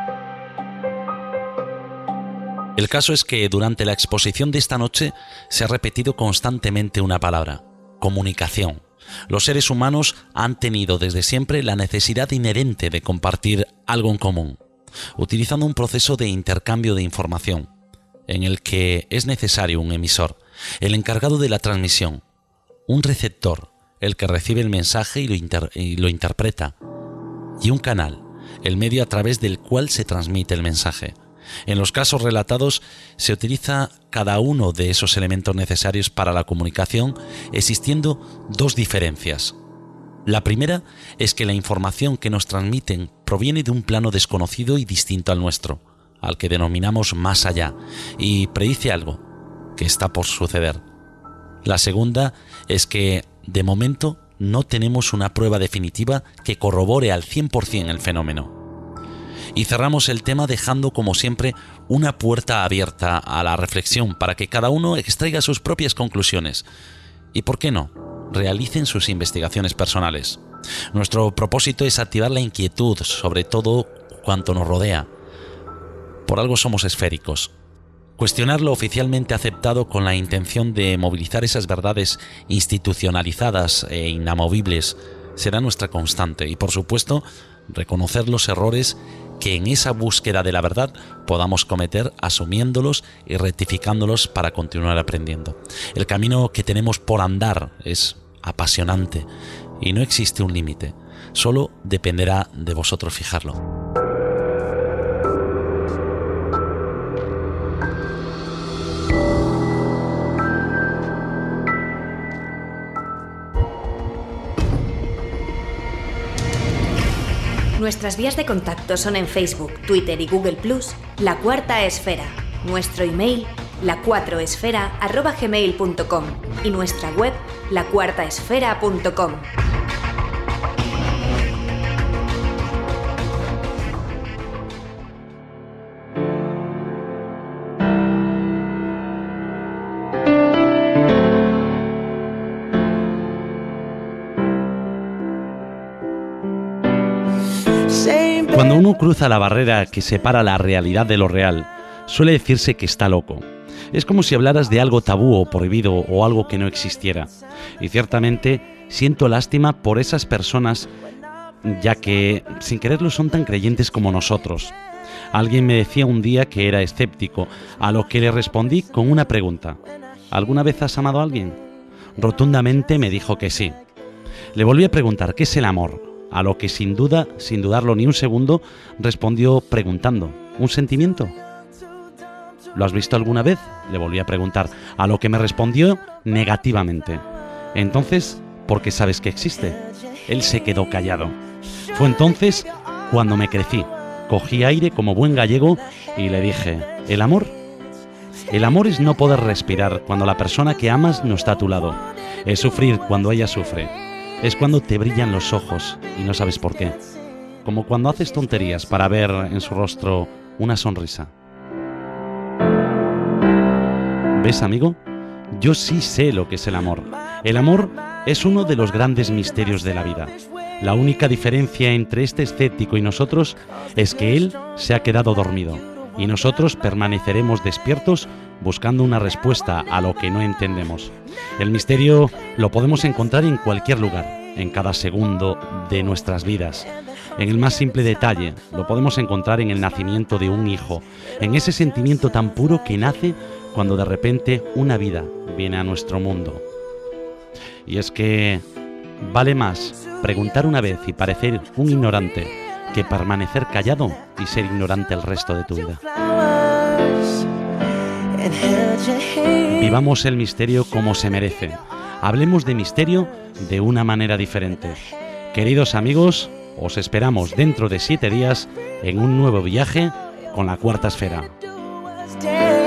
El caso es que durante la exposición de esta noche se ha repetido constantemente una palabra: comunicación. Los seres humanos han tenido desde siempre la necesidad inherente de compartir algo en común, utilizando un proceso de intercambio de información, en el que es necesario un emisor, el encargado de la transmisión, un receptor, el que recibe el mensaje y lo, inter- y lo interpreta, y un canal, el medio a través del cual se transmite el mensaje. En los casos relatados se utiliza cada uno de esos elementos necesarios para la comunicación, existiendo dos diferencias. La primera es que la información que nos transmiten proviene de un plano desconocido y distinto al nuestro, al que denominamos más allá, y predice algo que está por suceder. La segunda es que, de momento, no tenemos una prueba definitiva que corrobore al cien por ciento el fenómeno. Y cerramos el tema dejando, como siempre, una puerta abierta a la reflexión para que cada uno extraiga sus propias conclusiones. Y, ¿por qué no?, realicen sus investigaciones personales. Nuestro propósito es activar la inquietud sobre todo cuanto nos rodea. Por algo somos esféricos. Cuestionar lo oficialmente aceptado con la intención de movilizar esas verdades institucionalizadas e inamovibles será nuestra constante y, por supuesto, reconocer los errores que en esa búsqueda de la verdad podamos cometer, asumiéndolos y rectificándolos para continuar aprendiendo. El camino que tenemos por andar es apasionante y no existe un límite, solo dependerá de vosotros fijarlo. Nuestras vías de contacto son en Facebook, Twitter y Google plus, La Cuarta Esfera. Nuestro email, la cuatro esfera arroba gmail punto com y nuestra web, la cuarta esfera punto com. Cuando uno cruza la barrera que separa la realidad de lo real, suele decirse que está loco. Es como si hablaras de algo tabú o prohibido o algo que no existiera. Y ciertamente siento lástima por esas personas, ya que sin quererlo son tan creyentes como nosotros. Alguien me decía un día que era escéptico, a lo que le respondí con una pregunta: ¿alguna vez has amado a alguien? Rotundamente me dijo que sí. Le volví a preguntar ¿qué es el amor? A lo que sin duda, sin dudarlo ni un segundo, respondió preguntando: un sentimiento? ¿Lo has visto alguna vez?, le volví a preguntar, a lo que me respondió negativamente. Entonces, ¿por qué sabes que existe? Él se quedó callado. Fue entonces cuando me crecí, cogí aire como buen gallego y le dije, ¿el amor? El amor es no poder respirar cuando la persona que amas no está a tu lado. Es sufrir cuando ella sufre. Es cuando te brillan los ojos y no sabes por qué. Como cuando haces tonterías para ver en su rostro una sonrisa. ¿Ves, amigo? Yo sí sé lo que es el amor. El amor es uno de los grandes misterios de la vida. La única diferencia entre este escéptico y nosotros es que él se ha quedado dormido y nosotros permaneceremos despiertos buscando una respuesta a lo que no entendemos. El misterio lo podemos encontrar en cualquier lugar, en cada segundo de nuestras vidas. En el más simple detalle, lo podemos encontrar en el nacimiento de un hijo, en ese sentimiento tan puro que nace cuando de repente una vida viene a nuestro mundo. Y es que vale más preguntar una vez y parecer un ignorante que permanecer callado y ser ignorante el resto de tu vida. Vivamos el misterio como se merece. Hablemos de misterio de una manera diferente. Queridos amigos, os esperamos dentro de siete días en un nuevo viaje con la Cuarta Esfera.